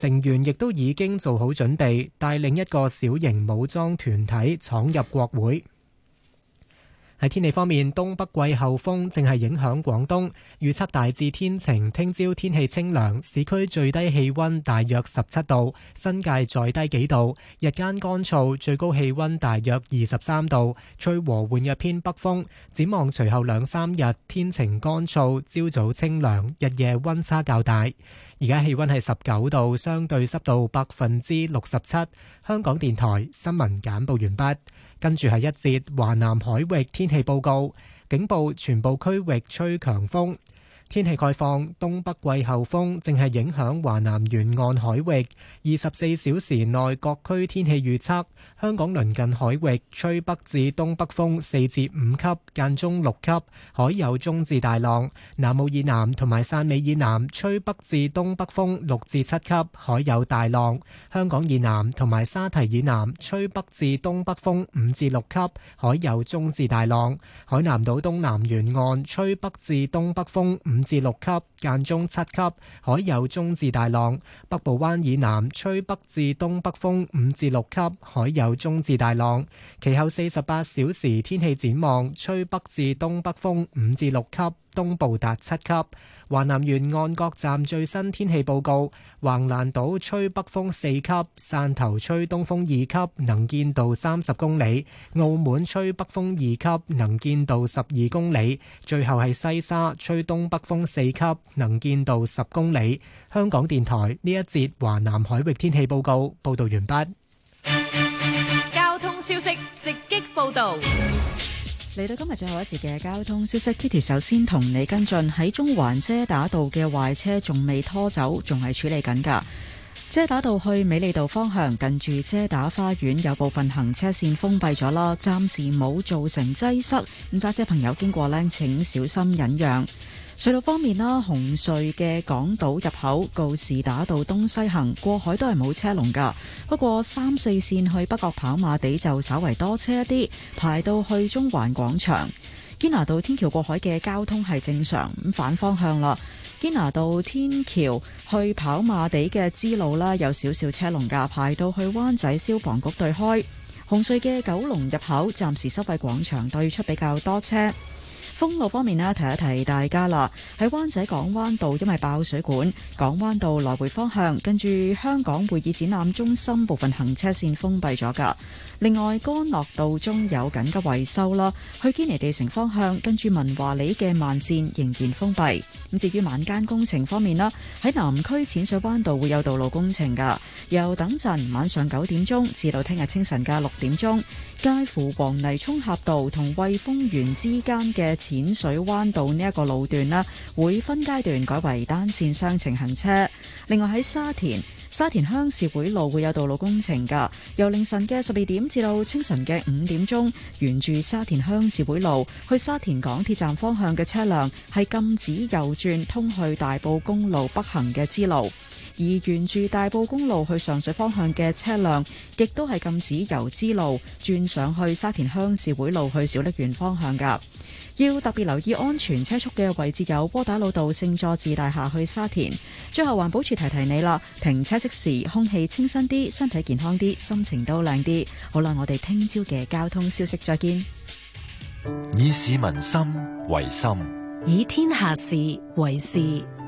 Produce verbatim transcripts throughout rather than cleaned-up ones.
成員亦都已經做好準備，帶領一個小型武裝團體闖入國會。喺天氣方面，東北季候風正係影響廣東，預測大致天晴，聽朝天氣清涼，市區最低氣溫大約十七度，新界再低幾度，日間乾燥，最高氣溫大約二十三度，吹和緩嘅偏北風。展望隨後兩三日天晴乾燥，朝早清涼，日夜溫差較大。而家氣溫係十九度，相對濕度百分之六十七。香港電台新聞簡報完畢。跟住係一節華南海域天氣報告，警報全部區域吹強風。天氣概況，東北季候風正係影響華南沿岸海域。二十四小時內各區天氣預測：香港鄰近海域吹北至東北風四至五級，間中六級，海有中至大浪；南澳以南同埋汕尾以南吹北至東北風六至七級，海有大浪；香港以南同埋沙堤以南吹北至東北風五至六級，海有中至大浪；海南島東南沿岸吹北至東北風五至六級，間中七級，海有中至大浪；北部灣以南吹北至東北風五至六級，海有中至大浪。其後四十八小時天氣展望，吹北至東北風五至六級，東部達七級。華南沿岸各站最新天氣報告：橫瀾島吹北風四級，汕頭吹東風二級，能見度三十公里；澳門吹北風二級，能見度十二公里。最後係西沙吹東北風四級，能見度十公里。香港電台呢一節華南海域天氣報告報道完畢。 交通消息直擊報道。 嚟到今日最後一節嘅交通消息 ，Kitty 首先同你跟進喺中環遮打道嘅壞車仲未拖走，仲係處理緊㗎。遮打道去美利道方向，近住遮打花園有部分行車線封閉咗啦，暫時冇造成擠塞。咁揸車朋友經過呢，請小心忍讓。隧道方面啦，紅隧嘅港島入口告士打道東西行過海都係冇車龍噶，不過三四線去北角跑馬地就稍為多車一啲，排到去中環廣場。堅拿道天橋過海嘅交通係正常，咁反方向啦，堅拿道天橋去跑馬地嘅支路啦，有少少車龍噶，排到去灣仔消防局對開。紅隧嘅九龍入口暫時收費廣場對出比較多車。封路方面呢，提一提大家啦，喺灣仔港灣道因為爆水管，港灣道來回方向跟住香港會議展覽中心部分行車線封閉咗噶。另外，干諾道中有緊急維修啦，去堅尼地城方向跟住文華里嘅慢線仍然封閉。咁至於晚間工程方面啦，喺南區淺水灣道會有道路工程噶，由等陣晚上九點鐘至到聽日清晨嘅六點鐘，介乎黃泥涌峽道同惠豐園之間嘅淺水灣道呢一個路段啦，會分階段改為單線雙程行車。另外喺沙田沙田鄉事會路會有道路工程噶，由凌晨嘅十二點至到清晨嘅五點鐘，沿住沙田鄉事會路去沙田港鐵站方向嘅車輛係禁止右轉通去大埔公路北行嘅支路，而沿住大埔公路去上水方向嘅車輛亦都係禁止由支路轉上去沙田鄉事會路去小瀝源方向噶。要特別留意安全車速嘅位置有窩打老道聖佐治大廈去沙田。最後環保署提提你啦，停車熄匙，空氣清新啲，身體健康啲，心情都靚啲。好啦，我哋聽朝嘅交通消息再見。 以市民心為心， 以天下事為事。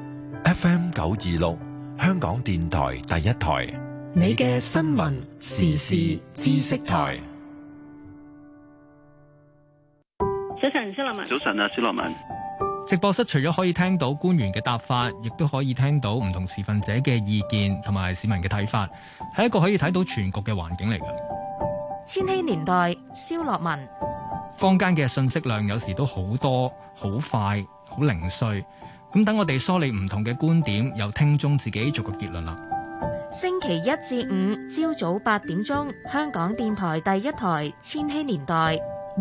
F M 九二六香港電台第一台， 你嘅新聞時事知識台。 早晨，蕭樂文。 早晨啊，蕭樂文。 直播室除咗可以聽到官員嘅答法，亦都可以聽到唔同持份者嘅意見同埋市民嘅睇法，係一個可以睇到全局嘅環境嚟㗎。 千禧年代，蕭樂文。 坊間嘅信息量有時都好多、好快、好零碎，咁等我哋梳理唔同嘅觀點，由聽眾自己做個結論啦。 星期一至五朝早八點鐘，香港電台第一台千禧年代。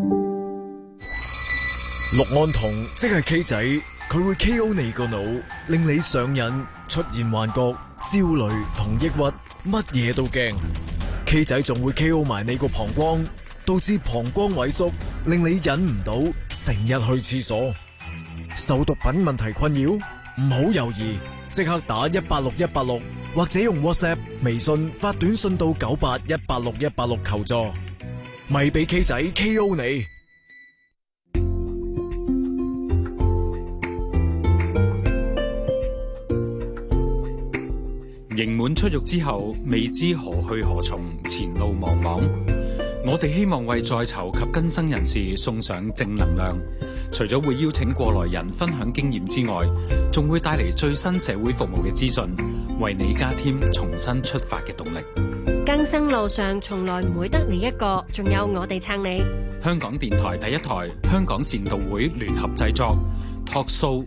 氯胺酮即係 K 仔，佢會 K O 你個腦，令你上癮、出現幻覺、焦慮同抑鬱，乜嘢都驚。K 仔仲會 K O 埋你個膀胱，導致膀胱萎縮，令你忍唔到，成日去廁所。受毒品問題困擾，唔好猶豫，即刻打一八六一八六或者用 WhatsApp、微信發短信到九八一八六一八六求助。咪俾 K 仔 K O 你。 刑滿出獄之後，未知何去何從，前路茫茫。我哋希望為在囚及更生人士送上正能量，除咗會邀請過來人分享經驗之外，仲會帶嚟最新社會服務嘅資訊，為你加添重新出發嘅動力。 更生路上從來唔會得你一個，仲有我哋撐你。 香港電台第一台，香港善導會聯合製作 Talk Show。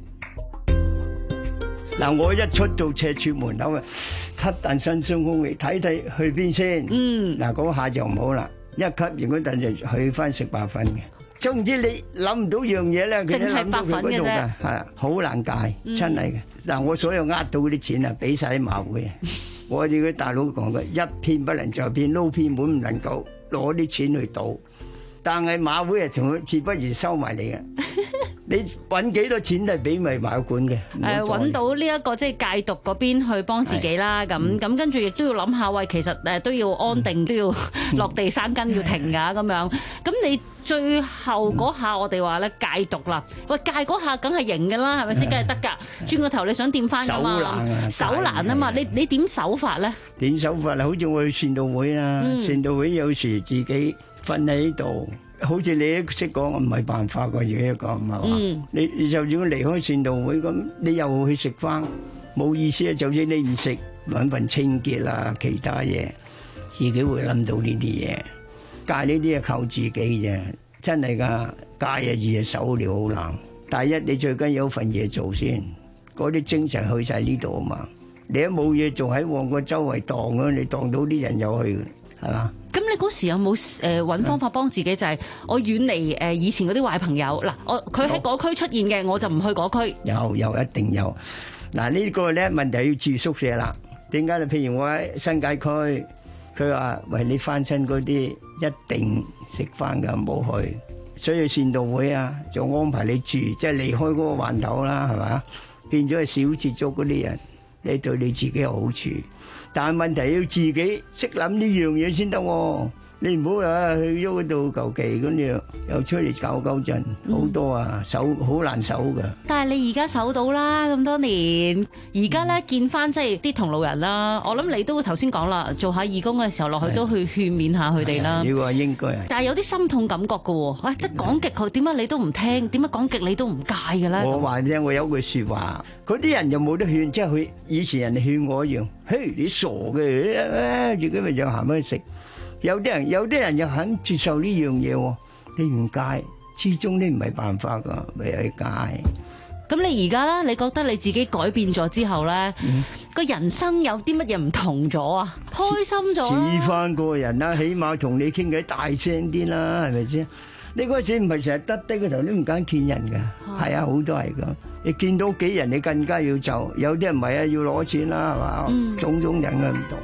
嗱，我一出到赤柱門口啊，吸啖新鮮空氣，睇睇去邊先。嗯，嗱嗰下就唔好啦，一吸完嗰陣就去翻食白粉嘅。總之你諗唔到樣嘢咧，佢都諗到佢嗰度嘅，係好難戒，真係嘅。嗱，我所有呃到嗰啲錢啊，俾晒喺馬會。我哋嗰大佬講嘅，一片不能再片，撈片本唔能夠攞啲錢去賭。但係馬會啊，同佢自不如收埋你嘅。你揾幾多錢都係俾咪馬館嘅。 誒，揾到呢一個即係戒毒嗰邊去幫自己啦。咁咁跟住亦都要諗下，喂，其實誒都要安定，都要落地生根，要停㗎咁樣。咁你最後嗰下我哋話咧戒毒啦，喂，戒嗰下梗係型㗎啦，係咪先？梗係得㗎。轉個頭你想掂翻㗎嘛？手難啊！手難啊嘛！你你點手法咧？點手法啊？好似我去善導會啦，善導會有時自己瞓喺度。好似你都識講，我唔係辦法㗎，自己講係嘛？你你就算離開善導會咁，你又去食翻，冇意思啊！就算你唔食，揾份清潔啊，其他嘢，自己會諗到呢啲嘢。戒呢啲係靠自己啫，真係㗎。戒啊易啊，守了好難。第一，你最緊要有份嘢做先，嗰啲精神去晒呢度啊嘛。你一冇嘢做喺旺角周圍蕩啊，你蕩到啲人又去，係嘛？咁你嗰時有冇誒揾方法幫自己？就係我遠離誒以前嗰啲壞朋友嗱，我佢喺嗰區出現嘅，我就唔去嗰區。有有一定有嗱，呢個咧問題要住宿舍啦。點解咧？譬如我喺新界區，佢話為你翻身嗰啲一定食翻㗎，唔好去。所以善導會啊，就安排你住，即係離開嗰個環頭啦，係嘛？變咗係少接觸嗰啲人，你對你自己有好處。但係問題要自己識諗呢樣嘢先得喎，你唔好啊去咗嗰度求其咁樣又出嚟搞搞震，好多啊守好難守㗎。但係你而家守到啦，咁多年，而家咧見翻即係啲同路人啦，我諗你都頭先講啦，做下義工嘅時候落去都去勸勉下佢哋啦。呢個應該係。但係有啲心痛感覺㗎喎，喂，即係講極佢點解你都唔聽，點解講極你都唔戒嘅咧？我話聽，我有句説話，嗰啲人就冇得勸，即係佢以前人哋勸我一樣，嘿，你傻嘅，自己咪就行去食。有啲人有啲人又肯接受呢樣嘢喎，你唔戒，始終都唔係辦法㗎，咪去戒。咁你而家咧，你覺得你自己改變咗之後咧，個人生有啲乜嘢唔同咗啊？開心咗，似翻個人啦，起碼同你傾偈大聲啲啦，係咪先？你嗰時唔係成日得低個頭，你唔敢見人㗎，係啊，好多係咁。你見到幾人，你更加要走。有啲人唔係啊，要攞錢啦，係嘛？嗯，種種人嘅唔同。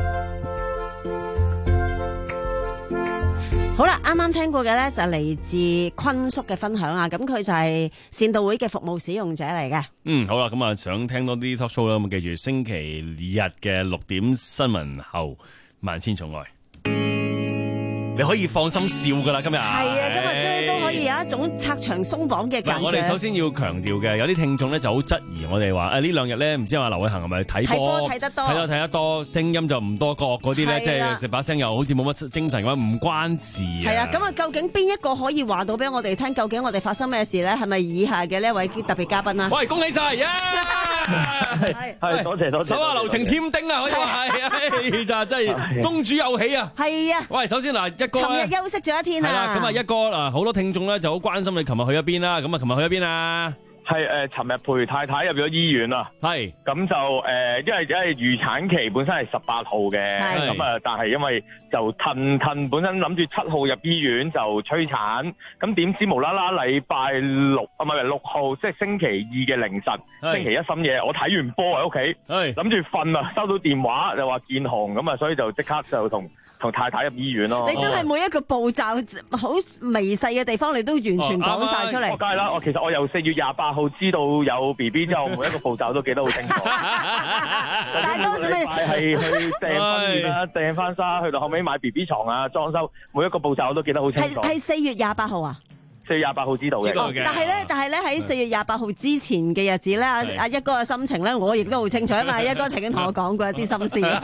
好啦，啱啱聽過嘅咧就嚟自坤叔嘅分享啊，咁佢就係善導會嘅服務使用者嚟嘅。嗯，好啦，咁啊想聽多啲 talk show 啦，咁記住星期日嘅六點新聞後，萬千寵愛。你可以放心笑噶啦，今日係啊，今日終於都可以有一種拆牆鬆綁嘅感覺。我哋首先要強調嘅，有啲聽眾咧就好質疑我哋話，誒呢兩日咧唔知話劉偉恒係咪睇波睇得多，睇得睇得多，聲音就唔多覺嗰啲咧，即係隻把聲又好似冇乜精神咁，唔關事。係啊，咁啊，究竟邊一個可以話到俾我哋聽？究竟我哋發生咩事咧？係咪以下嘅呢一位特別嘉賓啊？喂，恭喜晒！係係多謝多謝，手下留情添丁啊，可以話係，就真係公主有喜啊！係啊，喂，首先嗱。尋日休息咗一天啊！係啦，咁啊一哥嗱，好多聽眾咧就好關心你琴日去咗邊啦。咁啊，琴日去咗邊啊？係誒，尋日陪太太入咗醫院啊。係咁就誒，因為因為預產期本身係十八號嘅，咁啊，但係因為就褪褪，本身諗住七號入醫院就催產，咁點知無啦啦禮拜六啊，唔係六號，即係星期二嘅凌晨，星期一深夜，我睇完波喺屋企，諗住瞓啊，收到電話就話見紅，咁啊，所以就即刻就同。同太太入醫院咯，你真係每一個步驟好微細嘅地方，你都完全講晒出嚟。梗係啦，我其實我由四月廿八號號知道有 B B 之後，每一個步驟都記得好清楚。 大哥做咩？ 係去訂婚宴啦，訂婚紗，去到後尾買 B B 床啊，裝修，每一個步驟我都記得好清楚。 係係四月廿八號啊？ 四月廿八號知道嘅， 但係咧，但係咧喺四月廿八號之前嘅日子咧，阿阿一哥嘅心情咧，我亦都好清楚，因為一哥曾經同我講過一啲心事。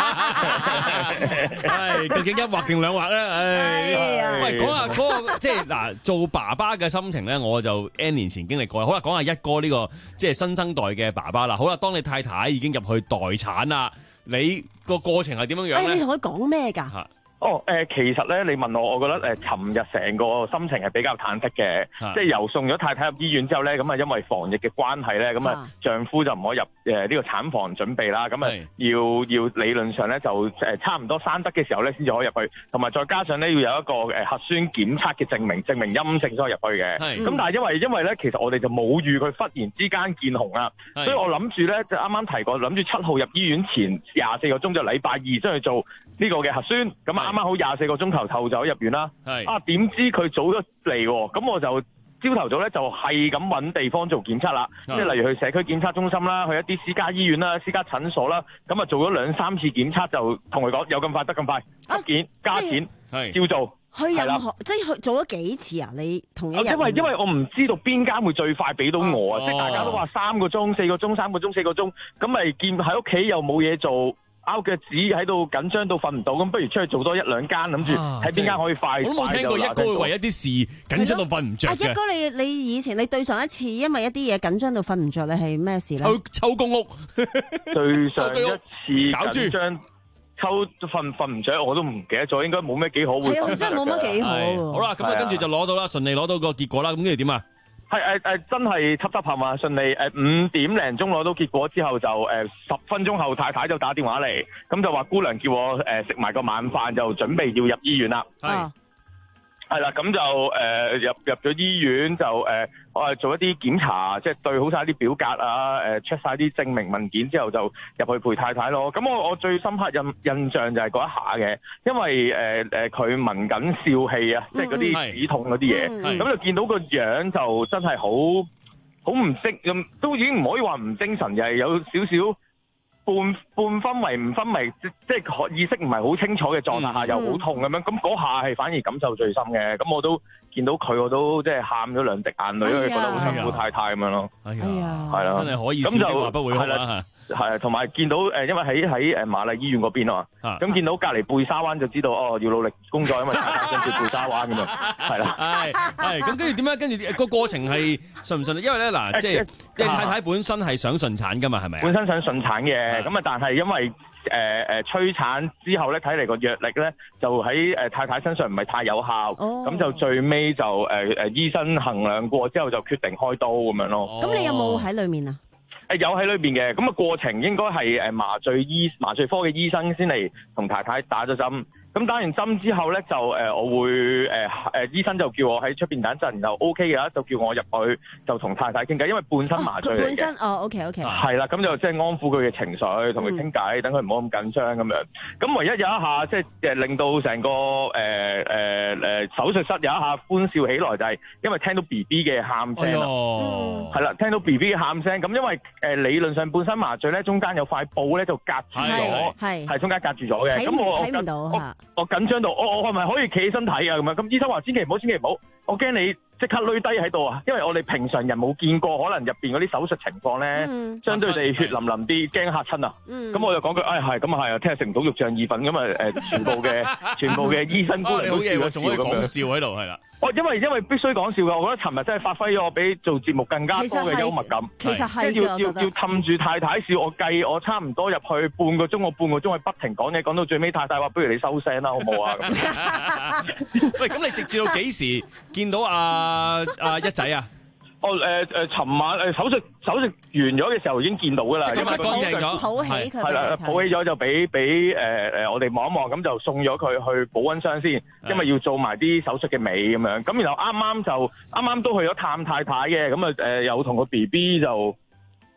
唉，究竟一畫定兩畫咧？唉，喂，講下嗰個即係嗱，做爸爸嘅心情咧，我就 N 年前經歷過。好啦，講下一哥呢個即係新生代嘅爸爸啦。好啦，當你太太已經入去待產啦，你個過程係點樣樣咧？ 你同佢講咩㗎？ 哦，誒、呃，其實咧，你問我，我覺得誒，尋日成個心情係比較忐忑嘅，即係由送咗太太入醫院之後咧，咁啊，因為防疫嘅關係咧，咁啊，丈夫就唔可以入誒呢、呃這個產房準備啦，咁啊，要要理論上咧就誒差唔多生得嘅時候咧先至可以入去，同埋再加上咧要有一個誒核酸檢測嘅證明，證明陰性先可以入去嘅。咁但係因為因為咧，其實我哋就冇預佢忽然之間見紅啊，所以我諗住咧就啱啱提過，諗住七號入醫院前廿四個鐘就禮拜二先去做呢個嘅核酸，咁啊啱啱好廿四個鐘頭頭就入院啦。啊，點知佢早咗嚟喎，咁我就朝頭早咧就係咁揾地方做檢測啦，即係例如去社區檢測中心啦，去一啲私家醫院啦、私家診所啦，咁啊做咗兩三次檢測，就同佢講有咁快得咁快，急件加錢照做。 去任何即係去做咗幾次啊？你同一日？ 因為因為我唔知道邊間會最快俾到我啊，即係大家都話三個鐘、四個鐘、三個鐘、四個鐘，咁咪見喺屋企又冇嘢做。拗腳趾喺度緊張到瞓唔到，咁不如出去做多一兩間，諗住喺邊間可以快。 我都冇聽過一哥會為一啲事緊張到瞓唔着嘅。 一哥，你你以前你對上一次因為一啲嘢緊張到瞓唔着，你係咩事咧？ 抽抽公屋， 對上一次緊張抽瞓瞓唔着，我都唔記得咗，應該冇咩幾好會。 係啊，真係冇乜幾好。 好啦，咁啊，跟住就攞到啦，順利攞到個結果啦。咁跟住點啊？ 係誒誒，真係緝緝冚啊，順利誒五點零鐘攞到結果之後就誒十分鐘後太太就打電話嚟，咁就話姑娘叫我誒食埋個晚飯就準備要入醫院啦。係係啦，咁就誒、呃、入入咗醫院就誒、呃、我係做一啲檢查，即係對好晒啲表格啊，誒 check 晒啲證明文件之後就入去陪太太咯。咁我我最深刻印印象就係嗰一下嘅，因為誒誒佢聞緊笑氣啊，即係嗰啲止痛嗰啲嘢，咁、嗯、就見到個樣就真係好好唔精咁，都已經唔可以話唔精神，又係有少少。半半昏迷唔昏迷，即即係意識唔係好清楚嘅狀態下，又好痛咁樣，咁嗰下係反而感受最深嘅。咁我都見到佢，我都即係喊咗兩滴眼淚，因為覺得好辛苦太太咁樣咯。哎呀，係啦，真係可以咁就話不會啦。係啊，同埋見到誒，因為喺喺誒瑪麗醫院嗰邊啊嘛，咁見到隔離貝沙灣就知道哦，要努力工作，因為太太跟住貝沙灣咁嘛，係啦。係係咁，跟住點樣？跟住個過程係順唔順利？因為咧嗱，即係即係太太本身係想順產噶嘛，係咪？本身想順產嘅，咁啊，但係因為誒誒催產之後咧，睇嚟個藥力咧就喺誒太太身上唔係太有效，咁就最尾就誒誒醫生衡量過之後就決定開刀咁樣咯。 咁你有冇喺裡面啊？ 誒有喺裏邊嘅，咁啊過程應該係誒麻醉醫麻醉科嘅醫生先嚟同太太打咗針。咁打完針之後咧，就誒我會誒誒、呃、醫生就叫我喺出邊等一陣，就 O K 嘅啦，就叫我入去就同太太傾偈，因為半身麻醉嚟嘅。哦，本身哦 OK OK。係啦，咁就即係安撫佢嘅情緒，同佢傾偈，等佢唔好咁緊張咁樣。咁唯一有一下即係誒令到成個誒誒誒手術室有一下歡笑起來，就係因為聽到 B B 嘅喊聲啦。係啦，聽到 B B 嘅喊聲，咁因為誒、呃、理論上半身麻醉咧，中間有塊布咧就隔住咗，係係中間隔住咗嘅。咁我睇唔到嚇。我緊張到，我我係咪可以企起身睇啊？咁樣，咁醫生話千祈唔好，千祈唔好，我驚你即刻攣低喺度啊！因為我哋平常人冇見過，可能入邊嗰啲手術情況咧，嗯、相對地血淋淋啲，驚嚇親啊！咁、嗯、我就講句，哎係咁啊係啊，聽日食唔到肉醬意粉咁啊誒，全部嘅全部嘅醫生姑娘都笑一笑咁樣，笑喺度係啦。我因為因為必須講笑㗎，我覺得尋日真係發揮咗我比做節目更加多嘅幽默感。其實係要要要氹住太太笑，我計我差唔多入去半個鐘，我半個鐘係不停講嘢，講到最尾太太話：不如你收聲啦，好唔好啊？ 喂，咁你直至到幾時見到阿阿一仔啊？ 哦誒誒，尋晚誒手術手術完咗嘅時候已經見到㗎啦，因為乾淨咗，抱起佢係啦，抱起咗就俾俾誒誒我哋望一望，咁就送咗佢去保溫箱先，因為要做埋啲手術嘅尾咁樣。咁然後啱啱就啱啱都去咗探太太嘅，咁啊誒有同個 B B 就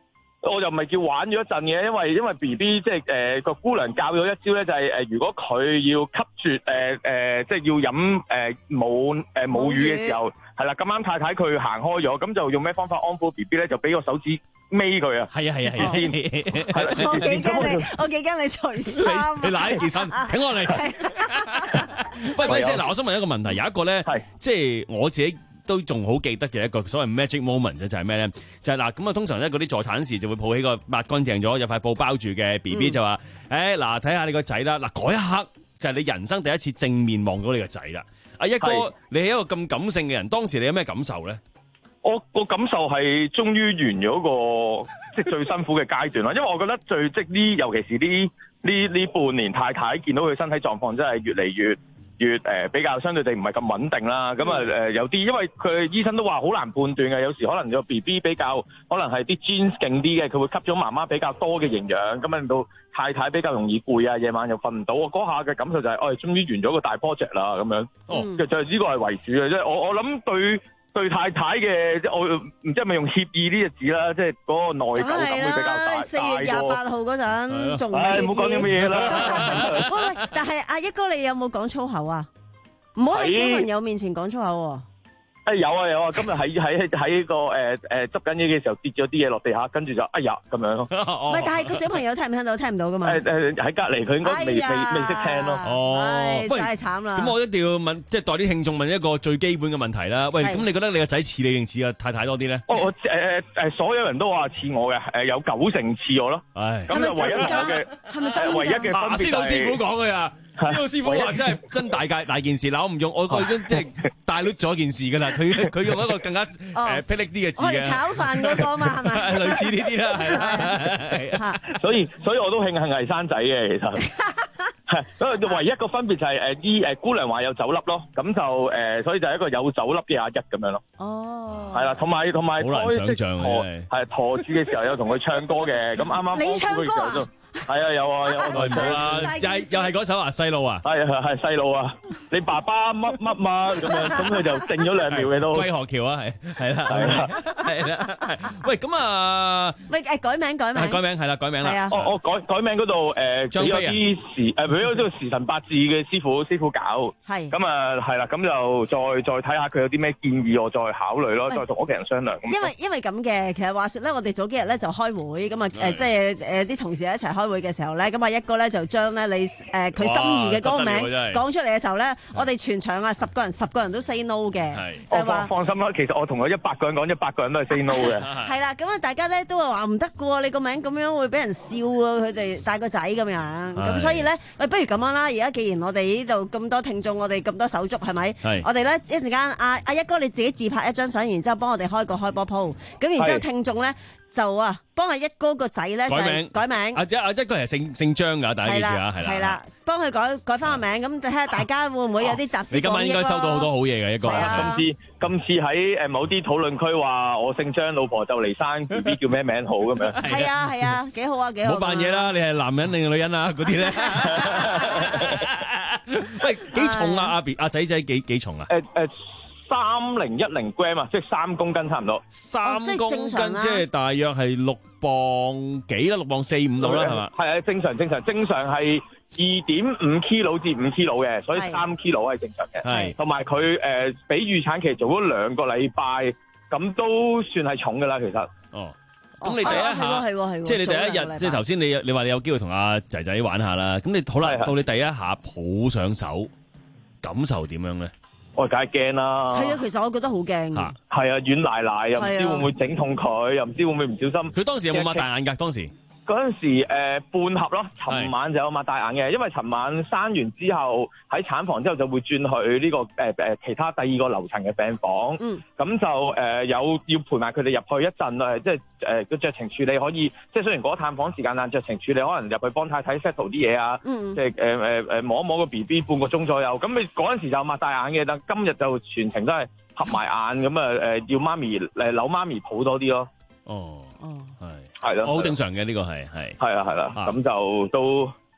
我就唔係叫玩咗一陣嘅，因為因為 B B 即係誒個姑娘教咗一招咧，就係、是、誒、呃、如果佢要吸住誒誒即係要飲誒母誒母乳嘅時候，係啦，咁啱太太佢行開咗，咁就用咩方法安撫 B B 咧？就俾個手指尾佢啊！ 係啊係啊係啊！ 我幾驚你，我幾驚你除衫， 你揦呢件衫，挺我嚟。喂，咪先嗱，我想問一個問題，有一個咧，即係我自己都仲好記得嘅一個所謂 magic moment 啫，就係咩咧？就係嗱，咁啊，通常咧嗰啲助產士就會抱起個抹乾淨咗有塊布包住嘅 B B 就話，誒嗱，睇下你個仔啦，嗱嗰一刻就係你人生第一次正面望到你個仔啦。阿一哥，你係一個咁感性嘅人，當時你有咩感受咧？ 我個感受係終於完咗個即係最辛苦嘅階段啦，因為我覺得最即呢，尤其是呢呢呢半年，太太見到佢身體狀況真係越嚟越越誒、呃、比較相對地唔係咁穩定啦。咁啊誒有啲，因為佢醫生都話好難判斷嘅，有時可能個 B B 比較可能係啲 genes 勁啲嘅，佢會吸咗媽媽比較多嘅營養，咁令到太太比較容易攰啊，夜晚又瞓唔到。我嗰下嘅感受就係、是，我、哎、哋終於完咗個大 project 啦，咁樣。哦，就係呢個係為主嘅，即係我我諗對。對太太嘅，即係我唔知係咪用協議呢隻字啦，即係嗰個內疚感會比較大。 四月廿八號嗰陣仲， 唉，唔好講啲乜嘢啦。 喂喂，但係阿一哥，你有冇講粗口啊？唔好喺小朋友面前講粗口喎。 誒有啊有啊，今日喺喺喺個誒誒執緊嘢嘅時候跌咗啲嘢落地下，跟住就哎呀咁樣咯。 唔係，但係個小朋友聽唔聽到？聽唔到噶嘛？ 誒誒喺隔離，佢應該未未未識聽咯。 哦， 真係慘啦。 咁我一定要問，即係代啲聽眾問一個最基本嘅問題啦。喂，咁你覺得你個仔似你定似阿太太多啲咧？ 哦，我誒誒誒，所有人都話似我嘅，誒有九成似我咯。 唉， 咁就唯一嘅係咪真？ 唯一嘅分別係司徒師傅講嘅呀。司徒師傅話真係真大界大件事，嗱我唔用，我我已經即係大略咗件事噶啦。佢佢用一個更加誒霹靂啲嘅字嘅。我哋炒飯嗰個嘛係咪？ 類似呢啲啦，係啦。 所以所以我都慶幸係生仔嘅，其實係。所以唯一個分別就係誒啲誒姑娘話有酒粒咯，咁就誒所以就係一個有酒粒嘅阿一咁樣咯。 哦。 係啦，同埋同埋。 好難想像嘅。 係陀住嘅時候有同佢唱歌嘅，咁啱啱。 你唱歌啊？ 係啊，有啊，有啊， 冇啦，又係又係嗰首啊，細路啊， 係係係細路啊，你爸爸乜乜乜咁樣，咁佢就靜咗兩秒嘅都。 龜河橋啊，係係啦，係啦，係啦，係。喂，咁啊， 喂誒，改名改名， 改名係啦，改名啦。 係啊。 我我改改名嗰度誒，俾咗啲時誒，俾咗啲時辰八字嘅師傅師傅搞。係。咁啊係啦，咁就再再睇下佢有啲咩建議，我再考慮咯，再同屋企人商量。 因為因為咁嘅，其實話說咧，我哋早幾日咧就開會，咁啊誒，即係誒啲同事一齊開會嘅時候咧，咁啊一哥咧就將咧你誒佢心儀嘅嗰個名講出嚟嘅時候咧，我哋全場啊十個人十個人都 say no 嘅，就係話放心啦，其實我同佢一百個人講，一百個人都係 say no 嘅。 係啦，咁啊大家咧都係話唔得㗎喎，你個名咁樣會俾人笑啊，佢哋帶個仔咁樣，咁所以咧，喂不如咁樣啦，而家既然我哋呢度咁多聽眾，我哋咁多手足係咪？我哋咧一陣間阿阿一哥你自己自拍一張相，然之後幫我哋開個開波鋪，咁然之後聽眾咧。就啊，幫阿一哥個仔咧就係改名。阿一阿一哥係姓姓張㗎，大家記住啊，係啦。 係啦，幫佢改改翻個名，咁睇下大家會唔會有啲集思廣益咯。 你今晚應該收到好多好嘢嘅一個。 今次今次喺誒某啲討論區話我姓張，老婆就嚟生 B B 叫咩名好咁樣。 係啊係啊，幾好啊幾好。 冇扮嘢啦，你係男人定係女人啊？嗰啲咧。喂，幾重啊？阿 B 阿仔仔幾幾重啊？ 誒誒。三零一零 gram 啊，即係三公斤差唔多。 三公斤即係大約係六磅幾啦，六磅四五度啦，係嘛？ 係啊，正常正常正常係二點五 kilo 至五 kilo 嘅，所以三 kilo 係正常嘅。係，同埋佢誒比預產期做咗兩個禮拜，咁都算係重㗎啦，其實。 哦，咁你第一下，即係你第一日，即係頭先你你話你有機會同阿仔仔玩下啦，咁你好啦，到你第一下抱上手，感受點樣咧？ 我梗係驚啦！ 係啊，其實我覺得好驚。係啊，軟賴賴又唔知會唔會整痛佢，又唔知會唔會唔小心。 佢當時有冇擘大眼㗎？當時嗰陣時誒、呃、半盒咯，尋晚就有擘大眼嘅，因為尋晚生完之後喺產房之後就會轉去呢、這個誒誒、呃、其他第二個樓層嘅病房。嗯，咁就誒、呃、有要陪埋佢哋入去一陣誒，即係誒個酌情處理可以，即係雖然嗰個探訪時間但酌情處理可能入去幫太太 settle 啲嘢啊。嗯，即係誒誒誒摸一摸個 B B 半個鐘左右。咁你嗰陣時就擘大眼嘅，但今日就全程都係合埋眼咁啊誒，要媽咪誒扭媽咪抱多啲咯。 哦，哦，係， 係咯， 好正常嘅呢個係係， 係啊係啦，咁就都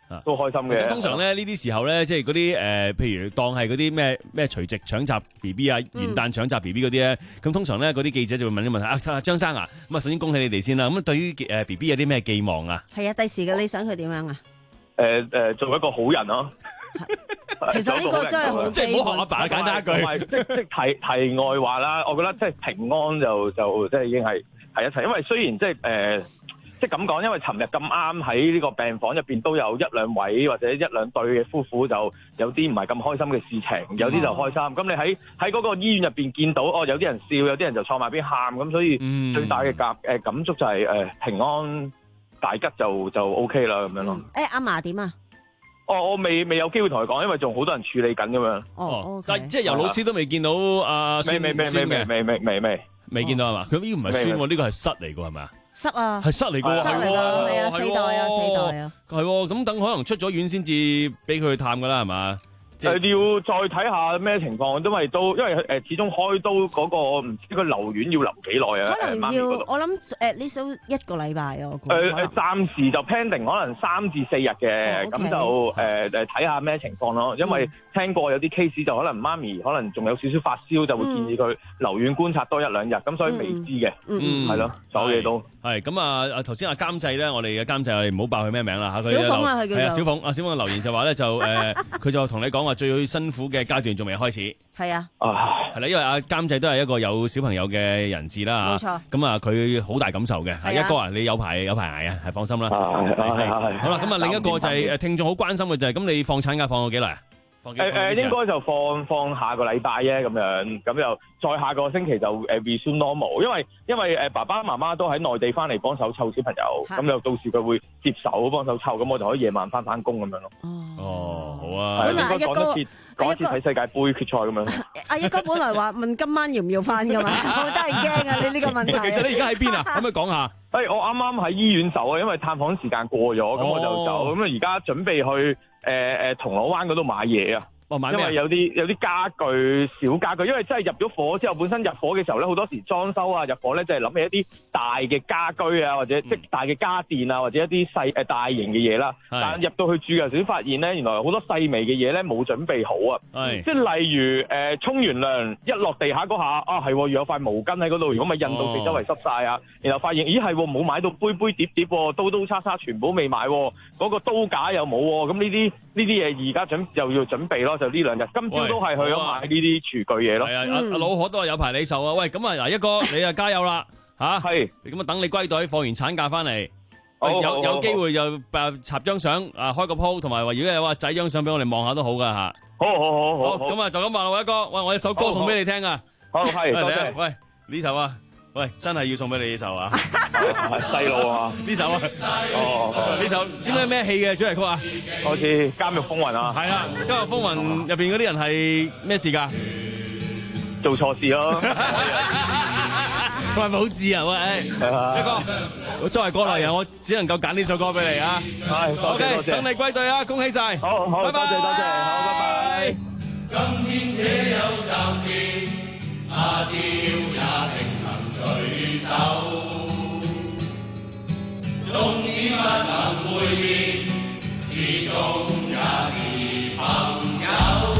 都開心嘅。 通常咧呢啲時候咧，即係嗰啲誒，譬如當係嗰啲咩咩除夕搶閘 B B 啊、元旦搶閘 B B 嗰啲咧，咁通常咧嗰啲記者就會問啲問題啊，張生啊，咁啊首先恭喜你哋先啦。咁對於誒 B B 有啲咩寄望啊？ 係啊，第時嘅你想佢點樣啊？ 誒誒，做一個好人咯。 其實呢個真係好， 即係唔好學阿爸，簡單一句。 即即題題外話啦，我覺得即係平安就就即係已經係係一齊，因為雖然即係誒。即係咁講，因為尋日咁啱喺呢個病房入邊都有一兩位或者一兩對嘅夫婦，就有啲唔係咁開心嘅事情，有啲就開心。咁、哦、你喺喺嗰個醫院入邊見到，哦，有啲人笑，有啲人就坐埋邊喊，咁所以最大嘅感誒感觸就係、是、誒、呃、平安大吉就就 O K 啦咁樣咯。 誒阿嫲點啊？ 哦，我未未有機會同佢講，因為仲好多人處理緊咁樣。 哦， 但係即係由老師都未見到阿未未未未未未未未未未見到係嘛？佢呢個唔係孫喎，呢個係室嚟㗎係咪啊？ 塞啊， 係塞嚟㗎， 塞嚟㗎，係啊，四代啊，四代啊， 係喎，咁等可能出咗院先至俾佢去探㗎啦，係嘛？ 誒要再睇下咩情況，因為都因為誒始終開刀嗰個唔知佢留院要留幾耐啊？ 可能要我諗誒呢數一個禮拜啊，我估。 誒誒，暫時就 pending 可能三至四日嘅，咁就誒誒睇下咩情況咯。因為聽過有啲 case 就可能媽咪可能仲有少少發燒，就會建議佢留院觀察多一兩日，咁所以未知嘅，嗯，係咯，所有嘢都係咁啊！啊頭先阿監製咧，我哋嘅監製我哋唔好爆佢咩名啦嚇，佢小鳳啊，佢叫係啊，小鳳啊，小鳳嘅留言就話咧就誒，佢就同你講話最辛苦嘅階段仲未開始， 係啊， 係啦，因為阿監製都係一個有小朋友嘅人士啦嚇，冇錯，咁啊佢好大感受嘅，係一哥啊，你有排有排捱啊，係放心啦，係係係，好啦，咁啊另一個就係誒聽眾好關心嘅就係咁，你放產假放到幾耐啊？ 誒誒，應該就放放下個禮拜啫，咁樣咁又再下個星期就誒 resume normal，因為因為誒爸爸媽媽都喺內地翻嚟幫手湊小朋友，咁又到時佢會接手幫手湊，咁我就可以夜晚翻返工咁樣咯。 哦，好啊， 應該講一次講一次睇世界盃決賽咁樣。 阿一哥本來話問今晚要唔要翻噶嘛，我真係驚啊！你呢個問題。 其實你而家喺邊啊？可唔可以講下？ 誒，我啱啱喺醫院走啊，因為探訪時間過咗，咁我就走。咁啊，而家準備去。誒、呃、誒，銅鑼灣嗰度買嘢啊！ 哦，買咩？ 因為有啲有啲家具、小家具，因為真係入咗伙之後，本身入伙嘅時候咧，好多時裝修啊、入伙咧，就係諗起一啲大嘅家居啊，或者即係大嘅家電啊，或者一啲細誒大型嘅嘢啦。但入到去住嘅時候，先發現咧，原來好多細微嘅嘢咧冇準備好啊。係，即係例如誒，沖、呃、完涼一落地下嗰下，啊係，要有塊毛巾喺嗰度，如果咪印到四周圍濕晒啊。哦、然後發現，咦係冇買到杯杯碟碟，刀刀叉叉全部未買，嗰、那個刀架又冇，咁呢啲呢啲嘢而家準又要準備咯。就呢兩日，今朝都係去咗買呢啲廚具嘢咯。係啊，阿阿老何都係有排你受啊。喂，咁啊嗱，一哥你啊加油啦嚇。係，咁啊等你歸隊，放完產假翻嚟，有有機會就誒插張相啊，開個 po， 同埋話如果有話仔張相俾我哋望下都好噶嚇。 好好好好。 好，咁啊就咁話啦，一哥，喂，我有首歌送俾你聽啊。 好係，多謝。 喂，呢首啊。喂，真係要送俾你呢首啊！ 細路啊， 呢首啊，哦，呢首知唔知咩戲嘅主題曲啊？ 好似《監獄風雲》啊， 係啊，《監獄風雲》入邊嗰啲人係咩事㗎？ 做錯事咯， 佢係咪好自由啊？誒，一哥，我作為過來人，我只能夠揀呢首歌俾你啊！ 係，多謝多謝， 等你歸隊啊！恭喜晒！ 好好，多謝多謝，好，拜拜。 今天這有暫別，他朝也定能隨手，縱使不能會面，始終也是朋友。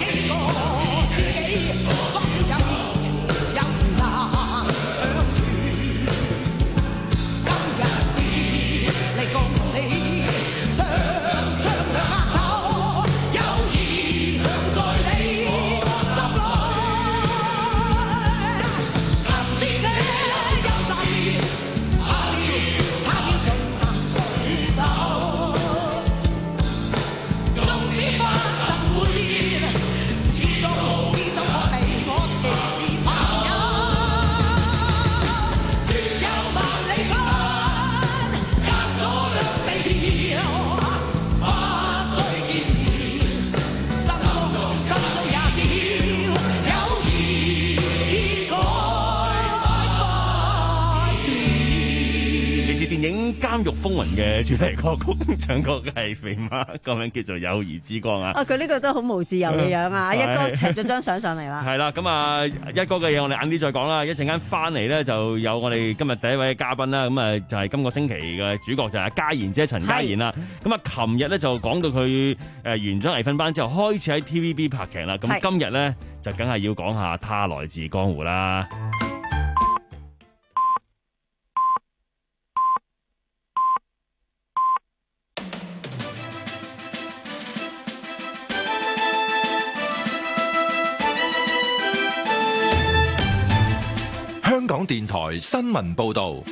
多少人，又難相處。 影《監獄風雲》嘅主題歌曲，唱歌嘅係肥媽，個名叫做《友誼之光》啊！ 啊，佢呢個都好無自由嘅樣啊！一哥扯咗張相上嚟啦。 係啦，咁啊，一哥嘅嘢我哋晏啲再講啦。一陣間翻嚟咧，就有我哋今日第一位嘉賓啦。咁啊，就係今個星期嘅主角就係嘉賢姐陳嘉賢啦。咁啊，琴日咧就講到佢誒完咗藝訓班之後，開始喺 T V B 拍劇啦。咁今日咧就梗係要講下他來自江湖啦。 香港電台新聞報道，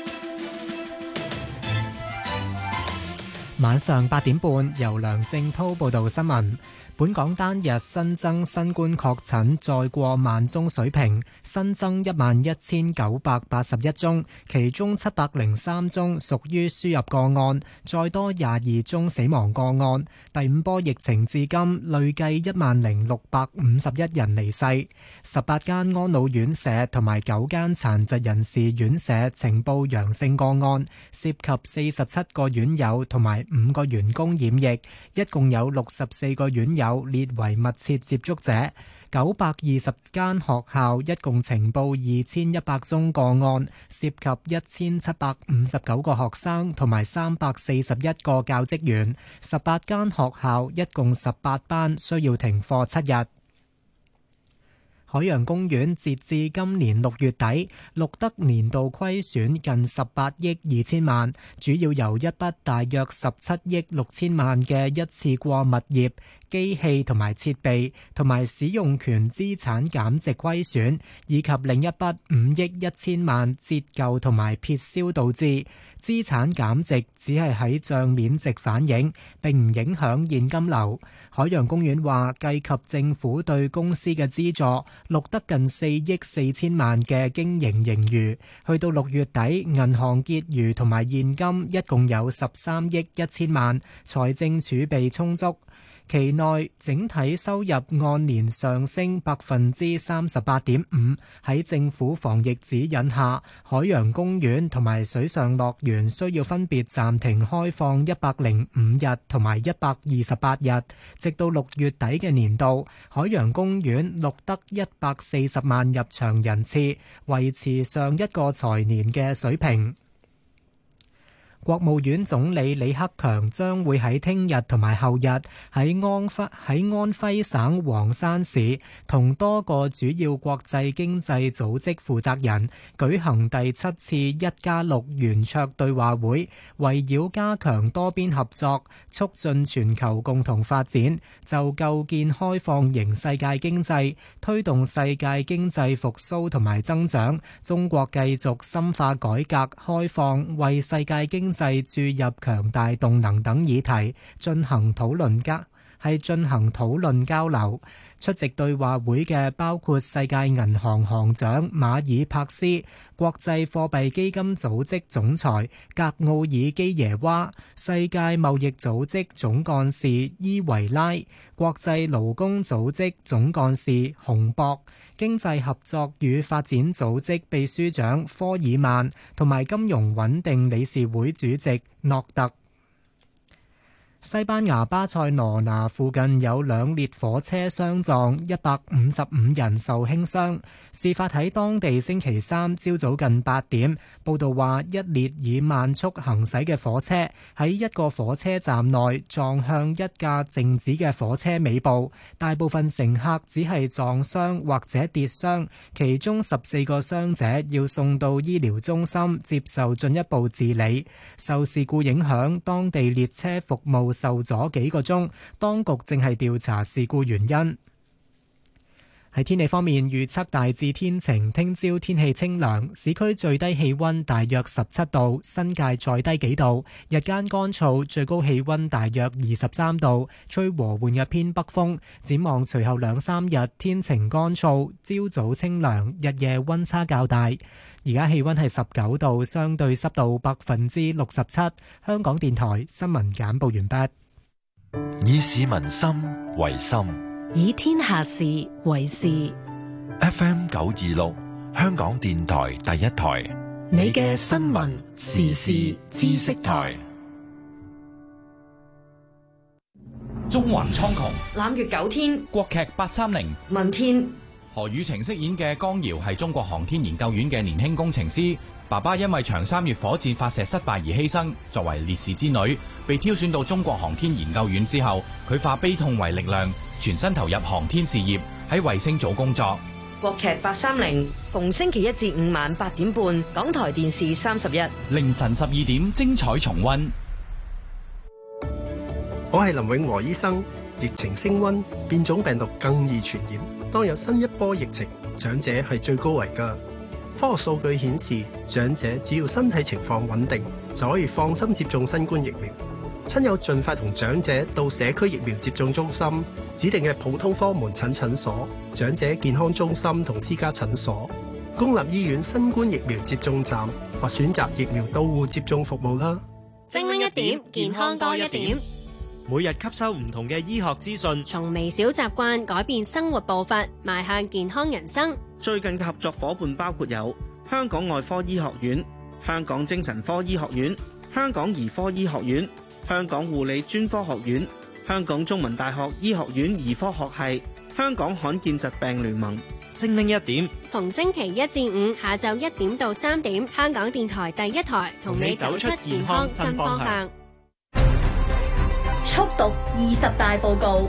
晚上八點半由梁正濤報道新聞。本港單日新增新冠確診再過萬宗水平，新增一萬一千九百八十一宗，其中七百零三宗屬於輸入個案，再多廿二宗死亡個案。第五波疫情至今累計一萬零六百五十一人離世，十八間安老院舍同埋九間殘疾人士院舍呈報陽性個案，涉及四十七個院友同埋五個員工染疫，一共有六十四個院友有列為密切接觸者，九百二十間學校一共呈報二千一百宗個案，涉及一千七百五十九個學生同埋三百四十一個教職員，十八間學校一共十八班需要停課七日。海洋公園截至今年六月底錄得年度虧損近十八億二千萬，主要由一筆大約十七億六千萬嘅一次過物業、機器同埋設備同埋使用權資產減值虧損，以及另一筆五億一千萬折舊同埋撇銷導致。資產減值只係喺帳面值反映，並唔影響現金流。海洋公園話，計及政府對公司嘅資助，錄得近四億四千萬嘅經營盈餘。去到六月底，銀行結餘同埋現金一共有十三億一千萬，財政儲備充足。期內整體收入按年上升百分之三十八點五。喺政府防疫指引下，海洋公園同埋水上樂園需要分別暫停開放一百零五日同埋一百二十八日，直到六月底嘅年度，海洋公園錄得一百四十萬入場人次，維持上一個財年嘅水平。國務院總理李克強將會喺聽日同埋後日喺安徽喺安徽省黃山市同多個主要國際經濟組織負責人舉行第七次一加六圓桌對話會，圍繞加強多邊合作、促進全球共同發展，就構建開放型世界經濟、推動世界經濟復甦同埋增長，中國繼續深化改革開放，為世界經濟注入強大動能等議題進行討論交係進行討論交流。出席對話會嘅包括世界銀行行長馬爾帕斯、國際貨幣基金組織總裁格奧爾基耶娃、世界貿易組織總幹事伊維拉、國際勞工組織總幹事洪博、經濟合作與發展組織秘書長科爾曼同埋金融穩定理事會主席諾特。西班牙巴塞羅那附近有兩列火車相撞，一百五十五人受輕傷。事發喺當地星期三朝早近八點。報道話，一列以慢速行駛嘅火車喺一個火車站內撞向一架靜止嘅火車尾部，大部分乘客只係撞傷或者跌傷，其中十四個傷者要送到醫療中心接受進一步治理。受事故影響，當地列車服務受阻幾個鐘，當局正係調查事故原因。喺天氣方面，預測大致天晴，聽朝天氣清涼，市區最低氣溫大約十七度，新界再低幾度，日間乾燥，最高氣溫大約二十三度，吹和緩嘅偏北風。展望隨後兩三日天晴乾燥，朝早清涼，日夜溫差較大。而家氣溫係十九度，相對濕度百分之六十七。香港電台新聞簡報完畢。 以市民心為心， 以天下事為事。 F M 九二六，香港電台第一台， 你嘅新聞時事知識台。 中環蒼穹， 攬月九天， 國劇八三零， 問天。 何雨晴飾演嘅江瑤係中國航天研究院嘅年輕工程師，爸爸因為長三月火箭發射失敗而犧牲。作為烈士之女，被挑選到中國航天研究院之後，佢化悲痛為力量，全身投入航天事業，喺衛星組工作。 國劇八三零，逢星期一至五晚八點半，港台電視三十一， 凌晨十二點精彩重溫。 我係林永和醫生。疫情升溫，變種病毒更易傳染。當有新一波疫情，長者係最高危㗎。科學數據顯示，長者只要身體情況穩定，就可以放心接種新冠疫苗。親友盡快同長者到社區疫苗接種中心、指定嘅普通科門診診所、長者健康中心同私家診所、公立醫院新冠疫苗接種站或選擇疫苗到戶接種服務啦。 精靈一點，健康多一點。 每日吸收唔同嘅醫學資訊， 從微小習慣改變生活步伐，邁向健康人生。 最近嘅合作夥伴包括有香港外科醫學院、香港精神科醫學院、香港兒科醫學院、香港護理專科學院、香港中文大學醫學院兒科學系、香港罕見疾病聯盟。 精靈一點， 逢星期一至五下晝一點到三點，香港電台第一台同你走出健康新方向。 速讀二十大報告。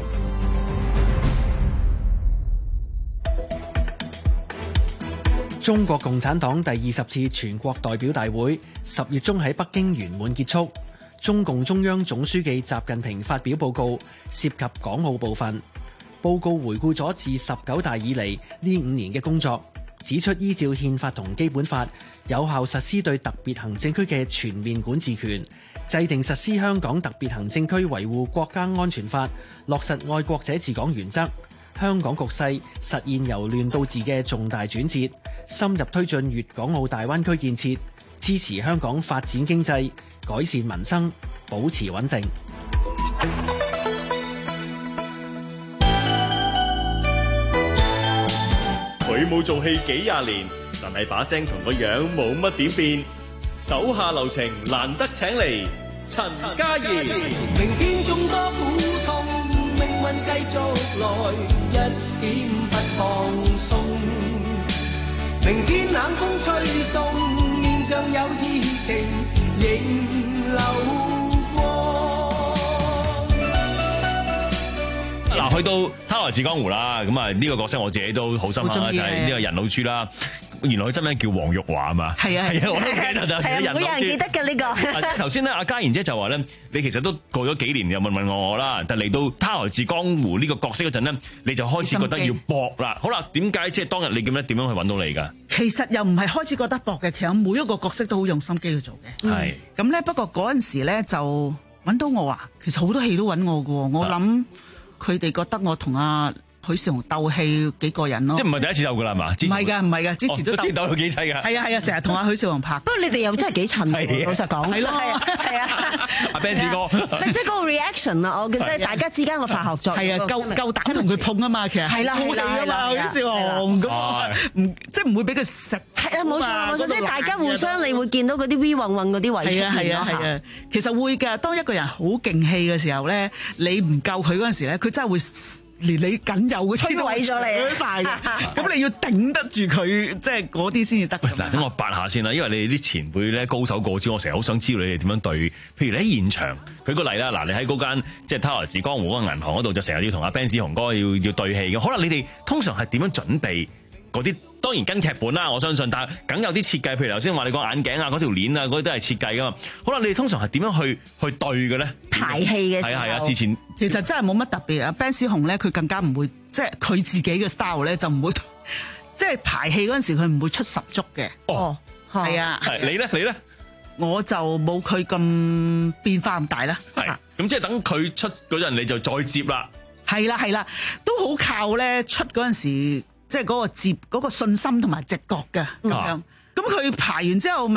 中國共產黨第二十次全國代表大會十月中喺北京圓滿結束。中共中央總書記習近平發表報告，涉及港澳部分。報告回顧咗自十九大以嚟呢五年嘅工作，指出依照憲法同基本法，有效實施對特別行政區嘅全面管治權，制定實施香港特別行政區維護國家安全法，落實愛國者治港原則，香港局勢實現由亂到治嘅重大轉折，深入推進粵港澳大灣區建設，支持香港發展經濟，改善民生，保持穩定。 佢冇做戲幾廿年，但係把聲同個樣冇乜點變。手下留情，難得請嚟陳嘉怡。 明天眾多苦痛，命運繼續來，一點不放鬆。明天冷風吹送，面上有熱情，仍流嗱，去到《他來自江湖》啦，咁啊呢個角色我自己都好深刻啦，就係呢個人老珠啦。原來佢真名叫黃玉華啊嘛，係啊係啊，我都記得就係人老珠。 冇人記得嘅呢個。 頭先咧，阿嘉賢姐就話咧，你其實都過咗幾年又問問我我啦，但嚟到《他來自江湖》呢個角色嗰陣咧，你就開始覺得要搏啦。好啦，點解即係當日你咁樣點樣去揾到你㗎？ 其實又唔係開始覺得搏嘅，其實每一個角色都好用心機去做嘅。係咁咧，不過嗰陣時咧就揾到我啊，其實好多戲都揾我㗎喎，我諗。佢哋覺得我同阿許紹雄鬥戲幾過癮咯， 即係唔係第一次鬥噶啦係嘛？唔係㗎，唔係㗎，之前都鬥鬥咗幾劑㗎。 係啊係啊，成日同阿許紹雄拍。 不過你哋又真係幾襯，老實講。係咯，係啊，係啊。阿 Ben 子哥， 即係嗰個 reaction 啊，我覺得大家之間個化學作用。 係啊，夠夠膽同佢碰啊嘛，其實係啦係啦係啦， 許紹雄咁唔即係唔會俾佢食。 係啊，冇錯冇錯，即係大家互相你會見到嗰啲 V 混混嗰啲位出現咯。 係啊係啊係啊，其實會㗎。當一個人好勁氣嘅時候咧，你唔夠佢嗰陣時咧，佢真係會。連你僅有嘅摧毀咗你，摧曬嘅，咁你要頂得住佢，即係嗰啲先至得。 嗱，等我八下先啦，因為你哋啲前輩咧高手過招，我成日好想知道你哋點樣對。譬如你喺現場，舉個例啦，嗱，你喺嗰間即係他來自江湖嗰個銀行嗰度，就成日要同阿 Ben 子雄哥要要對戲嘅。可能你哋通常係點樣準備嗰啲？當然跟劇本啦，我相信，但係梗有啲設計。譬如頭先話你個眼鏡啊、嗰條鏈啊，嗰啲都係設計噶嘛。好啦，你哋通常係點樣去去對嘅咧？ 排戲嘅時候， 係啊係啊，事前其實真係冇乜特別啊。Ben 子雄咧，佢更加唔會，即係佢自己嘅 style 咧，就唔會，即係排戲嗰陣時佢唔會出十足嘅。 哦， 係啊。 係你咧？你咧？ 我就冇佢咁變化咁大啦。 係，咁即係等佢出嗰陣，你就再接啦。 係啦係啦，都好靠咧出嗰陣時。即係嗰個接嗰、嗰個信心同埋直覺嘅咁樣，咁佢排完之後咪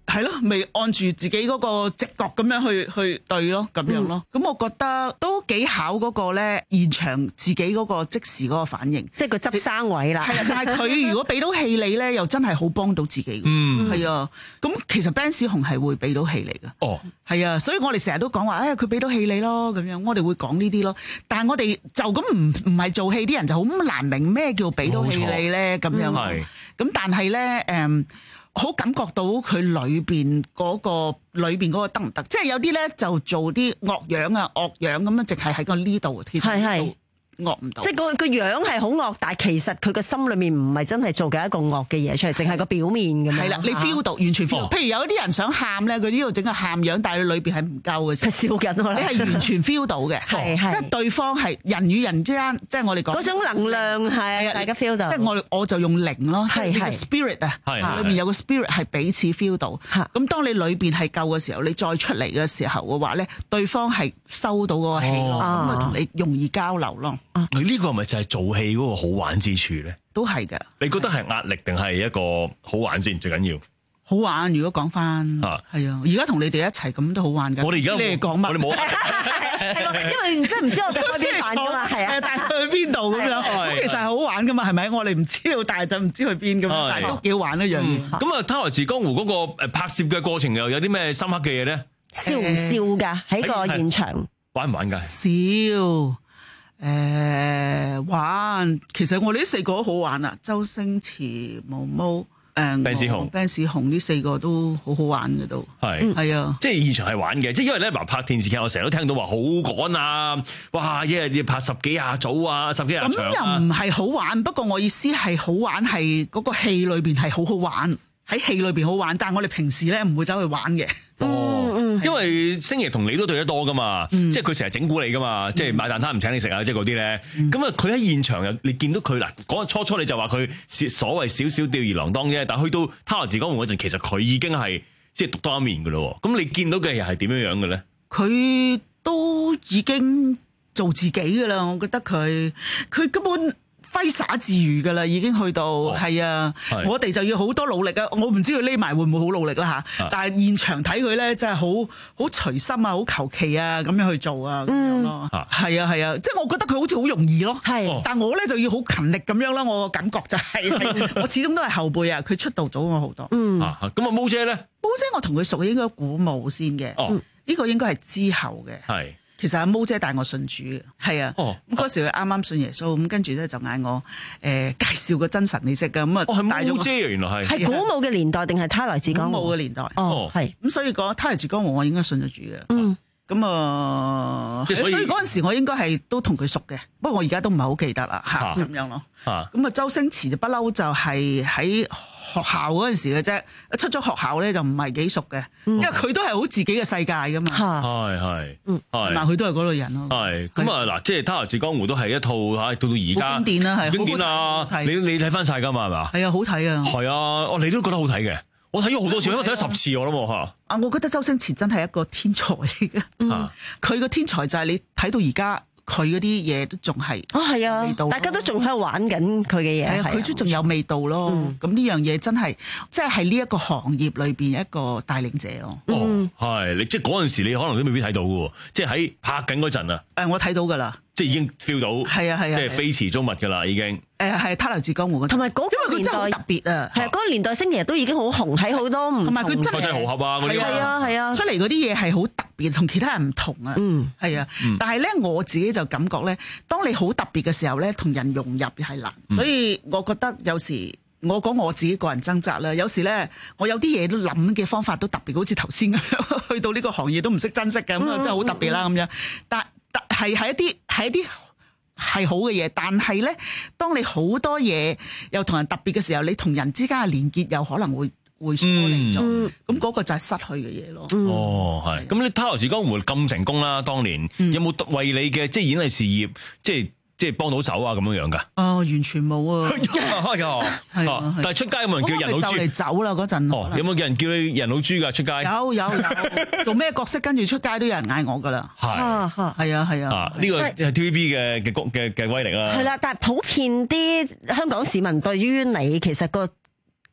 係咯，未按住自己嗰個直覺咁樣去去對咯，咁樣咯。咁、嗯、我覺得都幾考嗰個咧現場自己嗰個即時嗰個反應， 即係佢執生位啦。 係啊，但係佢如果俾到氣你咧，又真係好幫到自己。嗯，係啊。咁其實 Ben 小紅係會俾到氣你㗎。哦，係啊，所以我哋成日都講話，誒佢俾到氣你咯，咁樣我哋會講呢啲咯。但係我哋就咁唔唔係做戲，啲人就好難明咩叫俾到氣你咧，咁樣。係。咁但係咧，誒、嗯。好感覺到佢裏邊嗰個裏邊嗰個得唔得？即係有啲咧就做啲惡樣啊、惡樣咁樣，淨係喺個呢度，其實係係惡唔到。即係個個樣係好惡，但係其實佢個心裏面唔係真係做緊一個惡嘅嘢出嚟，淨係個表面咁樣。係啦，你 feel 到完全 feel 到。哦、譬如有啲人想喊咧，佢呢度整個喊樣，但係佢裏邊係唔夠嘅，係笑緊。你係完全 feel 到嘅，係係即係對方係人與人之間，即係我哋講嗰種能量係大家 feel 到。即係我我就用靈咯，係係 spirit 啊，裏面有個 spirit 係彼此 feel 到。咁當你裏邊係夠嘅時候，你再出嚟嘅時候嘅話咧，對方係收到嗰個氣咯，咁啊同你容易交流咯。 佢呢個係咪就係做戲嗰個好玩之處咧？ 都係㗎。 你覺得係壓力定係一個好玩先？最緊要好玩。如果講翻啊，係啊，而家同你哋一齊咁都好玩㗎。 我哋而家你哋講乜？ 我哋冇。 因為真係唔知我哋開邊飯㗎嘛，係啊，但係去邊度咁樣？咁其實係好玩㗎嘛，係咪？我哋唔知道，但係就唔知去邊咁樣，但係都幾好玩一樣嘢。 咁啊，《他來自江湖》嗰個誒拍攝嘅過程又有啲咩深刻嘅嘢咧？ 笑唔笑㗎？喺個現場玩唔玩㗎？ 笑。誒、呃、玩，其實我哋呢四個都好玩啊！周星馳、毛毛、誒 Ben 小紅、 Ben 小紅呢四個都好好玩嘅都係係啊！ 即係現場係玩嘅，即係因為咧嗱拍電視劇，我成日都聽到話好趕啊！哇，一日要拍十幾廿組啊，十幾廿場啊！ 咁又唔係好玩，不過我意思係好玩係嗰個戲裏邊係好好玩，喺戲裏邊好玩，但係我哋平時咧唔會走去玩嘅。 哦，因為星爺同你都對得多噶嘛，嗯、即係佢成日整蠱你噶嘛，嗯、即係買蛋撻唔請你食啊，即係嗰啲咧。咁啊、嗯，佢喺現場又你見到佢嗱，嗰初初你就話佢所謂少少吊兒郎當啫，但係去到《他來自江湖》嗰陣，其實佢已經係即係獨當一面噶咯。咁你見到嘅又係點樣樣嘅咧？ 佢都已經做自己噶啦，我覺得佢佢根本揮灑自如噶啦，已經去到係、哦、啊！是我哋就要好多努力啊！我唔知佢匿埋會唔會好努力啦嚇，啊、但係現場睇佢咧，真係好好隨心啊，好求其啊咁樣去做啊咁樣咯。係啊係啊，即係我覺得佢好似好容易咯。係是，但我咧就要好勤力咁樣啦。我個感覺就係、是，我始終都係後輩啊。佢出道早我好多。嗯， 咁啊毛姐咧， 毛姐我同佢熟應該鼓舞先嘅。哦，呢、嗯、個應該係之後嘅。係。其實阿毛姐帶我信主嘅，係啊，咁嗰、哦、時佢啱啱信耶穌，咁跟住咧就嗌我誒、呃、介紹個真神你識噶，咁啊帶咗。毛姐啊，原來係係鼓舞嘅年代定係他來自江湖？ 鼓舞嘅年代， 哦，係。 咁所以講他來自江湖，我應該信咗主嘅。嗯。咁啊，所以嗰陣時我應該係都同佢熟嘅，不過我而家都唔係好記得啦嚇，咁樣咯。嚇。咁啊，周星馳就不嬲就係喺學校嗰陣時嘅啫，一出咗學校咧就唔係幾熟嘅，因為佢都係好自己嘅世界噶嘛。 係係，嗯，係。 嗱，佢都係嗰類人咯。 係。咁啊嗱，即係《他來自江湖》都係一套嚇，到到而家經典啦，係經典啊！你你睇翻晒㗎嘛係嘛？ 係啊，好睇啊！ 係啊，哦，你都覺得好睇嘅。我睇咗好多次，因為睇咗十次我諗嚇。 啊，我覺得周星馳真係一個天才嚟嘅。嗯，佢個天才就係你睇到而家。佢嗰啲嘢都仲係哦，係啊，大家都仲喺度玩緊佢嘅嘢， 佢都仲有味道咯。咁呢樣嘢真係，即係喺呢一個行業裏邊一個帶領者咯。 哦，係你即係嗰陣時，你可能都未必睇到嘅喎。即係喺拍緊嗰陣啊。 誒，我睇到㗎啦。 即係已經 feel 到， 係啊係啊， 即係非池中物㗎啦已經。 誒係他來自江湖嗰， 同埋嗰個年代因為佢真係好特別啊。 係啊，嗰個年代星爺都已經好紅喺好多唔同， 同埋佢真係開心豪俠啊嗰啲， 係啊係啊，出嚟嗰啲嘢係好特別，同其他人唔同啊。嗯，係啊。但係咧，我自己就感覺咧，當你好特別嘅時候咧，同人融入係難。所以我覺得有時我講我自己個人掙扎啦。有時咧，我有啲嘢都諗嘅方法都特別，好似頭先咁樣，去到呢個行業都唔識珍惜嘅，咁啊真係好特別啦咁樣。但但係係一啲係一啲。係好嘅嘢，但係咧，當你好多嘢又同人特別嘅時候，你同人之間嘅連結有可能會會疏離咗，咁嗰、嗯、個就係失去嘅嘢咯。 嗯、哦，係。咁你他來自江湖咁成功啦，當年、嗯、有冇為你嘅即係演藝事業即係？即係幫到手啊咁樣樣噶？ 哦，完全冇啊！ 係但係出街有冇人叫人老豬？ 就嚟走啦嗰陣。 哦，有冇叫人叫你人老豬噶出街？ 有有有，做咩角色跟住出街都有人嗌我噶啦。係係啊係啊。 呢個係 T V B 嘅嘅嘅嘅威力啦。 係啦，但係普遍啲香港市民對於你其實個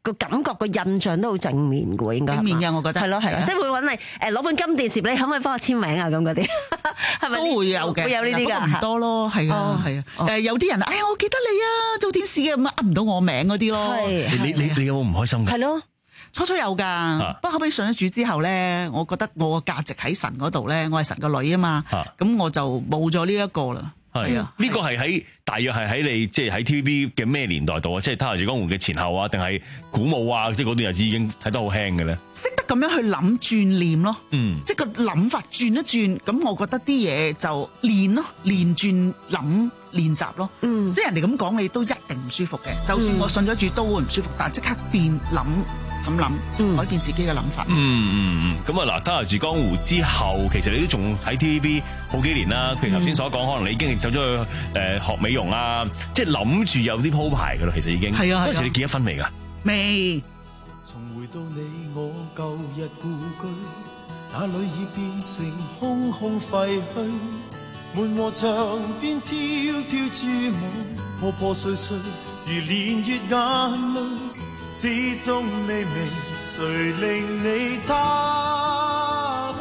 個感覺個印象都好正面嘅喎，應該正面嘅，我覺得係咯係咯，即係會揾你誒攞本金電視，你可唔可以幫我簽名啊？咁嗰啲係咪都會有嘅， 會有呢啲㗎， 唔多咯，係啊係啊。誒有啲人哎呀，我記得你啊，做電視嘅咁噏唔到我名嗰啲咯。 你你你有冇唔開心㗎？ 係咯。 初初有㗎，不過後尾信咗主之後咧，我覺得我個價值喺神嗰度咧，我係神個女啊嘛，咁我就冇咗呢一個啦。係啊， 呢個係喺大約係喺你即係喺 T V B 嘅咩年代度啊？即係《他來自江湖》嘅前後啊，定係鼓舞啊？即係嗰段日子已經睇得好輕嘅咧。 識得咁樣去諗轉念咯， 嗯， 即係個諗法轉一轉，咁我覺得啲嘢就練咯，練轉諗練習咯。嗯，啲人哋咁講你都一定唔舒服嘅，就算我信咗主都會唔舒服，但係即刻變諗。咁諗，改變自己嘅諗法。 嗯嗯嗯，咁啊嗱，《他來自江湖》之後，其實你都仲喺 T V B 好幾年啦。譬如頭先所講，可能你已經走咗去誒學美容啊，即係諗住有啲鋪排噶啦。其實已經係啊。 嗰時你結咗婚未㗎？ 未。 重回到你我舊日故居，那裏已變成空空廢墟，門和牆邊飄飄珠母，破破碎碎如連月眼淚。始終未明，誰令你他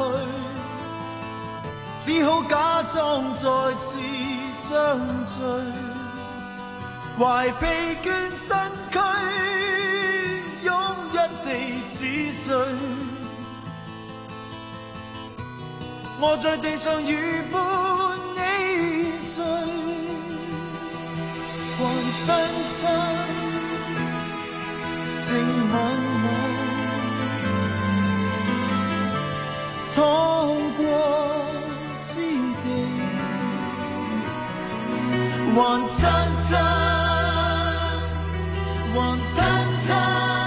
去？只好假裝再次相聚，懷疲倦身軀，擁一地似水。我在地上如伴你睡，還親親。靜晚晚，趟過之地，還親親，還親親，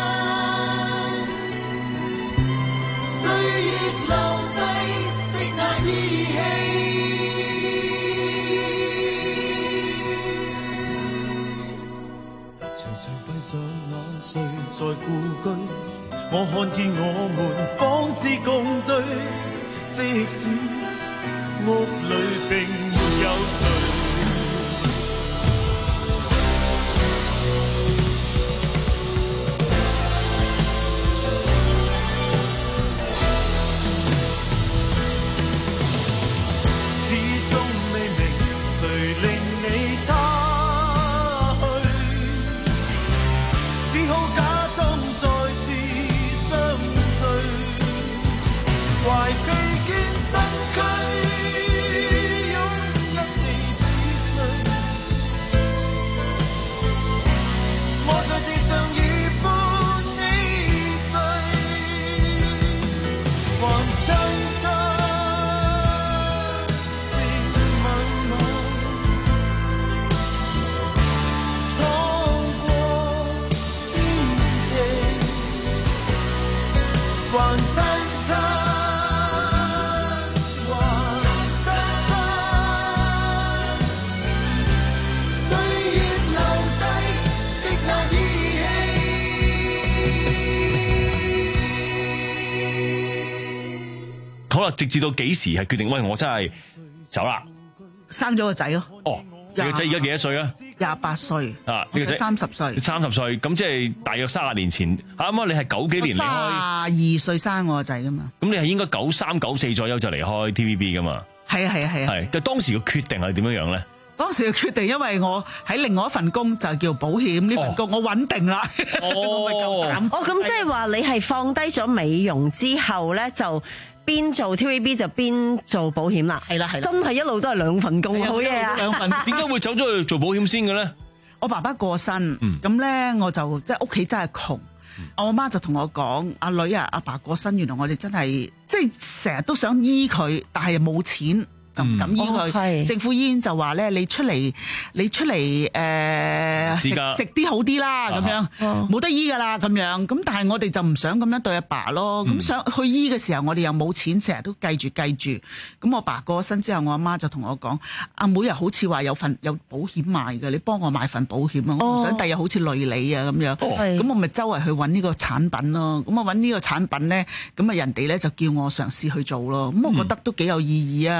歲月留低的那依稀。隨隨閉上眼睡在故居，我看見我們仿似共對，即使屋裏並沒有誰。 好啦，直至到幾時係決定？喂，我真係走啦！ 生咗個仔咯。 哦，你個仔而家幾多歲啊？ 廿八歲。 啊，你個仔三十歲。 三十歲，咁即係大約三十年前。啱啱你係九幾年離開？ 卅二歲生我個仔噶嘛？ 咁你係應該九三九四左右就離開 T V B 噶嘛？ 係啊係啊係啊。係。 但當時嘅決定係點樣樣咧？ 當時嘅決定，因為我喺另外一份工就叫保險呢份工，我穩定啦。 哦， 哦，咁即係話你係放低咗美容之後咧，就邊做 T V B 就邊做保險啦。 係啦係啦， 真係一路都係兩份工，好嘢啊！ 兩份， 點解會走咗去做保險先嘅咧？ 我爸爸過身，咁咧我就即係屋企真係窮，我媽就同我講：阿女啊，阿爸過身，原來我哋真係即係成日都想醫佢，但係又冇錢。就唔敢醫佢， 嗯哦、 政府醫院就話咧，你出嚟，你出嚟誒、呃、食食啲好啲啦，咁樣冇、哦、得醫噶啦，咁樣咁，但係我哋就唔想咁樣對阿爸咯，咁、嗯、想去醫嘅時候，我哋又冇錢，成日都計住計住，咁我爸過咗身之後，我阿媽就同我講：阿妹啊，好似話有份有保險賣嘅，你幫我買份保險啊，我唔想第日好似累你啊咁樣，咁、哦、我咪周圍去揾呢個產品咯，咁我揾呢個產品咧，咁啊人哋咧就叫我嘗試去做咯，咁我覺得都幾有意義啊，可以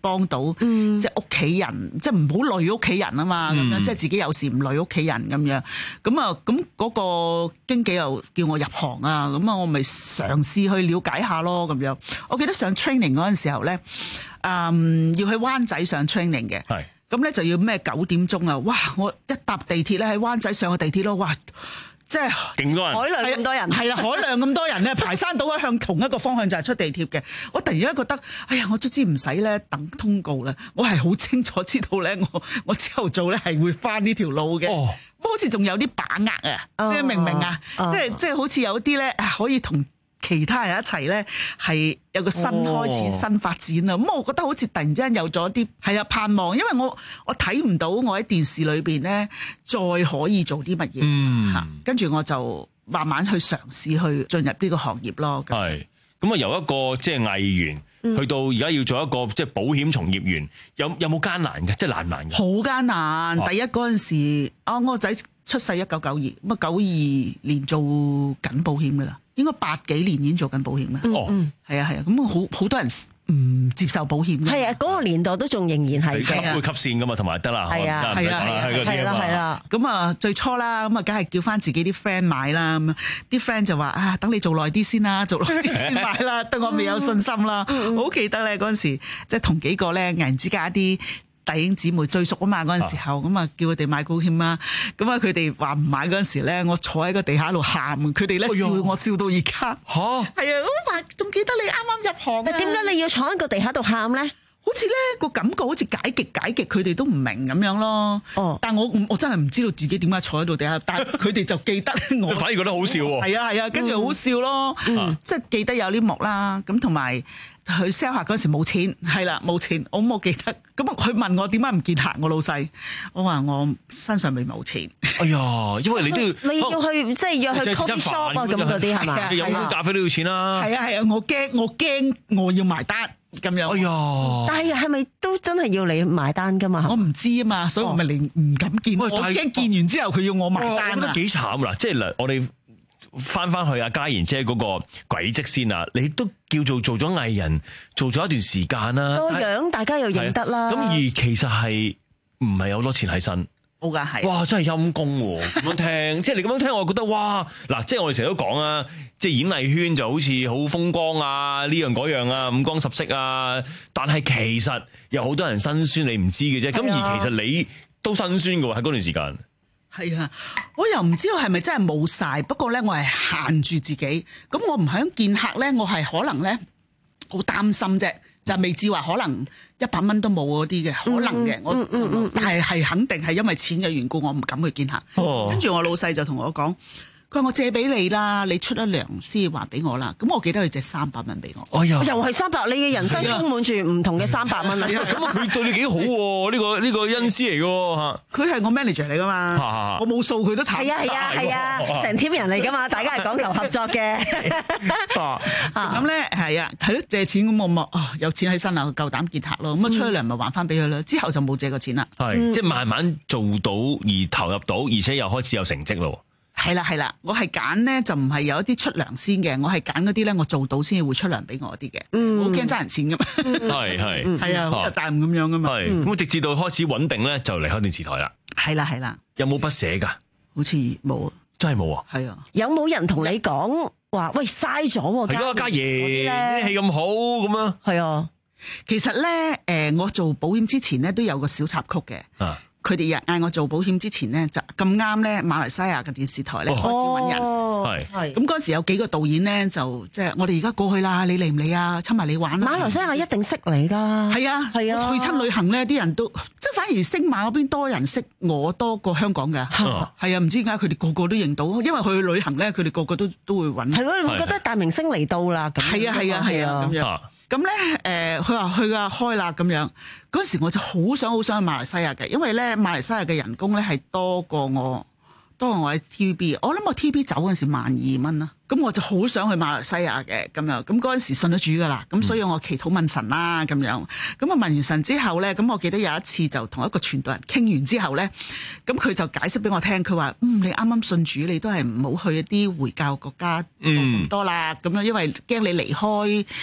幫到，即係屋企人，即係唔好累屋企人啊嘛，咁樣、嗯、即係自己有時唔累屋企人咁樣。咁啊，咁嗰個經紀又叫我入行啊，咁啊，我咪嘗試去了解下咯，咁樣。我記得上 training 嗰陣時候咧，嗯，要去灣仔上 training 嘅，係咁咧就要咩九點鐘啊，哇！我一搭地鐵咧喺灣仔上個地鐵咯，哇！即係勁多人， 海量咁多人，係啦，海量咁多人咧，排山倒海向同一個方向就係出地鐵嘅。我突然間覺得，哎呀，我卒之唔使咧等通告啦，我係好清楚知道咧，我我之後做咧係會翻呢條路嘅。哦，好似仲有啲把握啊，哦、即係明唔明啊？哦、即係即係好似有啲咧可以同其他人一齊咧，係有個新開始、哦、新發展啊！咁我覺得好似突然之間有咗啲係啊盼望，因為我我睇唔到我喺電視裏邊咧再可以做啲乜嘢嚇，跟住、嗯、我就慢慢去嘗試去進入呢個行業咯。 係咁啊，由一個即係藝員、嗯、去到而家要做一個即係保險從業員，有有冇艱難嘅？即係難唔難嘅？好艱難！ 第一嗰陣時啊，我個仔出世一九九二，咁啊九二年做緊保險噶啦。應該八幾年已經做緊保險啦。哦，係啊係啊，咁好好多人唔接受保險嘅。係啊，嗰個年代都仲仍然係嘅。會吸線噶嘛，同埋得啦。係啊係啊係啦係啦。咁啊最初啦，咁啊梗係叫翻自己啲 friend 買啦。咁啲 friend 就話啊，等你做耐啲先啦，做耐啲先買啦。對我未有信心啦。我好記得咧嗰陣時，即係同幾個咧藝人之家啲弟兄姊妹最熟啊嘛，嗰陣時候咁啊叫佢哋買保險啦，咁啊佢哋話唔買嗰陣時咧，我坐喺個地下度喊，佢哋咧笑我笑到而家。嚇！係啊，我話仲記得你啱啱入行啊。但點解你要坐喺個地下度喊咧？好似咧個感覺好似解極解極，佢哋都唔明咁樣咯。哦！但我我真係唔知道自己點解坐喺度地下，但係佢哋就記得我。就反而覺得好笑喎。係啊係啊，跟住好笑咯。嗯，即係記得有啲幕啦，咁同埋。去 sell 客嗰時冇錢，係啦冇錢，我冇記得。咁佢問我點解唔見客，我老細，我話我身上未冇錢。哎呀，因為你都要，你要去即係約去 coffee shop 啊咁嗰啲係嘛？飲杯咖啡都要錢啦。係啊係啊，我驚我驚我要埋單咁樣。哎呀！但係係咪都真係要你埋單㗎嘛？我唔知啊嘛，所以我咪連唔敢見。我驚見完之後佢要我埋單啊！我覺得幾慘嗱，即係嗱，我哋。翻翻去阿嘉賢姐嗰個軌跡先啊！你都叫做做咗藝人，做咗一段時間啦，個樣大家又認得啦。咁而其實係唔係有好多錢喺身？好噶係。哇！真係陰公喎，咁樣聽，即係你咁樣聽，我覺得哇！嗱，即係我哋成日都講啊，即係演藝圈就好似好風光啊，呢樣嗰樣啊，五光十色啊，但係其實有好多人辛酸，你唔知嘅啫。咁而其實你都辛酸嘅喎，喺嗰段時間。係啊，我又唔知道係咪真係冇晒，不過咧我係限住自己，咁我唔響見客咧，我係可能咧好擔心啫，就未至話可能一百蚊都冇嗰啲嘅，可能嘅，我但係係肯定係因為錢嘅緣故，我唔敢去見客。哦、跟住我老細就同我講。佢話我借俾你啦，你出一糧先還俾我啦。咁我記得佢借三百蚊俾我。哎呀，又係三百，你嘅人生充滿住唔同嘅三百蚊啊！咁啊，佢對你幾好喎？呢個呢個恩師嚟嘅嚇。佢係我 manager 嚟噶嘛？我冇數佢都慘。係啊係啊係啊，成 team 人嚟噶嘛，大家係講求合作嘅。咁咧係啊，係咯，借錢咁我咪啊有錢喺身啊，夠膽見客咯。咁啊出一糧咪還翻俾佢啦。之後就冇借過錢啦。係，即係慢慢做到而投入到，而且又開始有成績咯。係啦係啦，我係揀咧就唔係有一啲出糧先嘅，我係揀嗰啲咧我做到先會出糧俾我啲嘅，我好驚爭人錢噶嘛。係係係啊，好有責任咁樣噶嘛。係咁直至到開始穩定咧，就離開電視台啦。係啦係啦，有冇不捨噶？好似冇啊，真係冇啊。係啊，有冇人同你講話喂嘥咗？係咯，嘉爺啲戲咁好咁啊。係啊，其實咧誒，我做保險之前咧都有個小插曲嘅。啊。佢哋嗌我做保險之前咧，就咁啱咧，馬來西亞嘅電視台咧開始揾人，係係咁嗰時有幾個導演咧，就即係我哋而家過去啦，你嚟唔嚟啊？侵埋你玩啦！馬來西亞一定識你㗎，係啊係啊！我去親旅行咧，啲人都即係反而星馬嗰邊多人識我多過香港㗎，係啊！唔知點解佢哋個個都認到，因為去旅行咧，佢哋個個都都會揾。係咯，你會覺得大明星嚟到啦，咁係啊係啊係啊咁樣。咁咧，誒，佢話去啊開啦咁樣，嗰時我就好想好想去馬來西亞嘅，因為咧馬來西亞嘅人工咧係多過我，多過我喺 T V B，我諗我 T V B 走嗰陣時萬二蚊啦，咁我就好想去馬來西亞嘅咁樣，咁嗰陣時信咗主噶啦，咁所以我祈禱問神啦咁樣，咁啊問完神之後咧，咁我記得有一次就同一個傳道人傾完之後咧，咁佢就解釋俾我聽，佢話嗯你啱啱信主，你都係唔好去一啲回教國家咁多啦，咁樣因為驚你離開。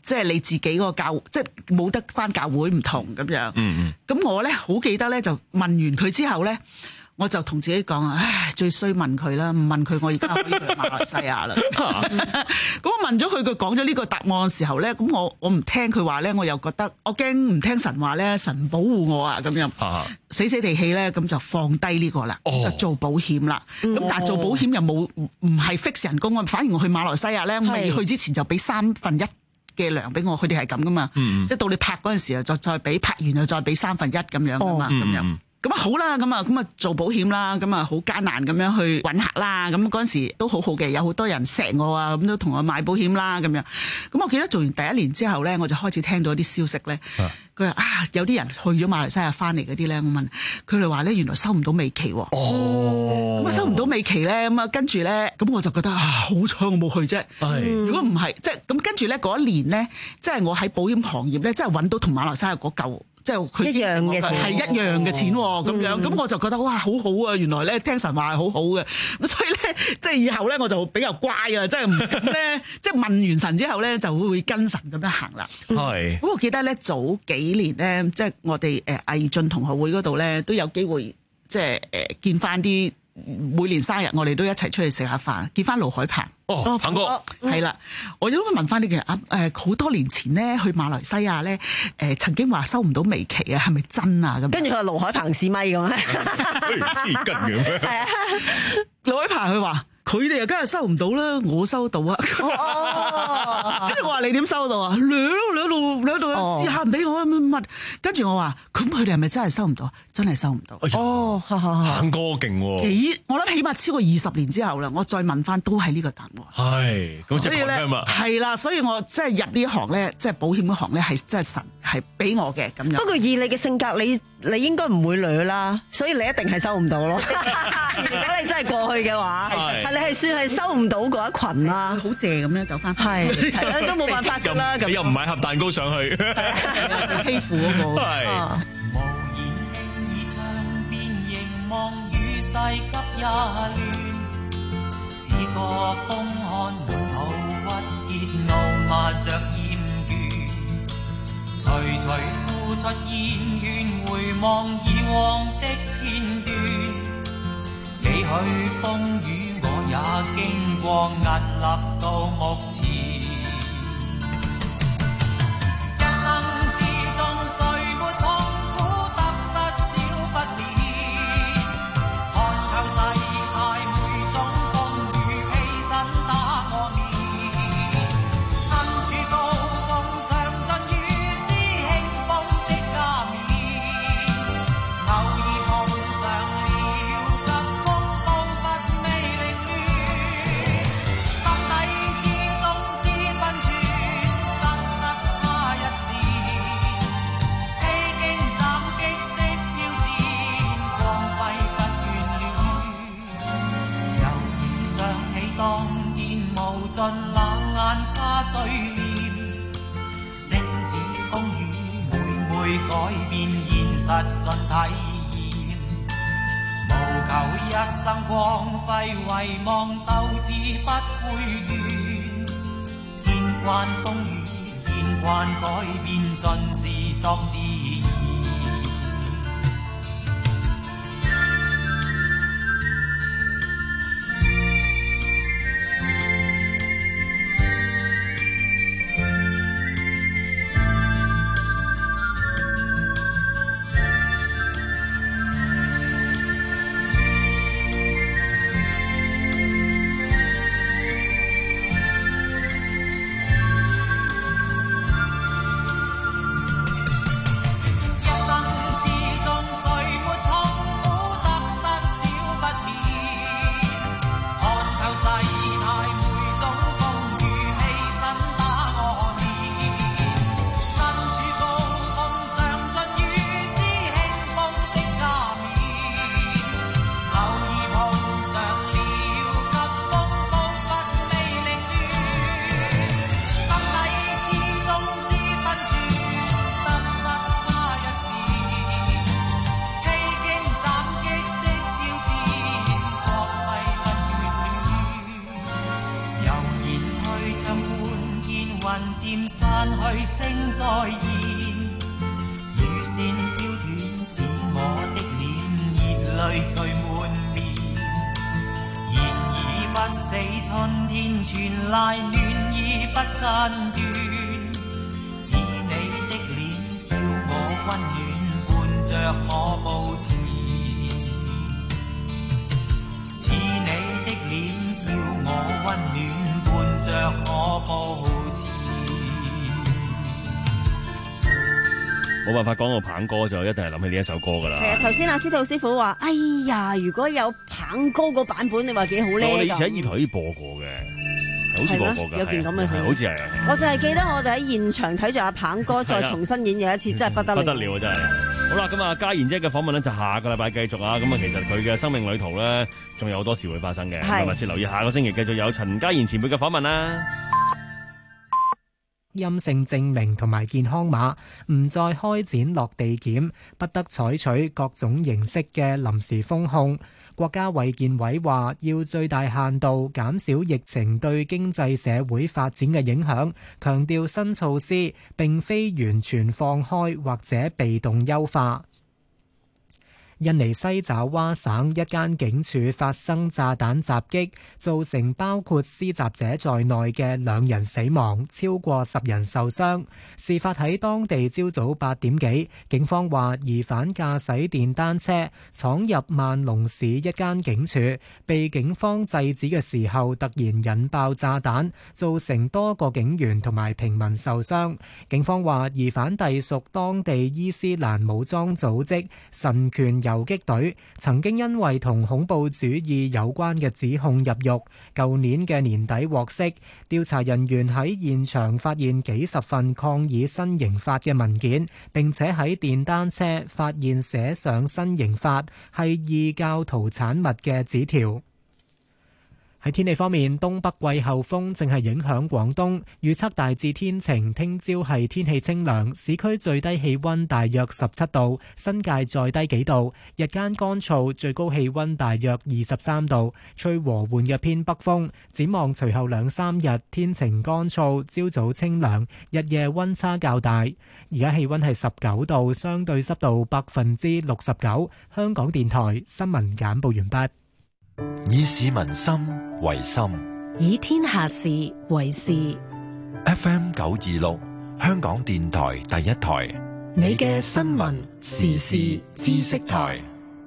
即係你自己個教，即係冇得返教會唔同咁樣。嗯咁、嗯、我咧好記得咧，就問完佢之後咧，我就同自己講啊，唉，最衰問佢啦，唔問佢我而家可以去馬來西亞啦。咁我問咗佢，佢講咗呢個答案嘅時候咧，咁我我唔聽佢話咧，我又覺得我驚唔聽神話咧，神保護我啊咁樣，死死地氣咧，咁就放低呢個啦，就做保險啦。咁、哦、但係做保險又冇唔係 fix 人工啊，反而我去馬來西亞咧，未去之前就俾三分一嘅糧俾我，佢哋係咁噶嘛，嗯、即係到你拍嗰陣時啊，就再俾，拍完又再俾三分一咁樣噶嘛，咁、哦、樣。咁啊好啦，咁啊咁啊做保險啦，咁啊好艱難咁樣去揾客啦，咁嗰陣時都好好嘅，有好多人錫我啊，咁都同我買保險啦，咁樣。咁我記得做完第一年之後咧，我就開始聽到一啲消息咧，佢話啊有啲人去咗馬來西亞翻嚟嗰啲咧，我問佢哋話咧，原來收唔到尾期喎。哦，咁啊收唔到尾期咧，咁啊跟住咧，咁我就覺得啊好彩我冇去啫。如果唔係，即係咁跟住咧嗰一年咧，即係我喺保險行業咧，即係揾到同馬來西亞嗰嚿。即係佢一樣嘅係一樣嘅錢喎，咁、哦、樣咁、嗯、我就覺得哇好好啊！原來咧聽神話係好好嘅，咁所以咧即係以後咧我就比較乖啊！即係唔咁咧，即係問完神之後咧就會跟神咁樣行啦。係。咁我記得咧早幾年咧，即係我哋誒毅進同學會嗰度咧都有機會即係誒見翻啲每年生日我哋都一齊出去食下飯，見翻盧海鵬。哦，鵬哥，係啦，我都問翻呢嘅啊誒，好多年前咧去馬來西亞咧誒，曾經話收唔到尾期啊，係咪真啊？咁跟住佢話盧海鵬試咪咁啊，黐筋嘅，係啊，盧海鵬佢話。佢哋又梗係收唔到啦，我收到啊！跟住我話你點收到啊？兩兩度兩度試下唔俾我乜乜，跟住我話咁佢哋係咪真係收唔到？真係收唔到。哦，行哥勁喎！幾我諗起碼超過二十年之後啦，我再問翻都係呢個答案。係，咁所以咧係啦，所以我即係入呢行咧，即係保險嗰行咧係真係神係俾我嘅咁樣。不過以你嘅性格，你你應該唔會掠啦，所以你一定係收唔到咯。如果你真係過去嘅話，係你係算係收唔到嗰一群啦，好謝咁樣走翻。係係啦，都冇辦法㗎啦。咁你又唔買盒蛋糕上去，欺負嗰個。係。無言輕倚窗邊凝望與世急也亂，只覺風寒滿肚鬱結怒罵着厭倦，徐徐呼出煙圈，回望以往的片段。幾許風雨我也經過，屹立到目前。一生之中誰沒痛苦，得失少不免。看透世態每種風雨，犧牲打我面。身處高峰上進與師輕風的加冕，偶爾碰上當然無盡冷眼加醉臉，正似風雨每每改變現實盡體驗，無求一生光輝，遺忘鬥志不會亂，見慣風雨，見慣改變，盡是作自然。 漸散去聲再現，雨線飄斷似我的臉，熱淚隨滿面。然而不死春天傳來暖意不間斷，似你的臉叫我溫暖，伴着我步前。似你的臉叫我溫暖，伴着我步前。 冇辦法講到棒哥就一定係諗起呢一首歌噶啦。 係啊，頭先阿司徒師傅話：哎呀，如果有棒哥個版本，你話幾好咧？ 我哋以前喺二台播過嘅，好似播過㗎， 有件咁嘅事， 好似係。 我就係記得我哋喺現場睇住阿棒哥再重新演繹一次，真係不得了。 不得了啊！真係。好啦，咁啊，嘉賢姐嘅訪問咧就下個禮拜繼續啊。咁啊，其實佢嘅生命旅途咧，仲有好多事會發生嘅。咁密切留意下個星期繼續有陳嘉賢前輩嘅訪問啦。 陰性證明同埋健康碼，唔再開展落地檢，不得採取各種形式嘅臨時封控。國家衛健委話要最大限度減少疫情對經濟社會發展嘅影響，強調新措施並非完全放開或者被動優化。印尼西爪哇省一間警署發生炸彈襲擊，造成包括施襲者在內嘅兩人死亡，超過十人受傷。事發喺當地朝早八點幾，警方話疑犯駕駛電單車闖入萬隆市一間警署，被警方制止嘅時候突然引爆炸彈，造成多個警員同埋平民受傷。警方話疑犯隸屬當地伊斯蘭武裝組織神權游擊隊，曾經因為同恐怖主義有關嘅指控入獄，舊年嘅年底獲釋。調查人員喺現場發現幾十份抗議新刑法嘅文件，並且喺電單車發現寫上新刑法係異教徒產物嘅紙條。喺天氣方面，東北季候風正係影響廣東，預測大致天晴，聽朝係天氣清涼，市區最低氣溫大約十七度，新界再低幾度，日間乾燥，最高氣溫大約二十三度，吹和緩嘅偏北風。展望隨後兩三日天晴乾燥，朝早清涼，日夜溫差較大。而家氣溫係十九度，相對濕度百分之六十九。香港電台新聞簡報完畢。 以市民心為心， 以天下事為事。 F M 九二六，香港電台第一台， 你嘅新聞時事知識台。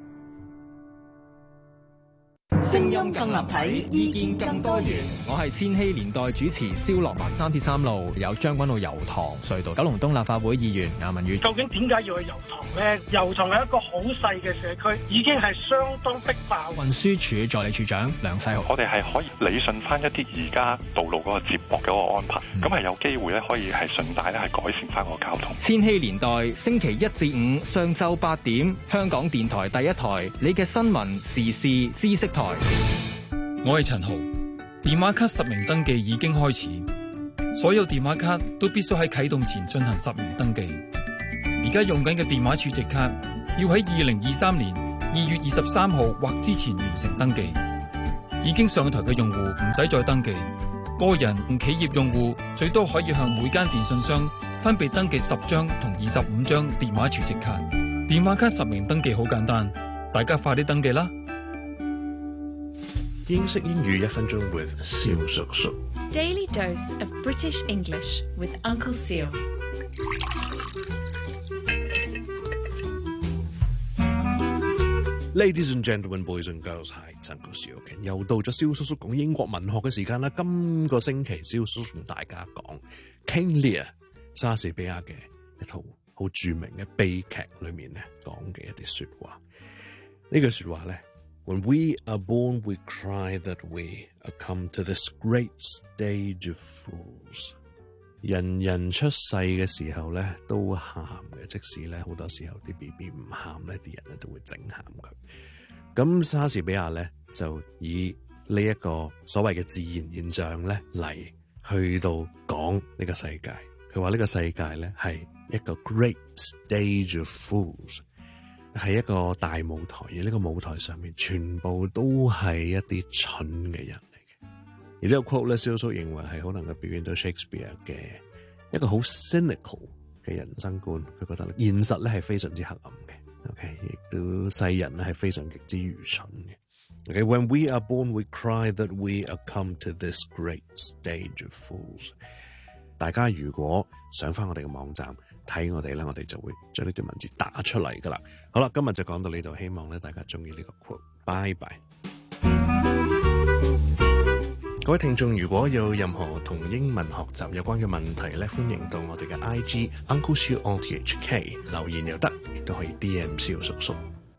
聲音更立體，意見更多元。 我係千禧年代主持蕭樂文。三鐵三路有將軍澳油塘隧道，九龍東立法會議員顏文宇。 究竟點解要去油塘呢？油塘係一個好細嘅社區，已經係相當逼爆。 運輸署助理處長梁世豪。 我哋係可以理順翻一啲而家道路嗰個接駁嘅嗰個安排，咁係、嗯、有機會咧可以係順帶咧係改善翻個交通。 千禧年代星期一至五上晝八點，香港電台第一台，你嘅新聞時事知識台。 我係陳豪，電話卡實名登記已經開始，所有電話卡都必須喺啟動前進行實名登記。而家用緊嘅電話儲值卡要喺二零二三年二月二十三號或之前完成登記。已經上台嘅用戶唔使再登記，個人同企業用戶最多可以向每間電信商分別登記十張同二十五張電話儲值卡。電話卡實名登記好簡單，大家快啲登記啦！ 英式英語一分鐘 with 蕭叔叔。 Daily dose of British English with Uncle Seal。 Ladies and gentlemen, boys and girls， 係陳國少嘅，又到咗蕭叔叔講英國文學嘅時間啦。今個星期蕭叔叔同大家講 King Lear 莎士比亞嘅一套好著名嘅悲劇裏面咧講嘅一啲說話。呢句說話咧。When we are born, we cry that we are come to this great stage of fools。人人出世嘅時候咧都喊嘅，即使咧好多時候啲 B B 唔喊咧，啲人咧都會整喊佢。咁莎士比亞咧就以呢一個所謂嘅自然現象咧嚟去到講呢個世界。佢話呢個世界咧係一個 great stage of fools。係一個大舞台，而呢個舞台上面全部都係一啲蠢嘅人嚟嘅。而呢個 quote 咧，蕭叔認為係可能夠表現到 Shakespeare 嘅一個好 cynical 嘅人生觀，佢覺得現實咧係非常之黑暗嘅。OK， 亦都世人咧係非常極之愚蠢嘅。Okay，when we are born, we cry that we are come to this great stage of fools。大家如果上翻我哋嘅網站睇我哋咧，我哋就會將呢段文字打出嚟噶啦。好啦，今日就講到呢度，希望咧大家中意呢個 quote。拜拜。各位聽眾，如果有任何同英文學習有關嘅問題咧，歡迎到我哋嘅 I G Uncle Siu O T H K 留言又得，亦都可以 D M 蕭叔叔。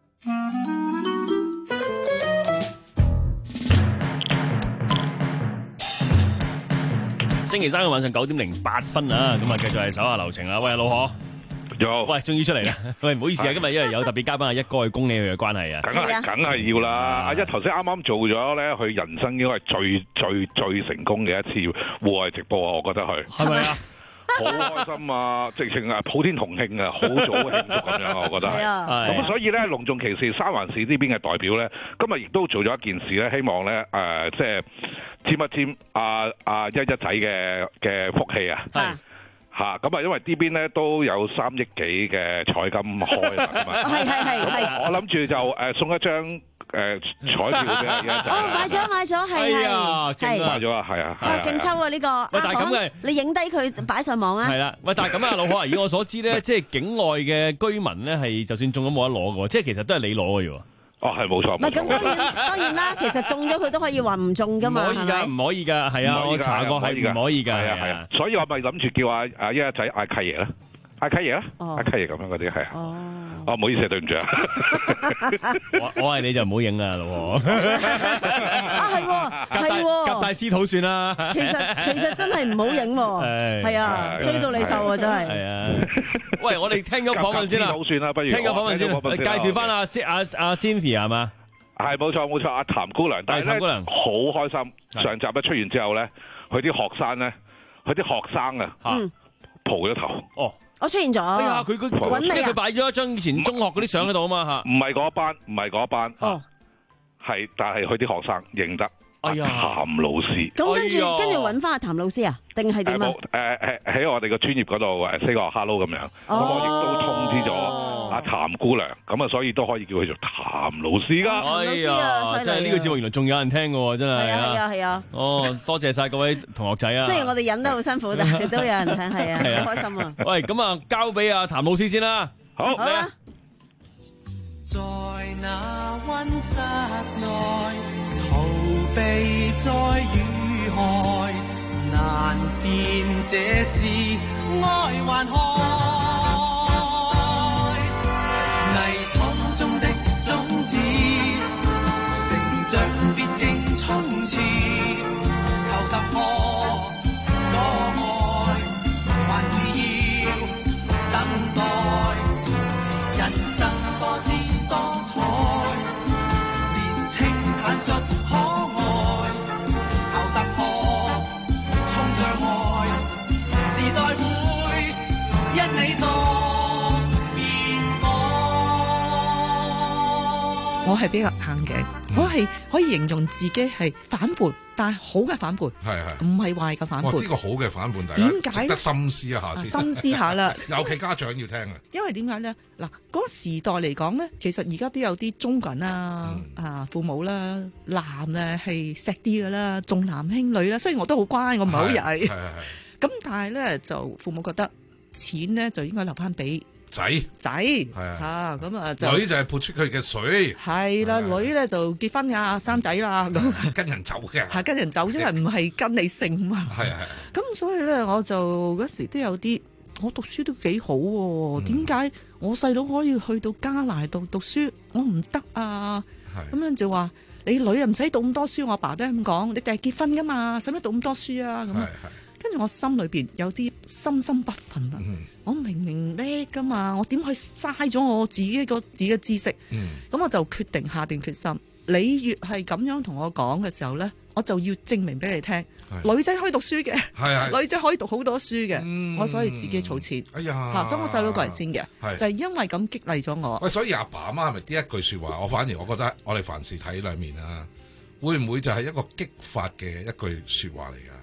星期三嘅晚上九點零八分啊，咁啊繼續係手下留情啦。喂，老何， 有， 喂，終於出嚟啦。喂，唔好意思啊，今日因為有特別嘉賓阿一哥去恭喜佢嘅關係啊。 梗係梗係要啦。阿一頭先啱啱做咗咧，佢人生應該係最最最成功嘅一次戶外直播啊！我覺得佢係咪啊？ 好開心啊！直情啊，普天同慶啊，好早慶祝咁樣啊！我覺得係。咁所以咧，隆重其事，三環市呢邊嘅代表咧，今日亦都做咗一件事咧，希望咧誒、呃，即係沾一沾阿阿一一仔嘅嘅福氣啊！係嚇，咁啊，因為呢邊咧都有三億幾嘅彩金開啦，咁啊， 係係係係。 我諗住就誒送一張。誒、呃、彩票俾阿一仔哦，買咗買咗，係係係買咗啊，係啊， 啊勁抽啊呢個！ 喂，但係咁嘅， 你影低佢擺上網啊！ 係啦，喂，但係咁啊，老何啊，以我所知咧，即係境外嘅居民咧，係就算中咗冇得攞嘅喎，即係其實都係你攞嘅啫喎。 哦，係冇錯。唔係咁當然當然啦，其實中咗佢都可以話唔中噶嘛， 唔可以㗎，唔可以㗎，係啊，我查過係唔可以㗎， 係啊係啊，所以我咪諗住叫阿阿一一仔嗌契爺啦。嗌契爺啦，嗌契爺咁樣嗰啲係啊。哦，唔好意思，對唔住啊。 我我係你就唔好影啦，老婆。 啊係喎，係喎， 夾大司徒算啦。 其實其實真係唔好影喎，係啊，追到你手啊真係。 係啊。喂，我哋聽咗訪問先啦。 好算啦，不如聽咗訪問先。你介紹翻阿阿阿 Cynthia 係嘛？ 係冇錯冇錯，阿譚姑娘，但係咧好開心。上集一出完之後咧，佢啲學生咧，佢啲學生啊，蒲咗頭。 哦。 我出現咗， 哎呀，佢佢揾你啊！ 佢擺咗一張以前中學嗰啲相喺度啊嘛嚇， 唔係嗰班，唔係嗰班，哦，係，但係佢啲學生認得，哎呀，譚老師， 咁跟住跟住揾翻阿譚老師啊，定係點啊？ 誒誒喺我哋個專業嗰度誒 say 個 hello 咁樣，咁我亦都通知咗阿譚姑娘，咁啊所以都可以叫佢做譚老師㗎。 譚老師啊， 真係呢個節目原來仲有人聽嘅喎，真係。 係啊係啊係啊！ 哦，多謝晒各位同學仔啊！ 雖然我哋忍得好辛苦，但係都有人聽，係啊，好開心啊！ 喂，咁啊，交俾阿譚老師先啦。 好， 好啊。 在那溫室內，逃避在雨害，難辨這是愛還害。泥土中的種子，成長必經衝刺，求突破阻礙，還是要等待。人生多姿多彩，年青坦率可愛，求突破衝障礙，時代會因你多變改。 我係比較硬頸，嗯、我係可以形容自己係反叛，但係好嘅反叛， 係係唔係壞嘅反叛。 呢、呢個好嘅反叛，大家值得深思一下先。 深思下啦， 尤其家長要聽啊。 因為點解咧？嗱，嗰個時代嚟講咧，其實而家都有啲中國人啊、嗯、啊父母啦，男咧係錫啲噶啦，重男輕女啦。雖然我都好乖，我唔係好曳，咁但係咧就父母覺得錢咧就應該留翻俾仔仔嚇，咁啊就女就係潑出佢嘅水， 係啦，女咧就結婚呀生仔啦，咁跟人走嘅， 係跟人走，因為唔係跟你姓嘛。係係。咁所以咧，我就嗰時都有啲，我讀書都幾好喎。點解我細佬可以去到加拿大讀讀書，我唔得啊？咁樣就話你女又唔使讀咁多書，我阿爸都係咁講，你第日結婚噶嘛，使乜讀咁多書啊？咁。跟住我心裏邊有啲心心不忿啊！嗯、我明明叻噶嘛，我點可以嘥咗我自己個自己嘅知識？咁、嗯、我就決定下定決心，你越係咁樣同我講嘅時候咧，我就要證明俾你聽，女仔可以讀書嘅，女仔可以讀好多書嘅，嗯、我所以自己儲錢。哎呀，嚇！所以我細佬過嚟先嘅，就係因為咁激勵咗我。 喂，所以阿爸阿媽係咪呢一句説話？我反而我覺得我哋凡事睇兩面啊，會唔會就係一個激發嘅一句説話嚟㗎？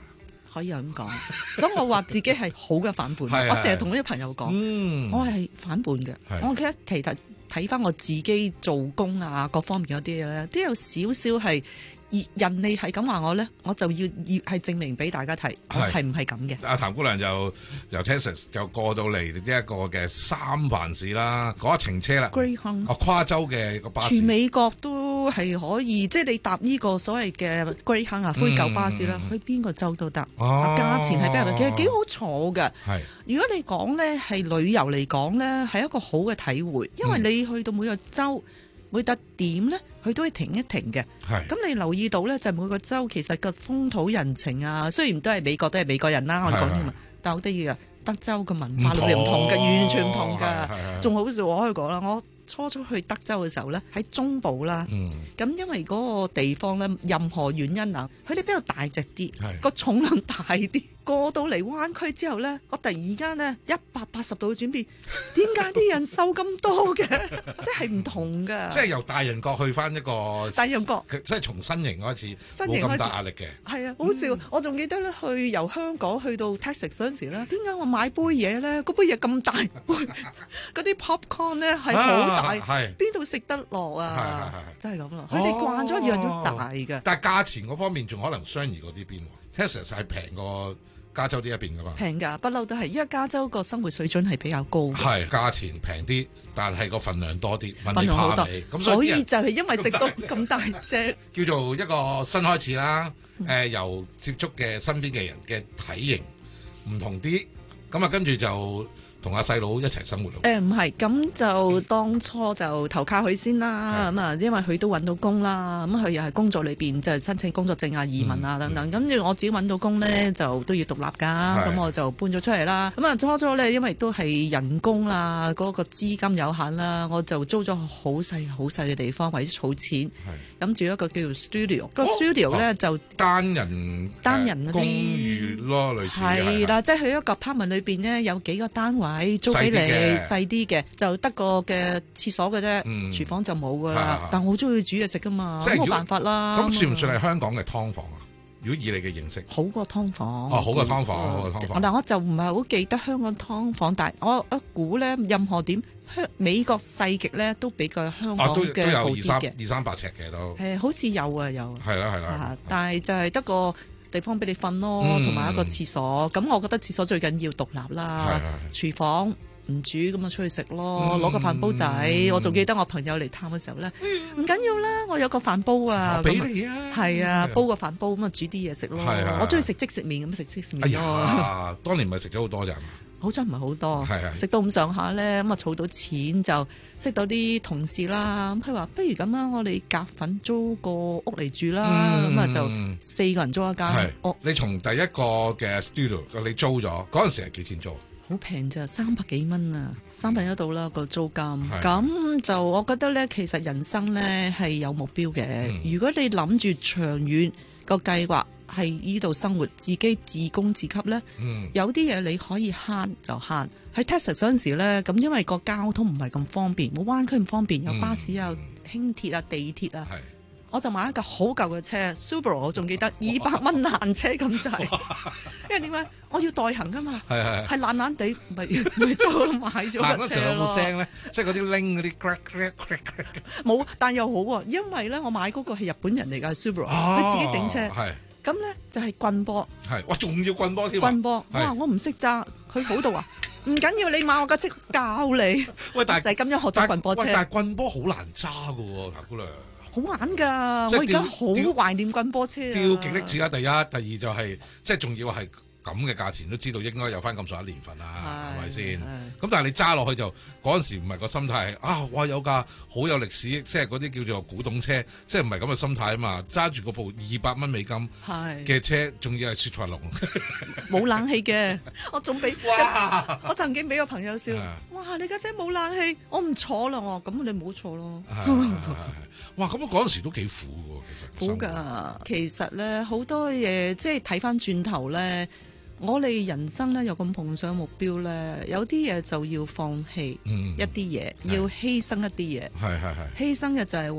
可以咁講，所以我話自己係好嘅反叛。我成日同啲朋友講，嗯、我係反叛嘅。我記得其實睇翻我自己做工啊，各方面嗰啲嘢咧，都有少少係。而人哋係咁話我咧，我就要要係證明俾大家睇，係唔係咁嘅？ 阿譚姑娘就由 Texas 就過到嚟呢一個嘅三藩市啦，嗰一程車啦 Greyhound 哦，跨州嘅個巴士， 全美國都係可以，即係你搭呢個所謂嘅 Greyhound 啊灰舊巴士啦，嗯、去邊個州都得。哦，價錢係比較，其實幾好坐嘅。係，如果你講咧係旅遊嚟講咧，係一個好嘅體會，因為你去到每個州。嗯每笪點咧，佢都會停一停嘅。咁你留意到咧，就每個州其實個風土人情啊，雖然都係美國，都係美國人啦，我哋講添啊，但好得意啊，德州嘅文化裏面唔同嘅，完全唔同㗎。仲好笑，我可以講啦，我初初去德州嘅時候咧，喺中部啦，咁、嗯、因為嗰個地方咧，任何原因啊，佢哋比較大隻啲，個重量大啲。過到嚟灣區之後咧，我突然間咧一百八十度嘅轉變，點解啲人瘦咁多嘅？即係唔同㗎。 即係由大人國去翻一個大人國， 即係從身形開始， 冇咁大壓力嘅。 係啊，好笑！嗯、我仲記得咧，去由香港去到 Texas 嗰陣時咧，點解我買杯嘢咧？嗰杯嘢咁大，嗰啲 popcorn 咧係好大，邊度食得落啊？真係咁咯，佢哋慣咗一樣都大嘅。 但係價錢嗰方面仲可能相宜過啲邊 Texas 係平過加州呢一邊噶嘛？ 平㗎，不嬲都係，因為加州個生活水準係比較高嘅。係價錢平啲，但係個份量多啲，問你份量好多。 咁所以就係因為食到咁大隻， 叫做一個新開始啦。誒、呃，由接觸嘅身邊嘅人嘅體型唔同啲，咁啊跟住就同阿細佬一齊生活咯。 誒唔係，咁就當初就投靠佢先啦。咁啊，因為佢都揾到工啦，咁佢又係工作裏邊就係申請工作證啊、移民啊等等。跟住、嗯、我自己揾到工咧，就都要獨立㗎。咁我就搬咗出嚟啦。咁啊，初初咧，因為都係人工啦，嗰、嗰個資金有限啦，我就租咗好細好細嘅地方，為咗儲錢。咁住一個叫做 studio，個 studio 咧、哦、就單人單人公寓咯，類似係啦，即係佢一個 apartment 裏邊咧有幾個單位租俾你，細啲嘅就得個嘅廁所嘅啫，嗯、廚房就冇噶啦。但我好中意煮嘢食噶嘛，咁冇辦法啦。 咁算唔算係香港嘅劏房啊？如果以你嘅認識， 好過劏房。 哦，好過劏房，好過劏房。 但我就唔係好記得香港劏房，但係我一估咧，任何點香美國細極咧都比較香港嘅好啲嘅。 都有二三二三百尺嘅都。 誒，好似有啊，有。 係啦，係啦。 但係就係得個地方俾你瞓咯，同埋、嗯、一個廁所。咁我覺得廁所最緊要獨立啦。廚房唔煮咁啊，出去食咯，攞、嗯、個飯煲仔。嗯、我仲記得我朋友嚟探嘅時候咧，唔緊要啦，我有個飯煲啊， 俾你啊， 係啊，煲個飯煲咁啊，煮啲嘢食咯。我中意食即食麵咁食即食麵。 哎呀，當年咪食咗好多人。 好彩唔係好多，食到咁上下咧，咁啊儲到錢就識到啲同事啦。咁佢話不如咁啦，我哋夾份租個屋嚟住啦。咁啊、嗯、就四個人租一間屋。 你從第一個嘅 studio 你租咗嗰陣時係幾錢租？ 好平咋，三百幾蚊啊，三分一度啦個租金。咁就我覺得咧，其實人生咧係有目標嘅。嗯、如果你諗住長遠個計劃。係依度生活，自己自供自給咧。嗯、有啲嘢你可以慳就慳。喺 Texas 嗰陣時咧，咁因為個交通唔係咁方便，冇灣區唔方便，有巴士啊、嗯、輕鐵啊、地鐵啊，是我就買一架好舊嘅車 Subaru， 我仲記得二百蚊爛車咁滯。因為點解我要代行噶嘛？係係係爛爛地，咪咪就買咗架車咯。爛嗰時有冇聲咧？即係嗰啲拎嗰啲 crack crack crack crack。冇，但又好喎，因為咧我買嗰個係日本人嚟㗎 Subaru，佢、哦、自己整車。係。咁咧就係棍波， 係哇，仲要棍波添。 棍波，哇！我唔識揸，佢好到話唔緊要，你買我架車教你。喂，但係就係咁樣學咗棍波車。 但係棍波好難揸噶喎，譚姑娘。 好玩㗎，我而家好懷念棍波車啊！ 吊極力子啦，第一，第二就係即係仲要係。咁嘅價錢都知道應該有翻咁上下年份啦，係咪先？咁但係你揸落去就嗰陣時唔係個心態啊！哇，有架好有歷史，即係嗰啲叫做古董車，即係唔係咁嘅心態啊嘛！揸住嗰部二百蚊美金嘅車，仲要係雪佛龍， 冇冷氣嘅，我仲俾我曾經俾個朋友笑，哇！你架車冇冷氣，我唔坐啦，我咁你唔好坐咯。 哇！咁嗰陣時都幾苦嘅，其實苦㗎。其實咧好多嘢，即係睇翻轉頭咧。我哋人生咧有咁夢想目標咧，有啲嘢就要放棄一啲嘢，嗯、要犧牲一啲嘢。係係係。犧牲嘅就係話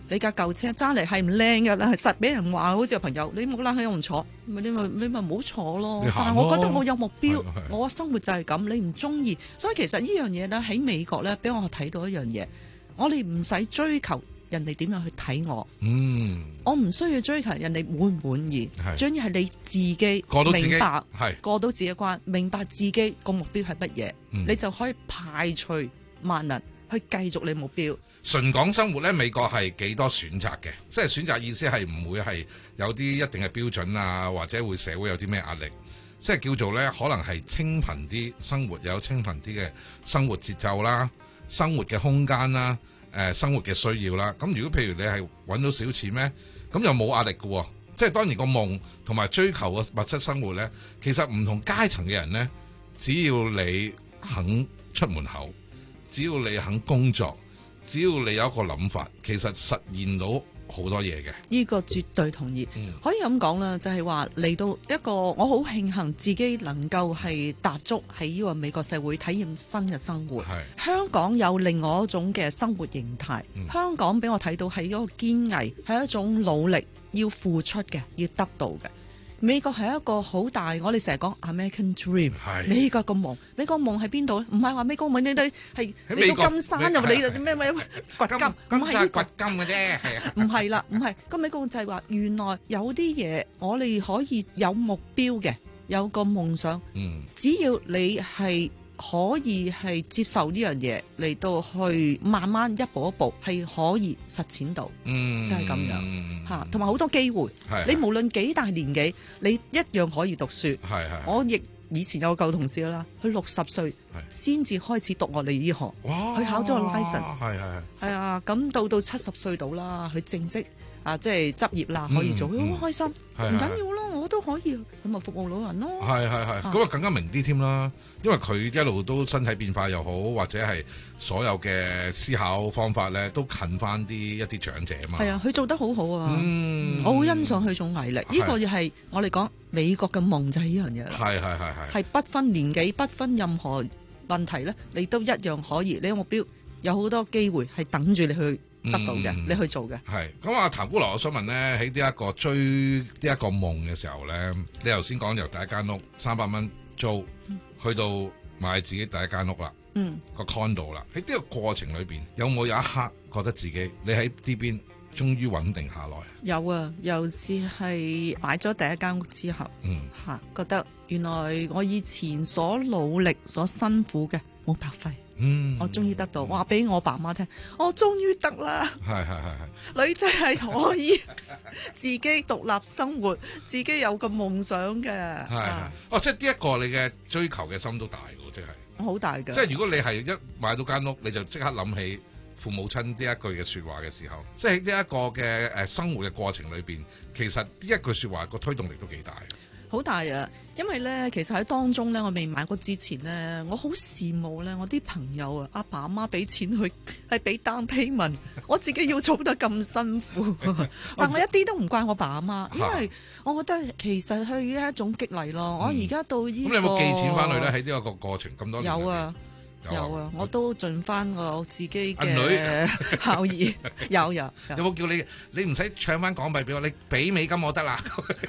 你架舊車揸嚟係唔靚㗎啦，實俾人話好似有朋友你冇冷氣我唔坐，咪你咪你咪唔好坐咯。但係我覺得我有目標，我生活就係咁，你唔中意，所以其實呢樣嘢咧喺美國咧，俾我睇到一樣嘢，我哋唔使追求人哋點樣去睇我，嗯，我唔需要追求人哋滿唔滿意，最緊要係你自己過到自己明白， 係過到自己關，明白自己個目標係乜嘢， 嗯、 你就可以排除萬難去繼續你目標。 純講生活咧，美國係幾多選擇嘅，即係選擇意思係唔會係有啲一定嘅標準啊，或者會社會有啲咩壓力，即係叫做咧可能係清貧啲生活，有清貧啲嘅生活節奏啦，生活嘅空間啦，誒、呃、生活嘅需要啦。咁如果譬如你係揾到少錢咩，咁又冇壓力嘅喎。即係當然個夢同埋追求嘅物質生活咧，其實唔同階層嘅人咧，只要你肯出門口，只要你肯工作，只要你有一個諗法，其實實現到好多嘢嘅。 呢個絕對同意，嗯、可以咁講啦，就係話嚟到一個，我好慶幸自己能夠係踏足喺呢個美國社會體驗新嘅生活。香港有另外一種嘅生活形態，嗯、香港俾我睇到係一個堅毅，係一種努力要付出嘅，要得到嘅。美國係一個好大，我哋成日講 American Dream， 美國個夢，美國夢喺邊度咧？唔係話美國夢，你哋係你到金山又你咩咩掘金，唔係呢個掘金嘅啫，係啊， 唔係啦，唔係個美國就係話，原來有啲嘢我哋可以有目標嘅，有個夢想，嗯，只要你係可以係接受呢樣嘢嚟到去慢慢一步一步係可以實踐到，嗯，就係咁樣嚇，同埋好多機會。你無論幾大年紀，你一樣可以讀書。係係，我亦以前有個舊同事啦，佢六十歲先至開始讀我哋醫學，佢考咗個 license。係係係啊，咁到到七十歲到啦，佢正式啊即係執業啦，可以做，佢好開心。唔緊要咯，我都可以，咁咪服務老人咯。係係係，咁啊更加明啲添啦，因為佢一路都身體變化又好，或者係所有嘅思考方法咧，都近翻啲一啲長者啊嘛。係啊，佢做得好好啊，嗯、我好欣賞佢種毅力。呢、呢個又係我哋講美國嘅夢就係呢樣嘢啦。係係係係，係不分年紀，不分任何問題咧，你都一樣可以。你有目標，有好多機會係等住你去得到嘅，嗯、你去做嘅。係咁啊，譚姑娘，我想問咧，喺呢一個追呢一個夢嘅時候咧，你頭先講由第一間屋三百蚊租，嗯、去到買自己第一間屋啦，嗯，個 condo 啦，喺呢個過程裏邊，有冇有，有一刻覺得自己你喺呢邊終於穩定下來？有啊，尤其係買咗第一間屋之後，嗯，嚇覺得原來我以前所努力、所辛苦嘅冇白費。嗯，我終於得到，話俾我爸媽聽，我終於得啦。係係係係，女仔係可以自己獨立生活，自己有個夢想嘅。係係，哦，即係呢一個你嘅追求嘅心都大嘅，即係好大嘅。即係如果你係一買到間屋，你就即刻諗起父母親呢一句嘅說話嘅時候，即係呢一個嘅誒生活嘅過程裏邊，其實呢一句說話個推動力都幾大。好大啊！因為咧，其實喺當中咧，我未買過之前咧，我好羨慕咧，我啲朋友啊，阿爸阿媽俾錢去係俾 down payment，我自己要做得咁辛苦，但我一啲都唔怪我爸阿媽，因為我覺得其實係一種激勵咯。嗯、我而家到呢、這個，咁你有冇寄錢翻去咧？喺呢一個過程咁多年，有啊。有啊，我都盡翻我自己嘅孝義，有有。有冇叫你？你唔使唱翻港幣俾我，你俾美金我得啦。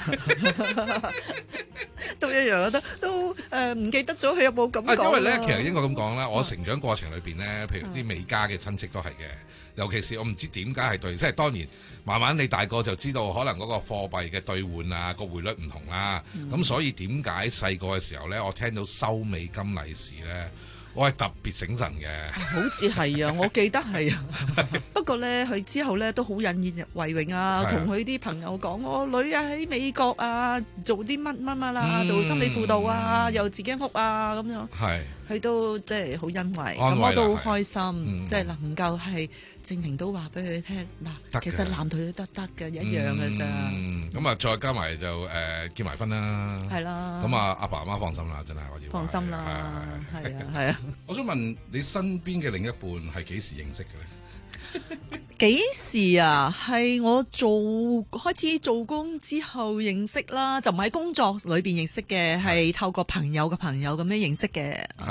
都一樣，都都誒唔、呃、記得咗佢有冇咁講。因為咧，其實應該咁講啦，我成長過程裏邊咧，譬如啲美加嘅親戚都係嘅，尤其是我唔知點解係對，即係當然慢慢你大個就知道，可能嗰個貨幣嘅兌換啊，個匯率唔同啦。咁、嗯、所以點解細個嘅時候咧，我聽到收美金利是咧？我係特別醒神嘅，好似係啊，我記得係啊。不過咧，佢之後咧都好引以為榮啊，同佢啲朋友講，我女啊喺美國啊，做啲乜乜乜啦，做心理輔導啊，又自己屋啊咁樣。係，佢都即係好欣慰，咁我都好開心，即係能夠係證明到話俾佢聽嗱，其實男女都得得嘅，一樣嘅咋。咁啊，再加埋就誒結埋婚啦，係啦。咁啊，阿爸阿媽放心啦，真係可以放心啦，係啊，係啊。我想問你身邊嘅另一半係幾時認識嘅咧？幾時啊？係我做開始做工之後認識啦，就唔係喺工作裏邊認識嘅，係透過朋友嘅朋友咁樣認識嘅。係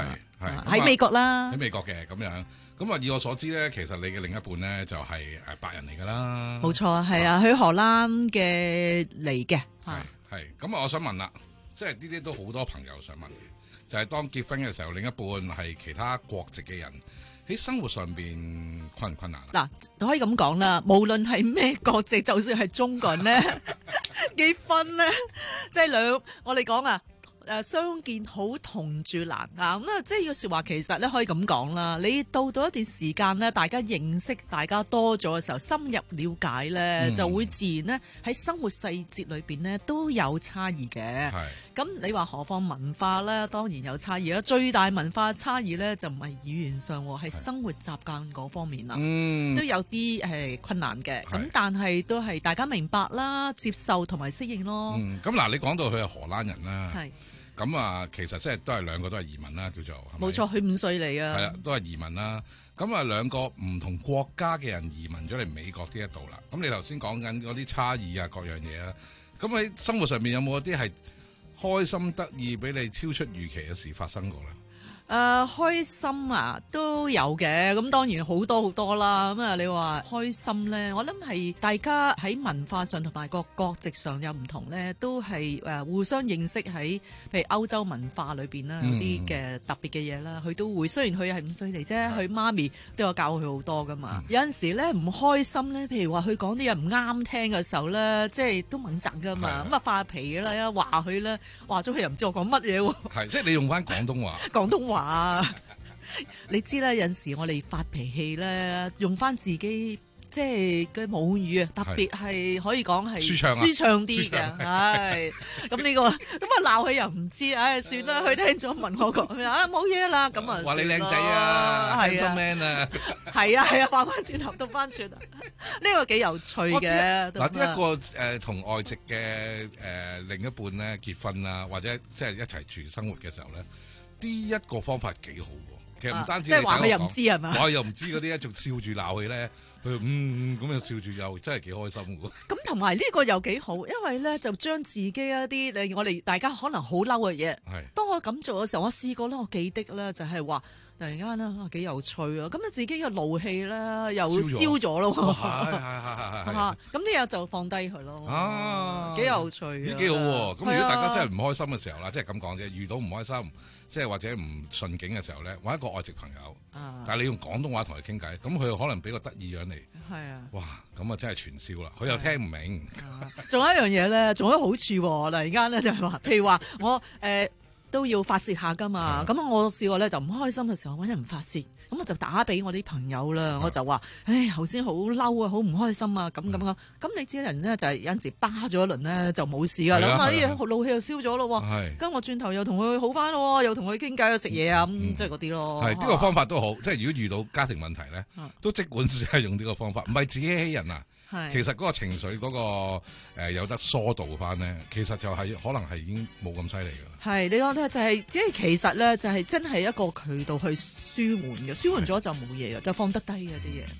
喺美國啦， 喺美國嘅咁樣。咁啊，以我所知咧，其實你嘅另一半咧就係誒白人嚟㗎啦。 冇錯，係啊，去荷蘭嘅嚟嘅。 係係。咁啊，我想問啦，即係呢啲都好多朋友想問嘅，就係當結婚嘅時候，另一半係其他國籍嘅人，喺生活上邊困唔困難？ 嗱，可以咁講啦，無論係咩國籍，就算係中國人咧，結婚咧，即係兩我哋講啊。誒相見好同住難啊！咁啊，即係呢個説話其實咧可以咁講啦。你到到一段時間咧，大家認識大家多咗嘅時候，深入了解咧，嗯、就會自然咧喺生活細節裏邊咧都有差異嘅。咁你話何況文化咧，當然有差異啦。最大文化差異咧就唔係語言上，係生活習慣嗰方面啦，嗯、都有啲係困難嘅。咁但係都係大家明白啦、接受同埋適應咯。咁嗱、 嗯，你講到佢係荷蘭人啦。咁啊，其實即係都係兩個都係移民啦，叫做冇錯，佢五歲嚟啊， 係啦，都係移民啦。咁啊，兩個唔同國家嘅人移民咗嚟美國呢一度啦。咁你頭先講緊嗰啲差異啊，各樣嘢啊，咁喺生活上面有冇一啲係開心得意，俾你超出預期嘅事發生過咧？ 誒、呃、開心啊都有嘅，咁當然好多好多啦。咁啊，你話開心咧，我諗係大家喺文化上同埋個國籍上有唔同咧，都係誒互相認識喺譬如歐洲文化裏邊啦，有啲嘅特別嘅嘢啦。佢都會雖然佢係五歲嚟啫，佢媽咪都有教佢好多噶嘛。嗯、有陣時咧唔開心咧，譬如話佢講啲嘢唔啱聽嘅時候咧，即係都猛窒噶嘛。咁啊發脾啦，話佢咧話咗佢又唔知我講乜嘢喎。 係即係你用翻廣東話。 廣東話。啊！你知啦，有陣時我哋發脾氣咧，用翻自己即係嘅母語啊，特別係可以講係舒暢舒暢啲嘅，係咁呢個咁啊鬧佢又唔知，唉算啦，佢聽咗問我講咩啊，冇嘢啦，咁啊話你靚仔啊，handsome man啊， 係啊係啊，翻翻轉頭倒翻轉頭，呢個幾有趣嘅。 嗱，一個誒同外籍嘅誒另一半咧結婚啊，或者即係一齊住生活嘅時候咧。呢一個方法幾好喎，其實唔單止、啊、 即係話佢又唔知係嘛， 話又唔知嗰啲，仲笑住鬧佢咧，佢嗯咁又笑住又真係幾開心喎。 咁同埋呢個又幾好，因為咧就將自己一啲誒我哋大家可能好嬲嘅嘢，係當我咁做嘅時候，我試過咧，我記得咧就係話。突然間啦，幾有趣啊！咁啊，自己嘅怒氣咧又消咗咯喎，係係係係係，咁呢日就放低佢咯，啊，幾有趣啊！ 呢幾好喎！咁如果大家真係唔開心嘅時候啦，即係咁講啫，遇到唔開心，即係或者唔順境嘅時候咧，揾一個外籍朋友，但係你用廣東話同佢傾偈，咁佢可能俾個得意樣嚟，係啊，哇！咁啊真係傳銷啦，佢又聽唔明。 仲有一樣嘢咧，仲有好處喎！突然間咧就係話，譬如話我誒。都要發泄下噶嘛，咁的我試過咧就唔開心嘅時候揾人發泄，咁我就打俾我啲朋友啦，的我就話：唉，頭先好嬲啊，好唔開心啊，咁咁咁。咁你知人咧就係有陣時巴咗一輪咧就冇事噶啦，咁啊啲嘢怒氣又消咗咯喎，跟的我轉頭又同佢好翻咯，又同佢傾偈啊食嘢啊，咁即係嗰啲咯。 係呢、呢個方法都好，即係如果遇到家庭問題咧，的都即管試下用呢個方法，唔係自欺欺人啊。其實嗰個情緒嗰、嗰個、呃、有得疏導翻咧，其實就係、係、可能係已經冇咁犀利噶啦。 係你講咧就係即係其實咧就係真係一個渠道去舒緩嘅，舒緩咗就冇嘢嘅，就放得低嘅啲嘢。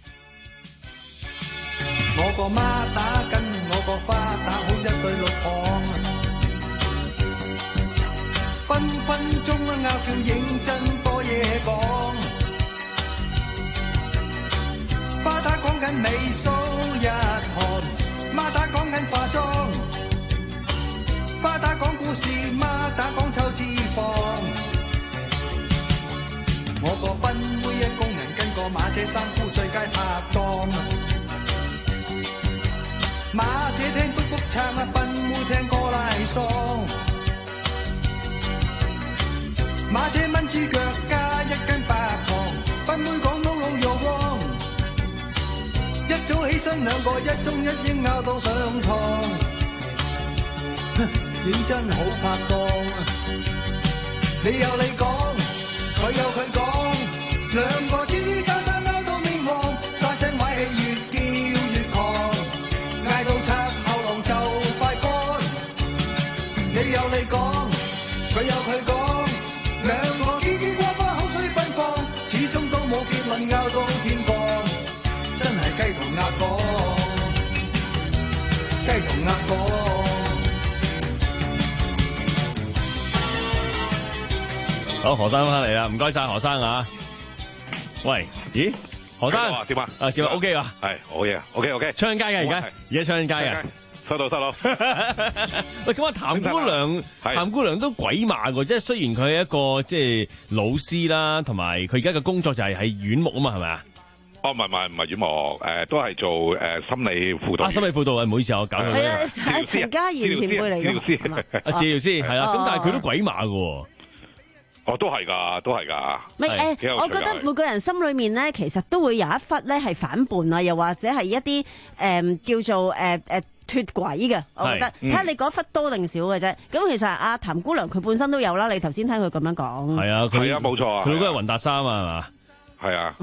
我個孖打跟我個花打好一對六項，分分鐘啊拗叫認真多嘢講。花打講緊美蘇日韓，孖打講緊化妝，花打講故事，孖打講抽脂肪。我個賓妹一工人跟個馬姐三夫最佳拍檔，馬姐聽嘟嘟唱啊，賓妹聽歌拉桑。馬姐炆豬腳加一斤白糖，賓妹講老老又旺。一早起身兩個一中一英拗到上堂，認真好拍檔。你有你講，佢有佢講，兩個吱吱喳喳拗到面黃，沙聲壞氣越叫越狂，嗌到拆喉嚨就快乾。你有你講，佢有佢講，兩個嘰嘰呱呱口水奔放，始終都冇結論拗到天光。真係雞同鴨講，雞同鴨講。 好，何生翻嚟啦，唔該晒何生啊。喂，咦，何生點啊？ 啊，叫 O K 啊？ 係好嘢 ，O K O K。 唱緊街嘅而家，而家唱緊街嘅。 收到收到。 喂，咁啊，譚姑娘，譚姑娘都鬼馬㗎，即係雖然佢係一個即係老師啦，同埋佢而家嘅工作就係喺院牧啊嘛，係咪啊？ 哦，唔係唔係唔係院牧，誒都係做誒心理輔導。 啊，心理輔導啊，唔好意思，我搞錯。 係啊，係陳家賢前輩嚟嘅。 治療師， 啊，治療師係啦，咁但係佢都鬼馬㗎。 哦，都係㗎，都係㗎。 咪誒，我覺得每個人心裏面咧，其實都會有一忽咧係反叛啊，又或者係一啲誒、嗯、叫做誒誒脫軌嘅。我覺得睇下、嗯、你嗰忽多定少嘅啫。咁其實阿譚姑娘佢本身都有啦。你頭先聽佢咁樣講， 係啊， 係啊，冇錯啊。 佢老公係雲達三啊，係嘛？ 係啊，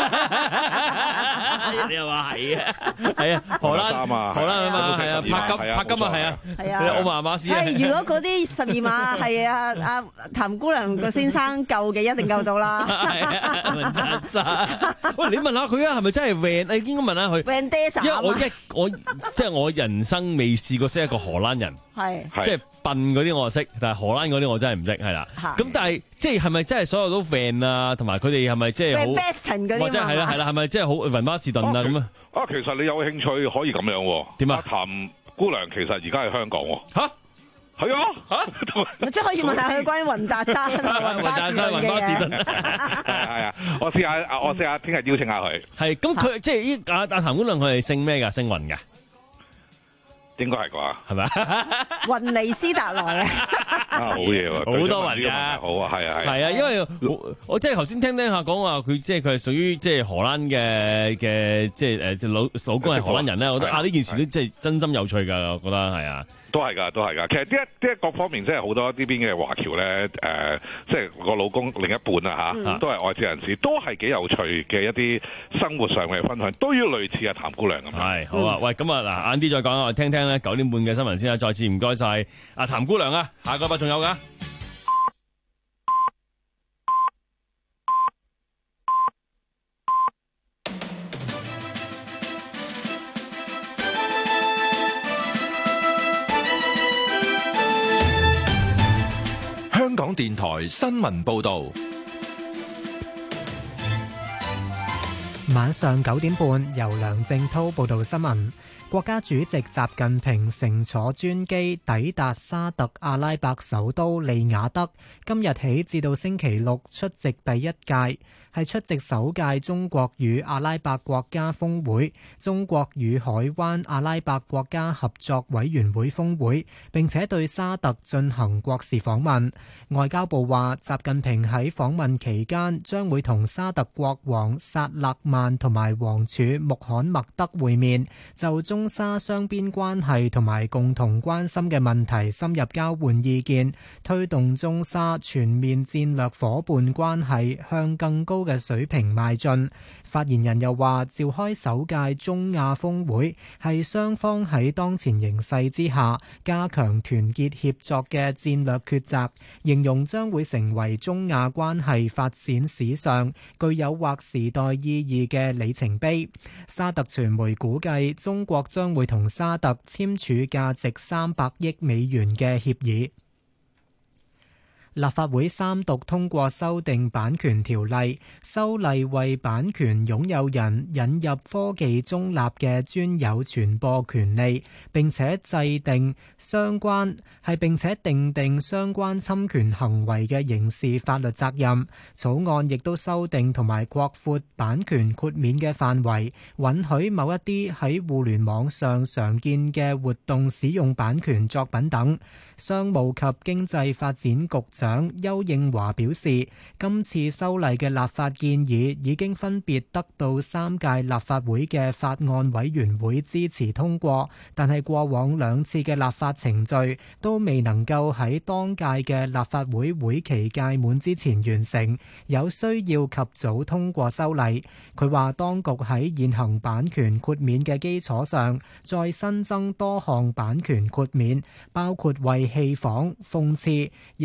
你又話係啊，係啊，荷蘭啊，荷蘭啊嘛，係啊，柏金柏金啊，係啊，係啊，奧馬馬斯。 係如果嗰啲十二碼係啊阿譚姑娘個先生救嘅，一定救到啦。 雲達三，喂，你問下佢啊，係咪真係 Van？你應該問下佢。 Van Dessa， 因為我一我即係我人生未試過識一個荷蘭人。 係， 即係笨嗰啲我就識，但係荷蘭嗰啲我真係唔識，係啦。咁但係即係係咪真係所有都 Van 啊？同埋佢哋係咪即係好？或者係啦係啦，係咪即係好雲巴士頓啊咁啊？ 啊，其實你有興趣可以咁樣喎。點啊？譚姑娘其實而家喺香港喎。嚇？係啊？嚇？ 即係可以問下佢關於雲達山、雲巴士頓嘅嘢。 係係啊！我試下，我試下聽日邀請下佢。 係咁，佢即係依阿阿譚姑娘佢係姓咩㗎？姓雲㗎？ 應該係啩，係咪雲尼斯達來啊！ 啊，好嘢喎， 好多雲㗎， 好啊，係啊，係。 係啊，因為我我即係頭先聽聽下講話，佢即係佢係屬於即係荷蘭嘅嘅即係誒老老公係荷蘭人咧，我覺得啊呢件事都即係真心有趣㗎，我覺得係啊。 都係㗎，都係㗎。其實呢一呢一各方面，即係好多呢邊嘅華僑咧，誒、呃，即係個老公另一半啊嚇，都係外籍人士，都係幾有趣嘅一啲生活上嘅分享，都要類似阿譚姑娘咁樣。 係好啊，喂，咁啊嗱，晏啲再講啊，我聽聽咧九點半嘅新聞先啊，再次唔該晒阿譚姑娘啊，下個禮拜仲有㗎。 香港電台新聞報道， 晚上九點半由梁正濤報道新聞。國家主席習近平乘坐專機抵達沙特阿拉伯首都利雅得，今日起至到星期六出席第一屆，係出席首屆中國與阿拉伯國家峰會、中國與海灣阿拉伯國家合作委員會峰會，並且對沙特進行國事訪問。外交部話，習近平喺訪問期間將會同沙特國王薩勒曼同埋王儲穆罕默德會面，就中沙雙邊關係同埋共同關心嘅問題深入交換意見，推動中沙全面戰略夥伴關係向更高嘅水平邁進。發言人又話，召開首屆中亞峰會係雙方喺當前形勢之下加強團結協作嘅戰略抉擇，形容將會成為中亞關係發展史上具有劃時代意義嘅里程碑。沙特傳媒估計，中國將會同沙特簽署價值三百億美元嘅協議。立法會三讀通過修訂版權條例，修例為版權擁有人引入科技中立嘅專有傳播權利，並且制定相關係並且訂定相關侵權行為嘅刑事法律責任。草案亦都修訂同埋擴闊版權豁免嘅範圍，允許某一啲喺互聯網上常見嘅活動使用版權作品等。商務及經濟發展局長邱應華表示，今次修例嘅立法建議已經分別得到三屆立法會嘅法案委員會支持通過，但係過往兩次嘅立法程序都未能夠喺當屆嘅立法會會期屆滿之前完成，有需要及早通過修例。佢話當局喺現行版權豁免嘅基礎上，再新增多項版權豁免，包括為戲仿、諷刺、營造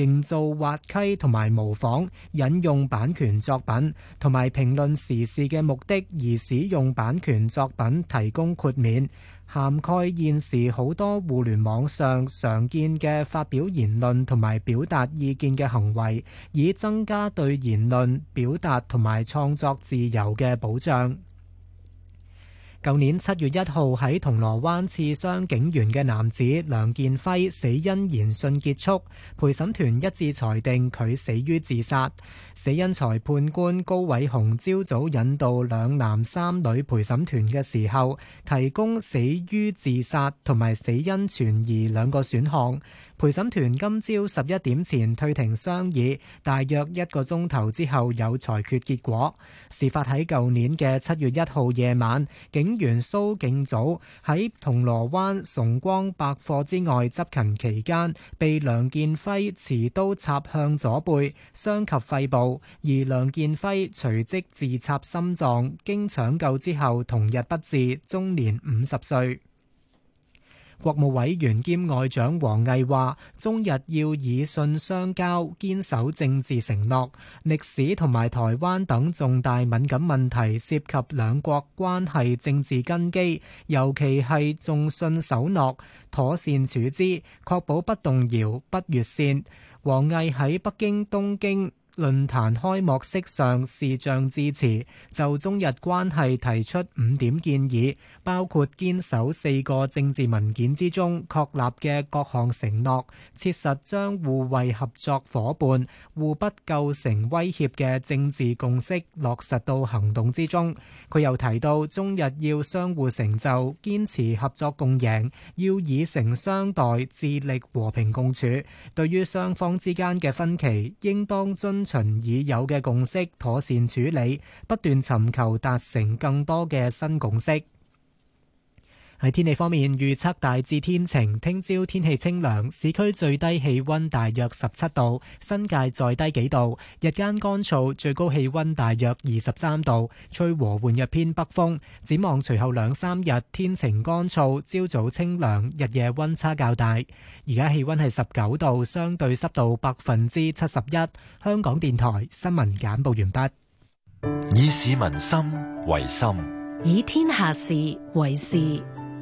到滑稽同埋模仿、引用版權作品同埋評論時事嘅目的而使用版權作品提供豁免，涵蓋現時好多互聯網上常見嘅發表言論同埋表達意見嘅行為，以增加對言論、表達同埋創作自由嘅保障。舊年七月一號喺銅鑼灣刺傷警員嘅男子梁建輝死因研訊結束，陪審團一致裁定佢死於自殺。死因裁判官高偉雄朝早引導兩男三女陪審團嘅時候，提供死於自殺同埋死因存疑兩個選項。陪審團今朝十一點前退庭商議，大約一個鐘頭之後有裁決結果。事發喺舊年嘅七月一號夜晚，警員蘇敬祖喺銅鑼灣崇光百貨之外執勤期間，被梁建輝持刀插向左背，傷及肺部，而梁建輝隨即自插心臟，經搶救之後同日不治，終年五十歲。國務委員兼外長王毅話，中日要以信相交，堅守政治承諾。歷史同埋台灣等重大敏感問題涉及兩國關係政治根基，尤其係重信守諾，妥善處之，確保不動搖、不越線。王毅喺北京、東京論壇開幕式上視像致辭，就中日關係提出五點建議，包括堅守四個政治文件之中確立嘅各項承諾，切實將互惠合作夥伴、互不構成威脅嘅政治共識落實到行動之中。佢又提到，中日要相互成就，堅持合作共贏，要以誠相待，致力和平共處。對於雙方之間嘅分歧，應當遵循已有嘅共識，妥善處理，不斷尋求達成更多嘅新共識。喺天氣方面，預測大致天晴，聽朝天氣清涼，市區最低氣溫大約十七度，新界再低幾度，日間乾燥，最高氣溫大約二十三度，吹和緩日偏北風。展望隨後兩三日天晴乾燥，朝早清涼，日夜溫差較大。而家氣溫係十九度，相對濕度百分之七十一。香港電台新聞簡報完畢。 以市民心為心， 以天下事為事。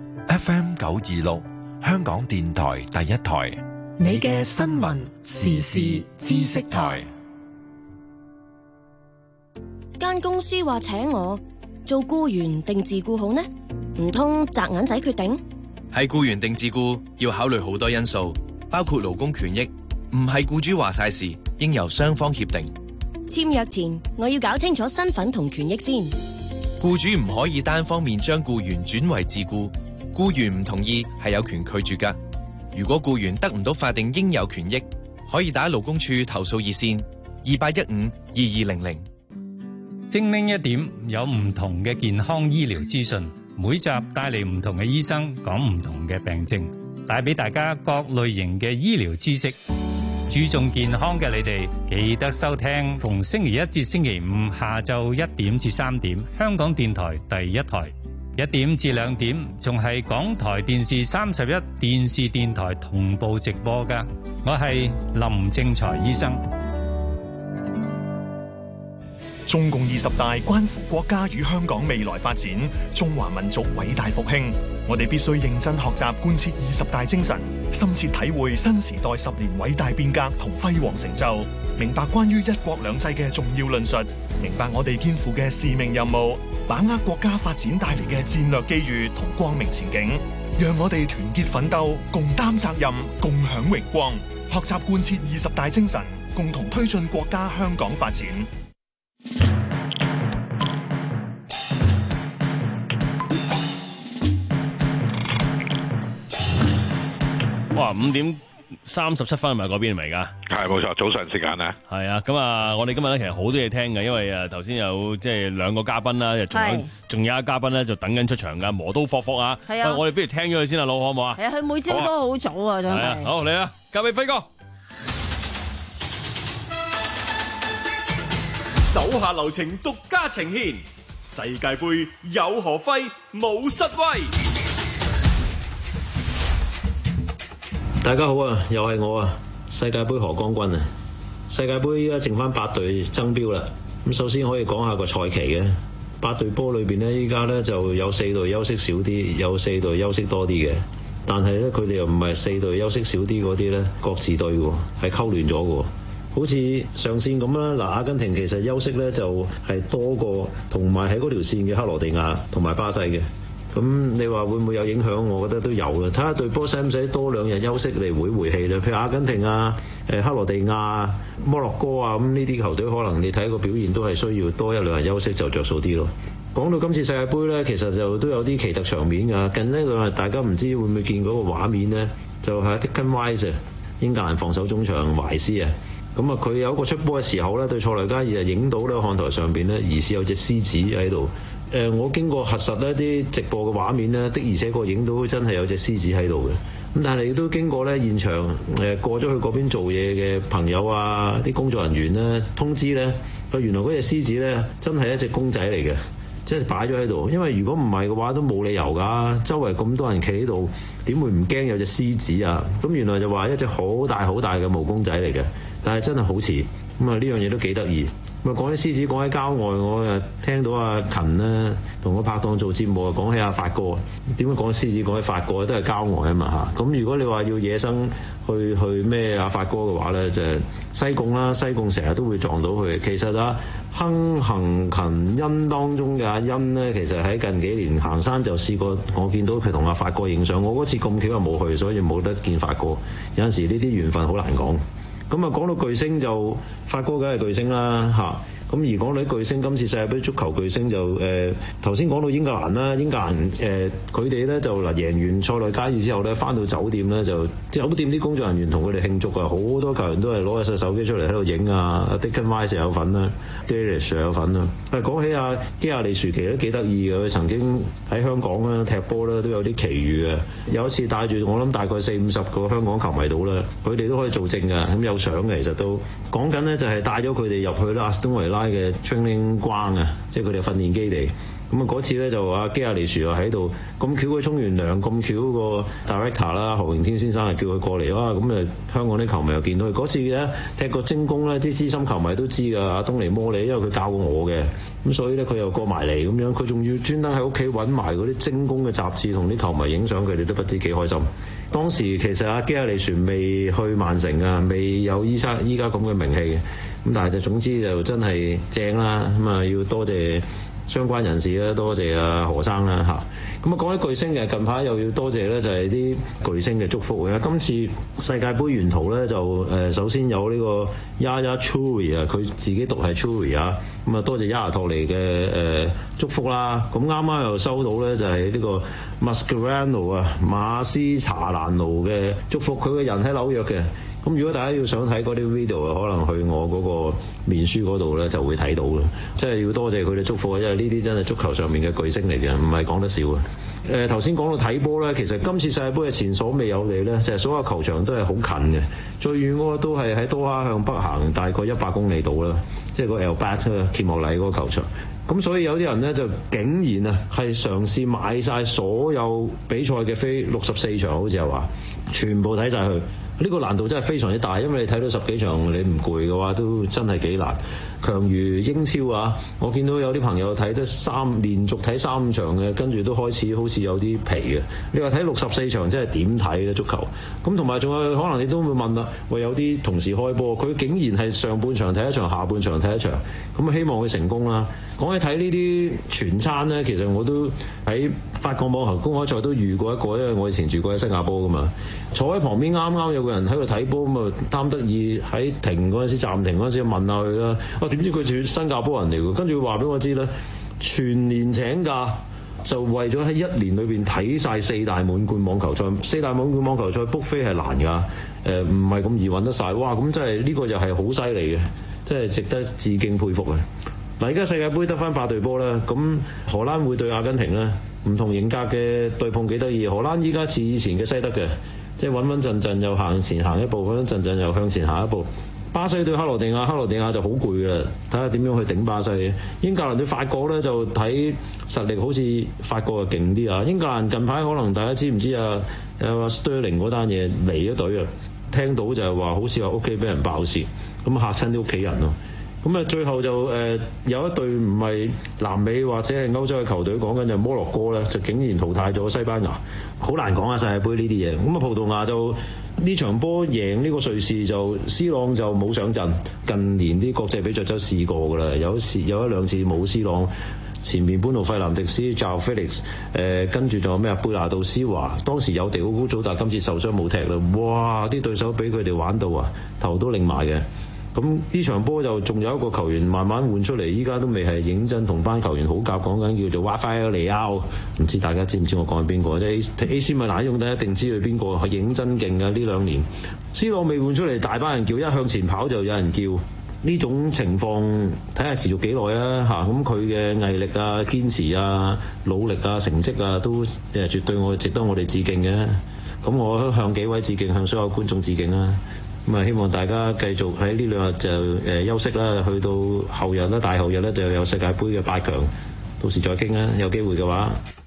F M 九二六，香港電台第一台， 你嘅新聞時事知識台。 間公司話請我做僱員定自僱好呢？唔通擲銀仔決定？ 係僱員定自僱要考慮好多因素，包括勞工權益，唔係僱主話晒事，應由雙方協定。 簽約前我要搞清楚身份同權益先。 僱主唔可以單方面將僱員轉為自僱。僱員唔同意係有權拒絕㗎。如果僱員得唔到法定應有權益，可以打勞工處投訴熱線二八一五二二零零。 精靈一點有唔同嘅健康醫療資訊，每集帶嚟唔同嘅醫生講唔同嘅病症，帶俾大家各類型嘅醫療知識。注重健康嘅你哋記得收聽，逢星期一至星期五下晝一點至三點，香港電台第一台。一點至兩點，仲係港台電視三十一電視電台同步直播㗎。我係林正財醫生。 中共二十大關乎國家與香港未來發展，中華民族偉大復興。我哋必須認真學習貫徹二十大精神，深切體會新時代十年偉大變革同輝煌成就，明白關於一國兩制嘅重要論述，明白我哋肩負嘅使命任務，把握國家發展帶嚟嘅戰略機遇同光明前景，讓我哋團結奮鬥，共擔責任，共享榮光，學習貫徹二十大精神，共同推進國家香港發展。 哇，五點三十七分係咪嗰邊嚟㗎？ 係冇錯，早上時間咧。 係啊，咁啊，我哋今日咧其實好多嘢聽嘅，因為啊頭先有即係兩個嘉賓啦，仲有仲有一嘉賓咧就等緊出場㗎，磨刀霍霍啊！係啊，我哋不如聽咗佢先啦，老好唔好啊？ 係啊，佢每朝都好早啊，真係。 好嚟啊，交俾輝哥。 手下留情，獨家呈現世界盃有何輝，冇失威。 大家好啊，又係我啊，世界盃何光君啊！ 世界盃依家剩翻八隊爭標啦。咁首先可以講下個賽期嘅八隊波裏邊呢，依家呢就有四隊休息少啲，有四隊休息多啲嘅。但係呢，佢哋又唔係四隊休息少啲嗰啲呢，各自對喎，係溝亂咗嘅。好似上線咁啦，嗱，阿根廷其實休息呢就係多過同埋喺嗰條線嘅克羅地亞同埋巴西嘅。咁你話會唔會有影響？我覺得都有嘅。睇下隊波使唔使多兩日休息嚟回回氣咧？譬如阿根廷啊、誒克羅地亞、摩洛哥啊，咁呢啲球隊可能你睇個表現都係需要多一兩日休息就着數啲咯。講到今次世界盃呢，其實就都有啲奇特場面㗎。近呢兩日大家唔知會唔會見嗰個畫面呢？就係 Declan Rice 英格蘭防守中場懷斯啊。咁啊，佢有一個出波嘅時候呢，對塞內加爾啊影到呢看台上邊呢，疑似有隻獅子喺度。誒、呃，我經過核實呢啲直播嘅畫面呢，的而且確影到真係有隻獅子喺度嘅。咁但係亦都經過呢現場誒、呃、過咗去嗰邊做嘢嘅朋友啊，啲工作人員呢通知呢，佢原來嗰隻獅子呢真係一隻公仔嚟嘅，即係擺咗喺度。因為如果唔係嘅話，都冇理由㗎。周圍咁多人企喺度，點會唔驚有隻獅子啊？咁原來就話一隻好大好大嘅毛公仔嚟嘅，但係真係好似咁啊！呢樣嘢都幾得意。咁啊，講起獅子，講起郊外，我誒聽到阿勤呢同我拍檔做節目啊，講起阿發哥，點解講起獅子，講起發哥都係郊外啊嘛嚇。咁如果你話要野生去去咩阿發哥嘅話咧，就係、西貢啦，西貢成日都會撞到佢。其實啊，亨行勤恩當中嘅阿恩呢，其實喺近幾年行山就試過，我見到佢同阿發哥影相。我嗰次咁巧又冇去，所以冇得見發哥。有陣時呢啲緣分好難講。咁啊，講到巨星就發哥梗係巨星啦嚇。咁而講到啲巨星，今次世界盃足球巨星就誒頭先講到英格蘭啦，英格蘭誒佢哋咧就嗱贏完塞內加爾之後咧，翻到酒店咧就酒店啲工作人員同佢哋慶祝啊，好多球員都係攞隻手機出嚟喺度影啊。阿 Declan Rice 有份啦 Grealish 有份啦。誒講起阿基亞利殊奇都幾得意嘅，佢曾經喺香港咧踢波咧都有啲奇遇嘅。有一次帶住我諗大概四五十個香港球迷到啦，佢哋都可以做證㗎，咁有相嘅其實都講緊咧就係帶咗佢哋入去啦，阿斯頓維拉嘅 training ground 啊，即係佢哋訓練基地。咁啊嗰次咧就阿基亞利殊又喺度，咁巧佢沖完涼，咁巧個 director 啦何榮天先生係叫佢過嚟哇，咁誒香港啲球迷又見到佢嗰次咧踢過精工咧，啲資深球迷都知㗎，阿東尼摩利，因為佢教過我嘅，咁所以咧佢又過埋嚟咁樣，佢仲要專登喺屋企揾埋嗰啲精工嘅雜誌同啲球迷影相，佢哋都不知幾開心。當時其實阿基亞利殊未去曼城啊，未有依家依家咁嘅名氣嘅，咁但係就總之就真係正啦，咁啊要多謝相關人士啦，多謝阿何生啦嚇。咁啊講起巨星嘅，近排又要多謝咧，就係啲巨星嘅祝福嘅。今次世界盃沿途咧就誒首先有呢個 Yaya Toure 啊，佢自己讀係 Toure 啊，咁啊多謝 Yaya 托尼嘅誒祝福啦。咁啱啱又收到咧就係呢個 Mascherano 啊，馬斯查蘭奴嘅祝福，佢個人喺紐約嘅。咁如果大家要想睇嗰啲 video 啊，可能去我嗰個面書嗰度咧就會睇到啦。即係要多謝佢哋祝福，因為呢啲真係足球上面嘅巨星嚟嘅，唔係講得少啊。誒頭先講到睇波咧，其實今次世界盃嘅前所未有地咧，就係所有球場都係好近嘅，最遠嗰個都係喺多哈向北行大概一百公里度啦，即係個 Albat 揭幕禮嗰個球場。咁所以有啲人咧就竟然啊係嘗試買晒所有比賽嘅飛，六十四場好似係話全部睇晒佢。呢個難度真係非常之大，因為你睇到十幾場你唔攰嘅話，都真係幾難。強如英超啊，我見到有啲朋友睇得三連續睇三五場嘅，跟住都開始好似有啲疲嘅。你話睇六十四場真係點睇咧足球？咁同埋仲有可能你都會問啦，喂有啲同時開波，佢竟然係上半場睇一場，下半場睇一場，咁希望佢成功啦。講起睇呢啲全餐呢，其實我都喺法國網球公開賽都遇過一個，因為我以前住過喺新加坡噶嘛，坐喺旁邊啱啱有個人喺度睇波，咁啊貪得意喺停嗰陣時暫停嗰陣時問下佢啦，啊點知佢住新加坡人嚟㗎，跟住佢話俾我知咧，全年請假就為咗喺一年裏邊睇晒四大滿貫網球賽，四大滿貫網球賽 book 飛係難㗎，誒唔係咁易揾得晒。哇！咁真係呢個又係好犀利嘅，真係值得致敬佩服嘅。嗱，而家世界盃得翻八隊波啦，咁荷蘭會對阿根廷啦，唔同型格嘅對碰幾得意。荷蘭依家似以前嘅西德嘅，即係穩穩陣陣又行前行一步，穩穩陣陣又向前行一步。巴西對克羅地亞，克羅地亞就好攰嘅，睇下點樣去頂巴西。英格蘭對法國咧就睇實力，好似法國就勁啲啊。英格蘭近排可能大家知唔知啊？有阿 Sterling 嗰單嘢離咗隊啊，聽到就係話好似話屋企俾人爆竊。 咁嚇親啲屋企人咯。咁啊，最後就誒、呃、有一隊唔係南美或者係歐洲嘅球隊，講緊就摩洛哥咧，就竟然淘汰咗西班牙，好難講啊！世界盃呢啲嘢，咁啊葡萄牙就呢場波贏呢個瑞士就 C 朗就冇上陣，近年啲國際比賽都試過㗎啦，有時有一兩次冇 C 朗。前面搬到費南迪斯、就 Felix， 誒跟住仲有咩啊？貝拿杜斯華，當時有地好高組，但係今次受傷冇踢啦。哇！啲對手俾佢哋玩到啊，頭都擰埋嘅。咁呢場波就仲有一個球員慢慢換出嚟，依家都未係認真同班球員好夾，講緊叫做瓦費利奧，唔知大家知唔知我講緊邊個？即係 A C 米蘭用得一定知佢邊個，係認真勁嘅呢兩年。C 朗未換出嚟，大班人叫，一向前跑就有人叫。呢種情況睇下持續幾耐啊嚇，咁佢嘅毅力啊、堅持啊、努力啊、成績啊，都誒絕對我值得我哋致敬嘅。咁我向幾位致敬，向所有觀眾致敬啦。咁啊，希望大家繼續喺呢兩日就誒休息啦，去到後日啦、大後日咧就有世界盃嘅八強，到時再傾啦，有機會嘅話。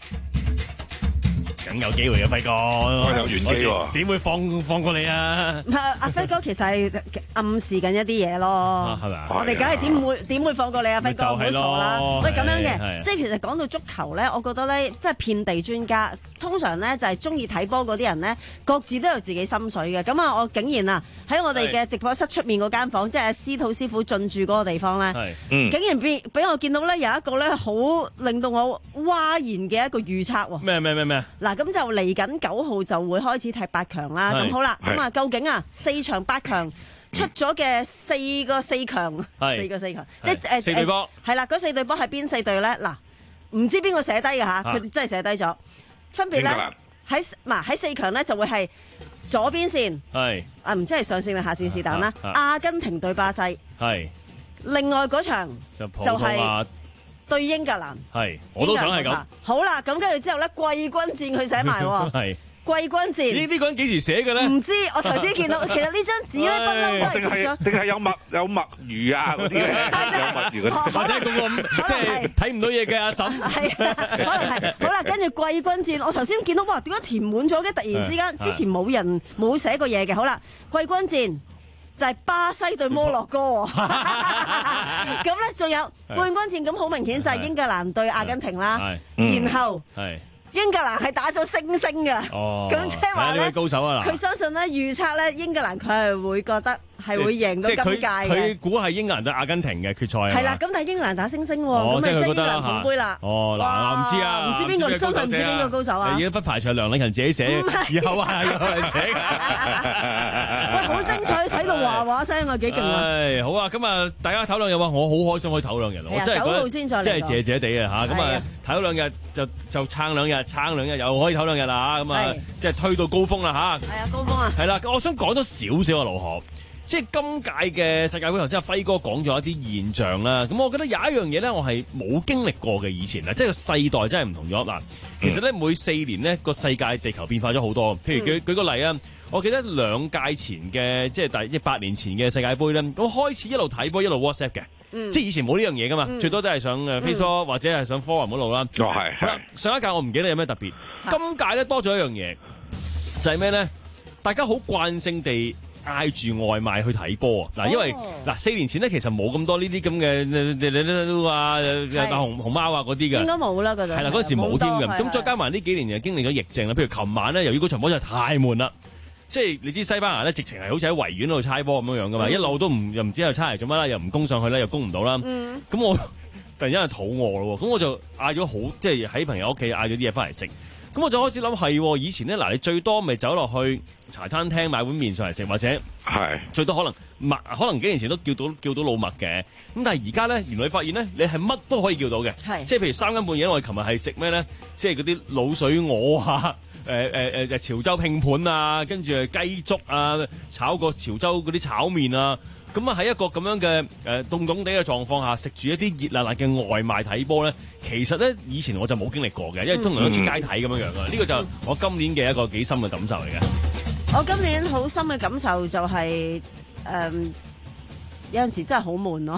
梗有機會嘅輝哥， 我有玄機喎， 點會放放過你啊？ 唔係阿輝哥，其實係暗示緊一啲嘢咯。 係咪啊？ 我哋梗係點會點會放過你啊？輝哥，唔好傻啦。喂，咁樣嘅，即係其實講到足球咧，我覺得咧，即係遍地專家，通常咧就係中意睇波嗰啲人咧，各自都有自己心水嘅。咁啊，我竟然啊喺我哋嘅直播室出面嗰間房，即係司徒師傅進駐嗰個地方咧，竟然俾俾我見到咧有一個咧好令到我嘩然嘅一個預測喎。 咩咩咩咩？ 嗱，咁就嚟緊九號就會開始踢八強啦。咁好啦，咁啊究竟啊四場八強出咗嘅四個四強，四個四強，即係誒四隊波係啦，嗰四隊波係邊四隊咧？嗱，唔知邊個寫低嘅嚇，佢哋真係寫低咗，分別咧喺嗱喺四強咧就會係左邊線係啊，唔知係上線定下線是但啦。阿根廷對巴西係，另外嗰場就係對英格蘭，係我都想係咁。 好啦，咁跟住之後咧，季軍戰佢寫埋喎，係季軍戰。 呢呢個人幾時寫嘅咧？ 唔知，我頭先見到，其實呢張紙咧不嬲都係貼咗， 定係有墨有墨魚啊嗰啲嘅，有墨魚嗰啲， 或者嗰個即係睇唔到嘢嘅阿嬸。 係啊，可能係。好啦，跟住季軍戰，我頭先見到哇，點解填滿咗嘅？突然之間，之前冇人冇寫過嘢嘅。好啦，季軍戰。就係巴西對摩洛哥喎，咁咧仲有冠軍戰，咁好明顯就係英格蘭對阿根廷啦，然後英格蘭係打咗星星嘅，咁即係話咧，佢相信咧預測咧英格蘭佢係會覺得係會贏到今屆嘅， 佢估係英格蘭對阿根廷嘅決賽係啦，咁但係英格蘭打星星喎，咁咪即係英格蘭捧杯啦。 哦，嗱，唔知啊， 唔知邊個真係唔知邊個高手啊？ 而家不排除梁禮勤自己寫，以後係有人寫嘅。 喂，好精彩，睇到話話聲啊，幾勁啊！ 係好啊，咁啊，大家唞兩日喎，我好開心可以唞兩日，我真係九號先再嚟， 真係謝謝地啊嚇，咁啊唞兩日就就撐兩日，撐兩日又可以唞兩日啦嚇，咁啊即係推到高峰啦嚇。係啊，高峰啊！係啦， 我想講多少少啊，盧學。即係今屆嘅世界盃，頭先阿輝哥講咗一啲現象啦。咁我覺得有一樣嘢咧，我係冇經歷過嘅以前啊，即係個世代真係唔同咗嗱。其實咧每四年呢個世界地球變化咗好多。譬如舉舉個例啊，我記得兩屆前嘅即係第一八年前嘅世界盃咧，咁開始一路睇波一路 WhatsApp 嘅，嗯、即係以前冇呢樣嘢噶嘛，嗯、最多都係上誒 Facebook、嗯、或者係上 forum 嗰度啦。 哦，係係。 上一屆我唔記得有咩特別，今屆咧多咗一樣嘢，就係咩咧？大家好慣性地嗌住外賣去睇波啊！嗱，因為嗱、哦、四年前咧，其實冇咁多呢啲咁嘅啊大熊熊貓啊嗰啲嘅， 應該冇啦嗰陣。係啦，嗰時冇添嘅。咁再加埋呢幾年又經歷咗疫症啦。譬如琴晚咧，由於嗰場波真係太悶啦，即係你知西班牙咧，直情係好似喺維園度猜波咁樣樣噶嘛，嗯、一路都唔又唔知喺度猜嚟做乜啦，又唔攻上去啦，又攻唔到啦。咁、嗯、我突然間肚餓咯，咁我就嗌咗好，即係喺朋友屋企嗌咗啲嘢翻嚟食。咁我就開始諗係，以前咧嗱，你最多咪走落去茶餐廳買碗麵上嚟食，或者係最多可能麥，可能幾年前都叫到叫到老麥嘅。咁但係而家咧，原來你發現咧，你係乜都可以叫到嘅。係，即係譬如三更半夜，我哋琴日係食咩咧？即係嗰啲滷水鵝啊，誒誒誒潮州拼盤啊，跟住係雞粥啊，炒個潮州嗰啲炒麵啊。咁啊喺一個咁樣嘅誒凍凍地嘅狀況下，食住一啲熱辣辣嘅外賣睇波咧，其實咧以前我就冇經歷過嘅，因為通常都出街睇咁樣樣啊。呢、嗯、個就我今年嘅一個幾深嘅感受嚟嘅。 我今年好深嘅感受就係、是、誒、嗯、有陣時真係好悶咯。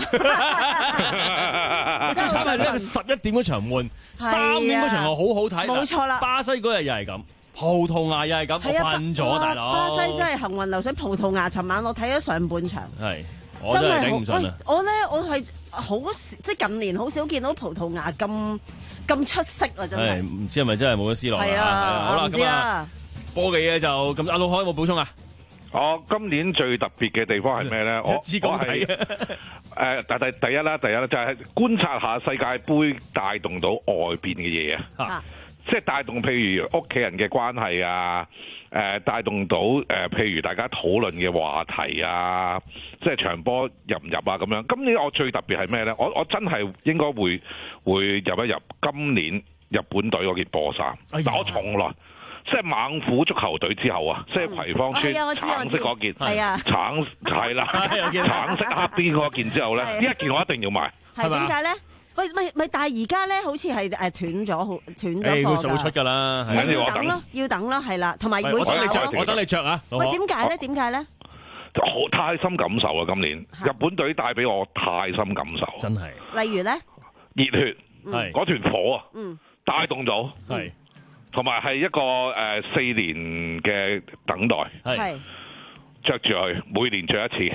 最慘係呢十一點嗰場悶，三點嗰場又好好睇。 冇錯啦， 巴西嗰日又係咁。葡萄牙又係咁，我瞓咗大佬。 巴西真係行雲流水，葡萄牙尋晚我睇咗上半場。係我真係頂唔順啦。 我咧我係好即係近年好少見到葡萄牙咁咁出色啊！真係唔知係咪真係冇咗 C 羅啦？ 係啊， 好啦，咁啊，波嘅嘢就咁。阿老海有冇補充啊？ 我今年最特別嘅地方係咩咧？我知講睇嘅。 誒，但係第一啦，第一啦，就係觀察下世界盃帶動到外邊嘅嘢啊！即係帶動譬如屋企人嘅關係啊，誒帶動到誒譬如大家討論嘅話題啊，即係場波入唔入啊咁樣。今年我最特別係咩咧？我我真係應該會會入一入今年日本隊嗰件波衫。但我從來即係猛虎足球隊之後啊，即係葵芳村橙色嗰件，橙係啦，橙色黑邊嗰件之後咧，呢一件我一定要買。 係點解咧？喂，咪咪，但係而家咧，好似係誒斷咗，好斷咗貨㗎。 佢數會出㗎啦， 要等咯，要等咯，係啦，同埋每次我等你着啊！ 喂，點解咧？點解咧？ 好太深感受啊！今年日本隊帶俾我太深感受， 真係。 例如咧， 熱血係嗰團火啊， 嗯， 帶動咗係，同埋係一個誒四年嘅等待係。着住佢，每年着一次。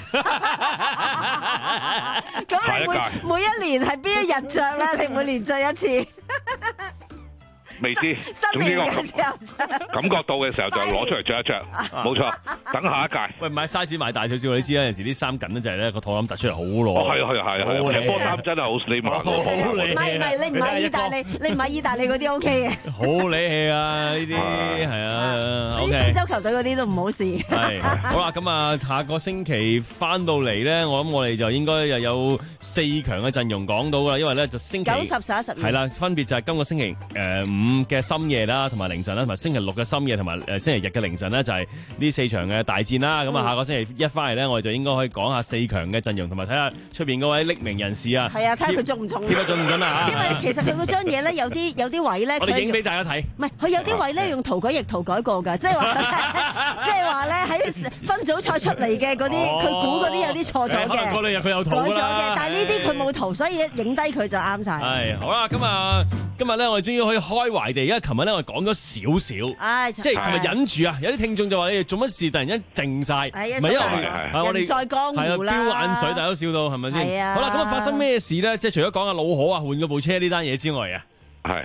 咁你每每一年係邊一日着咧？你每年着一次？ 未知， 新年嘅時候着。 感覺到嘅時候就攞出嚟着一着，冇錯。等下一屆。 喂，買 size 買大少少，你知啦，有陣時啲衫緊咧就係咧個肚腩突出嚟好攞。 哦，係啊，係啊，係啊，係波衫真係好 slim 啊！ 好理。 唔係唔係，你唔買意大利，你唔買意大利嗰啲 OK 嘅。 好理氣啊！呢啲係啊。 呢啲非洲球隊嗰啲都唔好試。 係好啦，咁啊，下個星期翻到嚟咧，我諗我哋就應該又有四強嘅陣容講到噶啦，因為咧就星期九十、十一、十二係啦，分別就係今個星期誒五嘅深夜啦，同埋凌晨啦，同埋星期六嘅深夜，同埋誒星期日嘅凌晨咧，就係呢四場嘅大戰啦。咁啊，下個星期一翻嚟咧，我哋就應該可以講下四強嘅陣容，同埋睇下出邊嗰位匿名人士啊。 係啊，睇下佢中唔中？ 貼得準唔準啊？ 因為其實佢嗰張嘢咧，有啲有啲位咧， 我哋影俾大家睇。 唔係，佢有啲位咧用塗改液塗改過㗎，即係話即係話咧喺分組賽出嚟嘅嗰啲，佢估嗰啲有啲錯咗嘅。 可能嗰兩日佢有塗改咗嘅，但係呢啲佢冇塗，所以影低佢就啱晒。 係好啦，咁啊，今日咧我哋終於可以開懷地，因為琴日咧我哋講咗少少，即係琴日忍住啊，有啲聽眾就話你哋做乜事突然間靜晒，唔係因為係我哋在江湖啦， 飆眼水大家都笑到係咪先？好啦，咁啊發生咩事咧？即係除咗講下老可啊換咗部車呢單嘢之外啊， 係。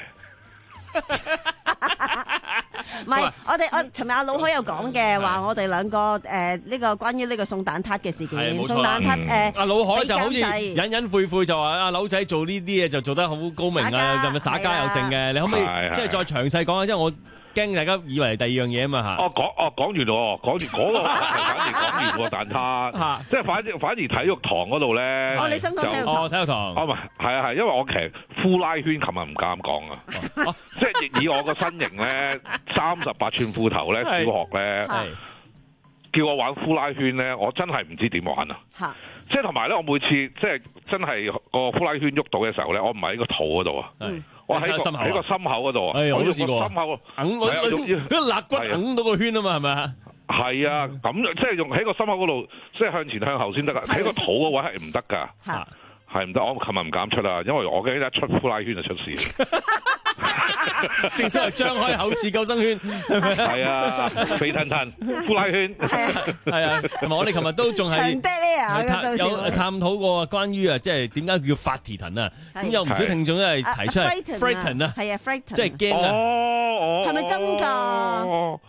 唔係，我哋我尋日阿老海有講嘅話，我哋兩個誒呢個關於呢個送蛋撻嘅事件，送蛋撻誒， 阿老海就好似隱隱晦晦就話阿柳仔做呢啲嘢就做得好高明啊，就咪耍家有剩嘅，你可唔可以即係再詳細講下？因為我驚大家以為第二樣嘢啊嘛嚇。 哦講哦講完喎，講完嗰個反而講完喎蛋撻，即係反而反而體育堂嗰度咧。 哦，你想講體育堂？ 哦，體育堂。 哦，唔係，係啊係，因為我其實呼拉圈琴日唔敢講啊，即係以我個身形咧，三十八寸褲頭咧，小學咧，叫我玩呼拉圈咧，我真係唔知點玩啊！即係同埋咧，我每次即係真係個呼拉圈喐到嘅時候咧，我唔係喺個肚嗰度啊。我喺個喺個心口嗰度啊！ 我都試過， 心口硬我嗰個肋骨硬到個圈啊嘛，係咪啊？ 係啊，咁即係用喺個心口嗰度，即係向前向後先得噶，喺個肚嗰位係唔得噶，係唔得。我琴日唔敢出啦，因為我驚一出呼拉圈就出事。 正式係張開口似救生圈， 係啊，肥騰騰呼拉圈， 係啊，同埋我哋琴日都仲係有探討過關於啊，即係點解叫發蹄騰啊？咁有唔少聽眾都係提出係 frighten 啊， 係啊 frighten， 即係驚啊， 係咪真㗎？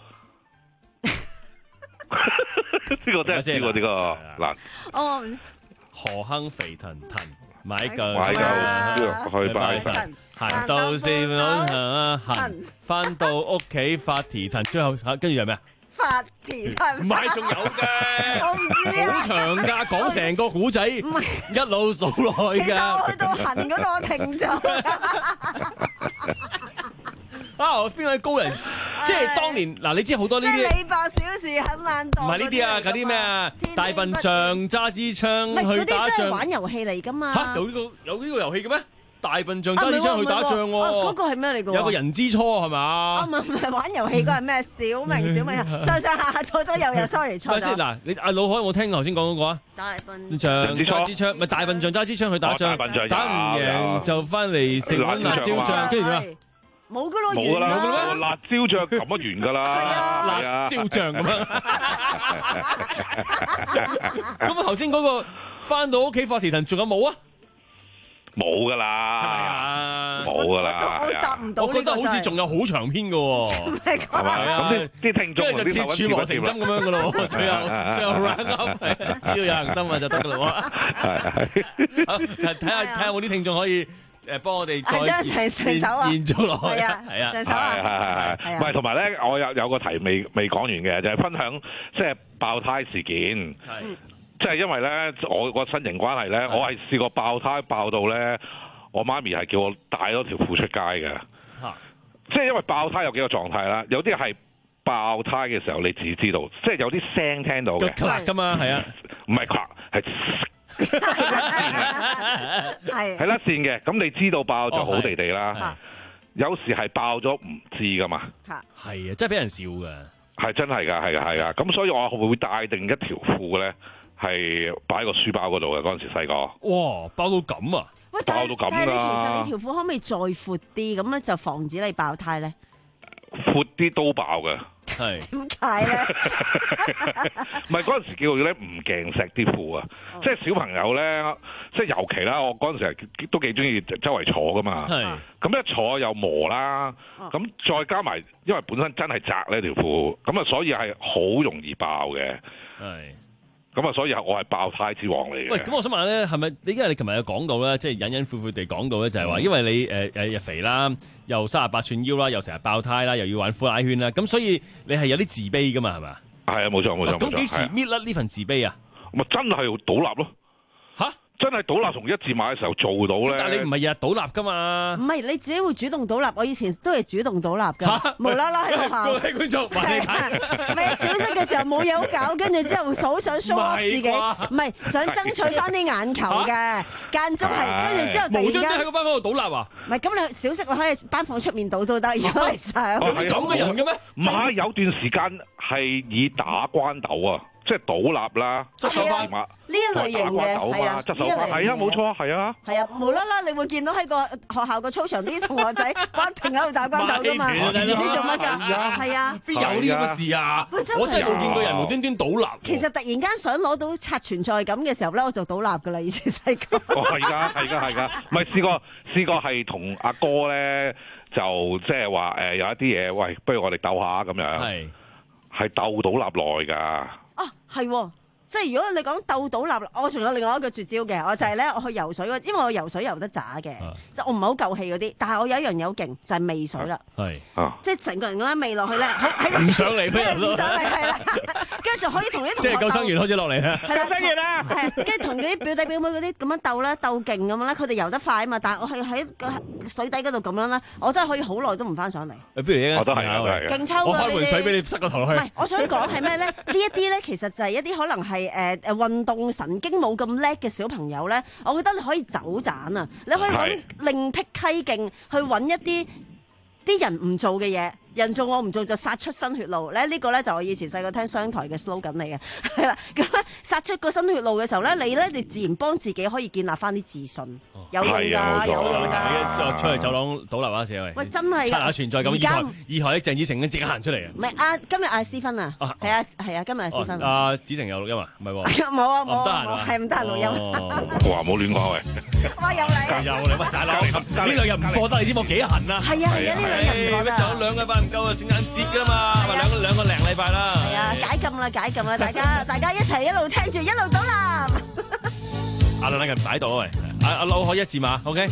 呢個真係知喎，呢個嗱， 哦， 何亨肥騰騰。買嚿買嚿去拜神， 行到四樓行，翻到屋企發蹄騰，最後跟住係咩啊？ 發蹄騰， 唔係仲有嘅， 我唔知啊， 好長㗎，講成個古仔，一路數落去㗎。 其實我去到行嗰度，我停咗。 啊！邊位高人，即係當年嗱，你知好多呢啲。 即係李白小事很難當。 唔係呢啲啊，嗰啲咩啊？大笨象揸支槍去打仗。 玩遊戲嚟㗎嘛？ 嚇！有呢個有呢個遊戲嘅咩？大笨象揸支槍去打仗喎。 嗰個係咩嚟㗎？ 有個人之初係嘛？ 啊唔係唔係玩遊戲嗰個係咩？小明小明上上下下錯咗又又 sorry 錯咗。 先嗱，你阿老海有冇聽頭先講嗰個啊？ 大笨象揸支槍，咪大笨象揸支槍去打仗，打唔贏就翻嚟食碗辣椒醬，跟住點啊？ 冇噶咯， 冇噶啦， 辣椒醬咁啊完㗎啦， 辣椒醬咁樣。咁啊頭先嗰個翻到屋企發蹄騰仲有冇啊？ 冇噶啦，冇噶啦， 我答唔到。 我覺得好似仲有好長篇嘅喎， 係嘛？咁啲啲聽眾就鐵柱磨成針咁樣嘅咯，最後最後 round up 係只要有人心啊就得嘅咯。睇下睇下有冇啲聽眾可以誒幫我哋再延延續落去。係啊係啊， 成手啊， 係係係。唔係同埋咧，我有有個題未未講完嘅，就係分享即係爆胎事件。係。即係因為咧，我個身形關係咧，我係試過爆胎爆到咧，我媽咪係叫我帶咗條褲出街嘅。啊、即係因為爆胎有幾個狀態啦，有啲係爆胎嘅時候你自己知道，即係有啲聲聽到嘅。 咔㗎嘛，係啊， 唔係咔，係係係甩線嘅。咁你知道爆就好地地啦。 哦、 有時係爆咗唔知㗎嘛。 係啊，即係俾人笑㗎。 係真係㗎，係㗎，係㗎。咁所以我會帶定一條褲咧。係擺個書包嗰度嘅，嗰陣時細個。 哇！爆到咁啊！ 喂， 爆到咁㗎！ 但係你其實你條褲可唔可以再闊啲，咁咧就防止你爆胎咧？ 闊啲都爆嘅。 係。 點解咧？ 唔係嗰陣時叫佢咧唔鏡石啲褲啊！哦、即係小朋友咧，即係尤其啦，我嗰陣時係都幾中意周圍坐噶嘛。係。咁一坐又磨啦，咁、哦、再加埋，因為本身真係窄呢條褲，咁啊所以係好容易爆嘅。係。咁啊，所以我係爆胎之王嚟嘅。 喂，咁我想問下咧，係咪你因為你琴日有講到咧，即係隱隱晦晦地講到咧，就係話，因為你誒誒又肥啦，又三十八寸腰啦，又成日爆胎啦，又要玩呼拉圈啦，咁所以你係有啲自卑噶嘛，係咪？係啊，冇錯冇錯。 咁幾時搣甩呢份自卑啊？ 咪真係要倒立咯。吓？真係倒立從一字馬嘅時候做到咧。 但係你唔係日日倒立噶嘛？ 唔係，你自己會主動倒立。我以前都係主動倒立㗎，無啦啦喺學校。 各位觀眾，話你睇。 唔係小息嘅時候冇嘢好搞，跟住之後好想 show off 自己，唔係想爭取翻啲眼球嘅，間中係跟住之後突然間。 無端端喺個班房度倒立啊？ 唔係，咁你小息你可以班房出面倒都得，如果你想。 咁嘅人嘅咩？ 唔係，有段時間係以打關鬥啊。即係倒立啦， 側手翻呢一類型嘅係啊， 側手翻係啊，冇錯，係啊， 係啊，無啦啦你會見到喺個學校個操場啲同學仔不停喺度打關鬥噶嘛，唔知做乜㗎，係啊， 邊有呢啲咁嘅事啊？我真係冇見過人無端端倒立。 其實突然間想攞到刷存在感嘅時候咧，我就倒立㗎啦，以前細個。 哦，係㗎，係㗎，係㗎，唔係試過試過係同阿哥咧，就即係話誒有一啲嘢，喂，不如我哋鬥下咁樣，係係鬥倒立耐㗎。 啊，係喎，即係如果你講鬥倒立，我仲有另外一個絕招嘅，我就係咧，我去游水，因為我游水游得渣嘅，即係我唔係好夠氣嗰啲，但係我有一樣嘢好勁，就係媚水啦，係，即係成個人咁樣媚落去咧，好喺唔上嚟咩？ 唔上嚟係啦，跟住就可以同啲同學即係救生員開始落嚟啦， 係啦，救生員啦，係，跟住同嗰啲表弟表妹嗰啲咁樣鬥啦，鬥勁咁樣咧，佢哋游得快啊嘛，但係我係喺個水底嗰度咁樣咧，我真係可以好耐都唔翻上嚟。 不如你我都係啊， 勁抽我開盆水俾你塞個頭落去。 唔係，我想講係咩咧？呢一啲咧，其實就係一啲可能係誒誒運動神經冇咁叻嘅小朋友咧，我覺得你可以走盞啊！你可以揾另辟蹊徑去揾一啲啲人唔做嘅嘢。人做我唔做就殺出新血路咧，呢個咧就我以前細個聽商台嘅 slogan 嚟嘅，係啦。咁咧殺出個新血路嘅時候咧，你咧你自然幫自己可以建立翻啲自信，有用㗎，有用㗎。 出去走廊倒立啊，四位。 喂，真係刷下存在感。二台二台咧，鄭子誠即刻行出嚟啊！ 唔係啊，今日阿思芬啊，係啊係啊，今日阿思芬。 阿子誠有錄音啊？唔係喎。 冇啊冇啊，係唔得閒錄音。 哇！冇亂講喂。 哇！又嚟。 又嚟喂，大佬，呢兩日唔過得，你知我幾痕啊？ 係啊係啊，呢兩日唔過得。 仲有兩個禮拜唔夠啊，聖誕節㗎嘛，咪兩個兩個零禮拜啦。 係啊，解禁啦，解禁啦，大家大家一齊一路聽住，一路倒立。 阿兩個人擺度啊喂，阿阿老可一字馬 ，OK。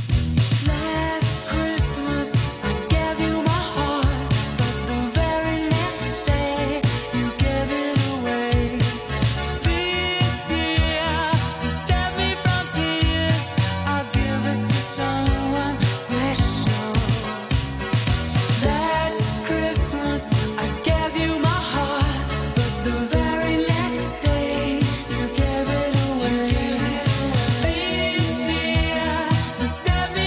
Set me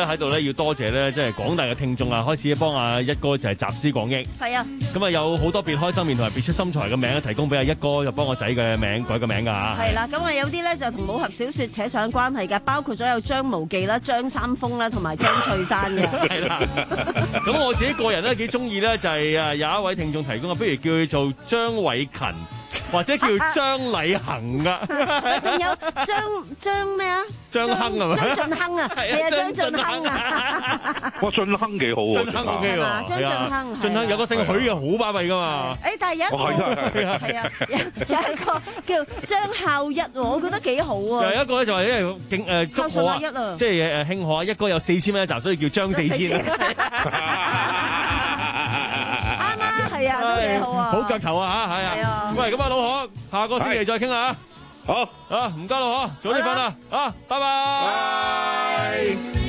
咧喺度咧要多謝咧，即係廣大嘅聽眾啊，開始幫阿一哥就係集思廣益。 係啊， 咁啊有好多別開生面同埋別出心裁嘅名提供俾阿一哥，就幫我仔嘅名改個名㗎嚇。 係啦，咁啊有啲咧就同武俠小説扯上關係嘅，包括咗有張無忌啦、張三豐啦同埋張翠山嘅。 係啦，咁我自己個人咧幾中意咧，就係啊有一位聽眾提供啊，不如叫佢做張偉勤。或者叫張禮恒噶， 仲有張張咩啊？ 張亨係咪？ 張進亨啊，係啊，張進亨啊！ 哇，進亨幾好喎！ 進亨 OK 喎， 張進亨， 進亨有個姓許嘅好巴閉噶嘛。 誒，但係有一個係啊，有一個叫張孝一喎，我覺得幾好啊。 有一個咧就係因為敬誒祝賀啊，即係誒慶賀啊，一哥有四千蚊一集，所以叫張四千。 係啊，都幾好啊！ 好腳頭啊嚇，係啊！喂，咁啊，老何，下個星期再傾啦嚇。 好啊， 唔該老何，早啲瞓啦，啊，拜拜。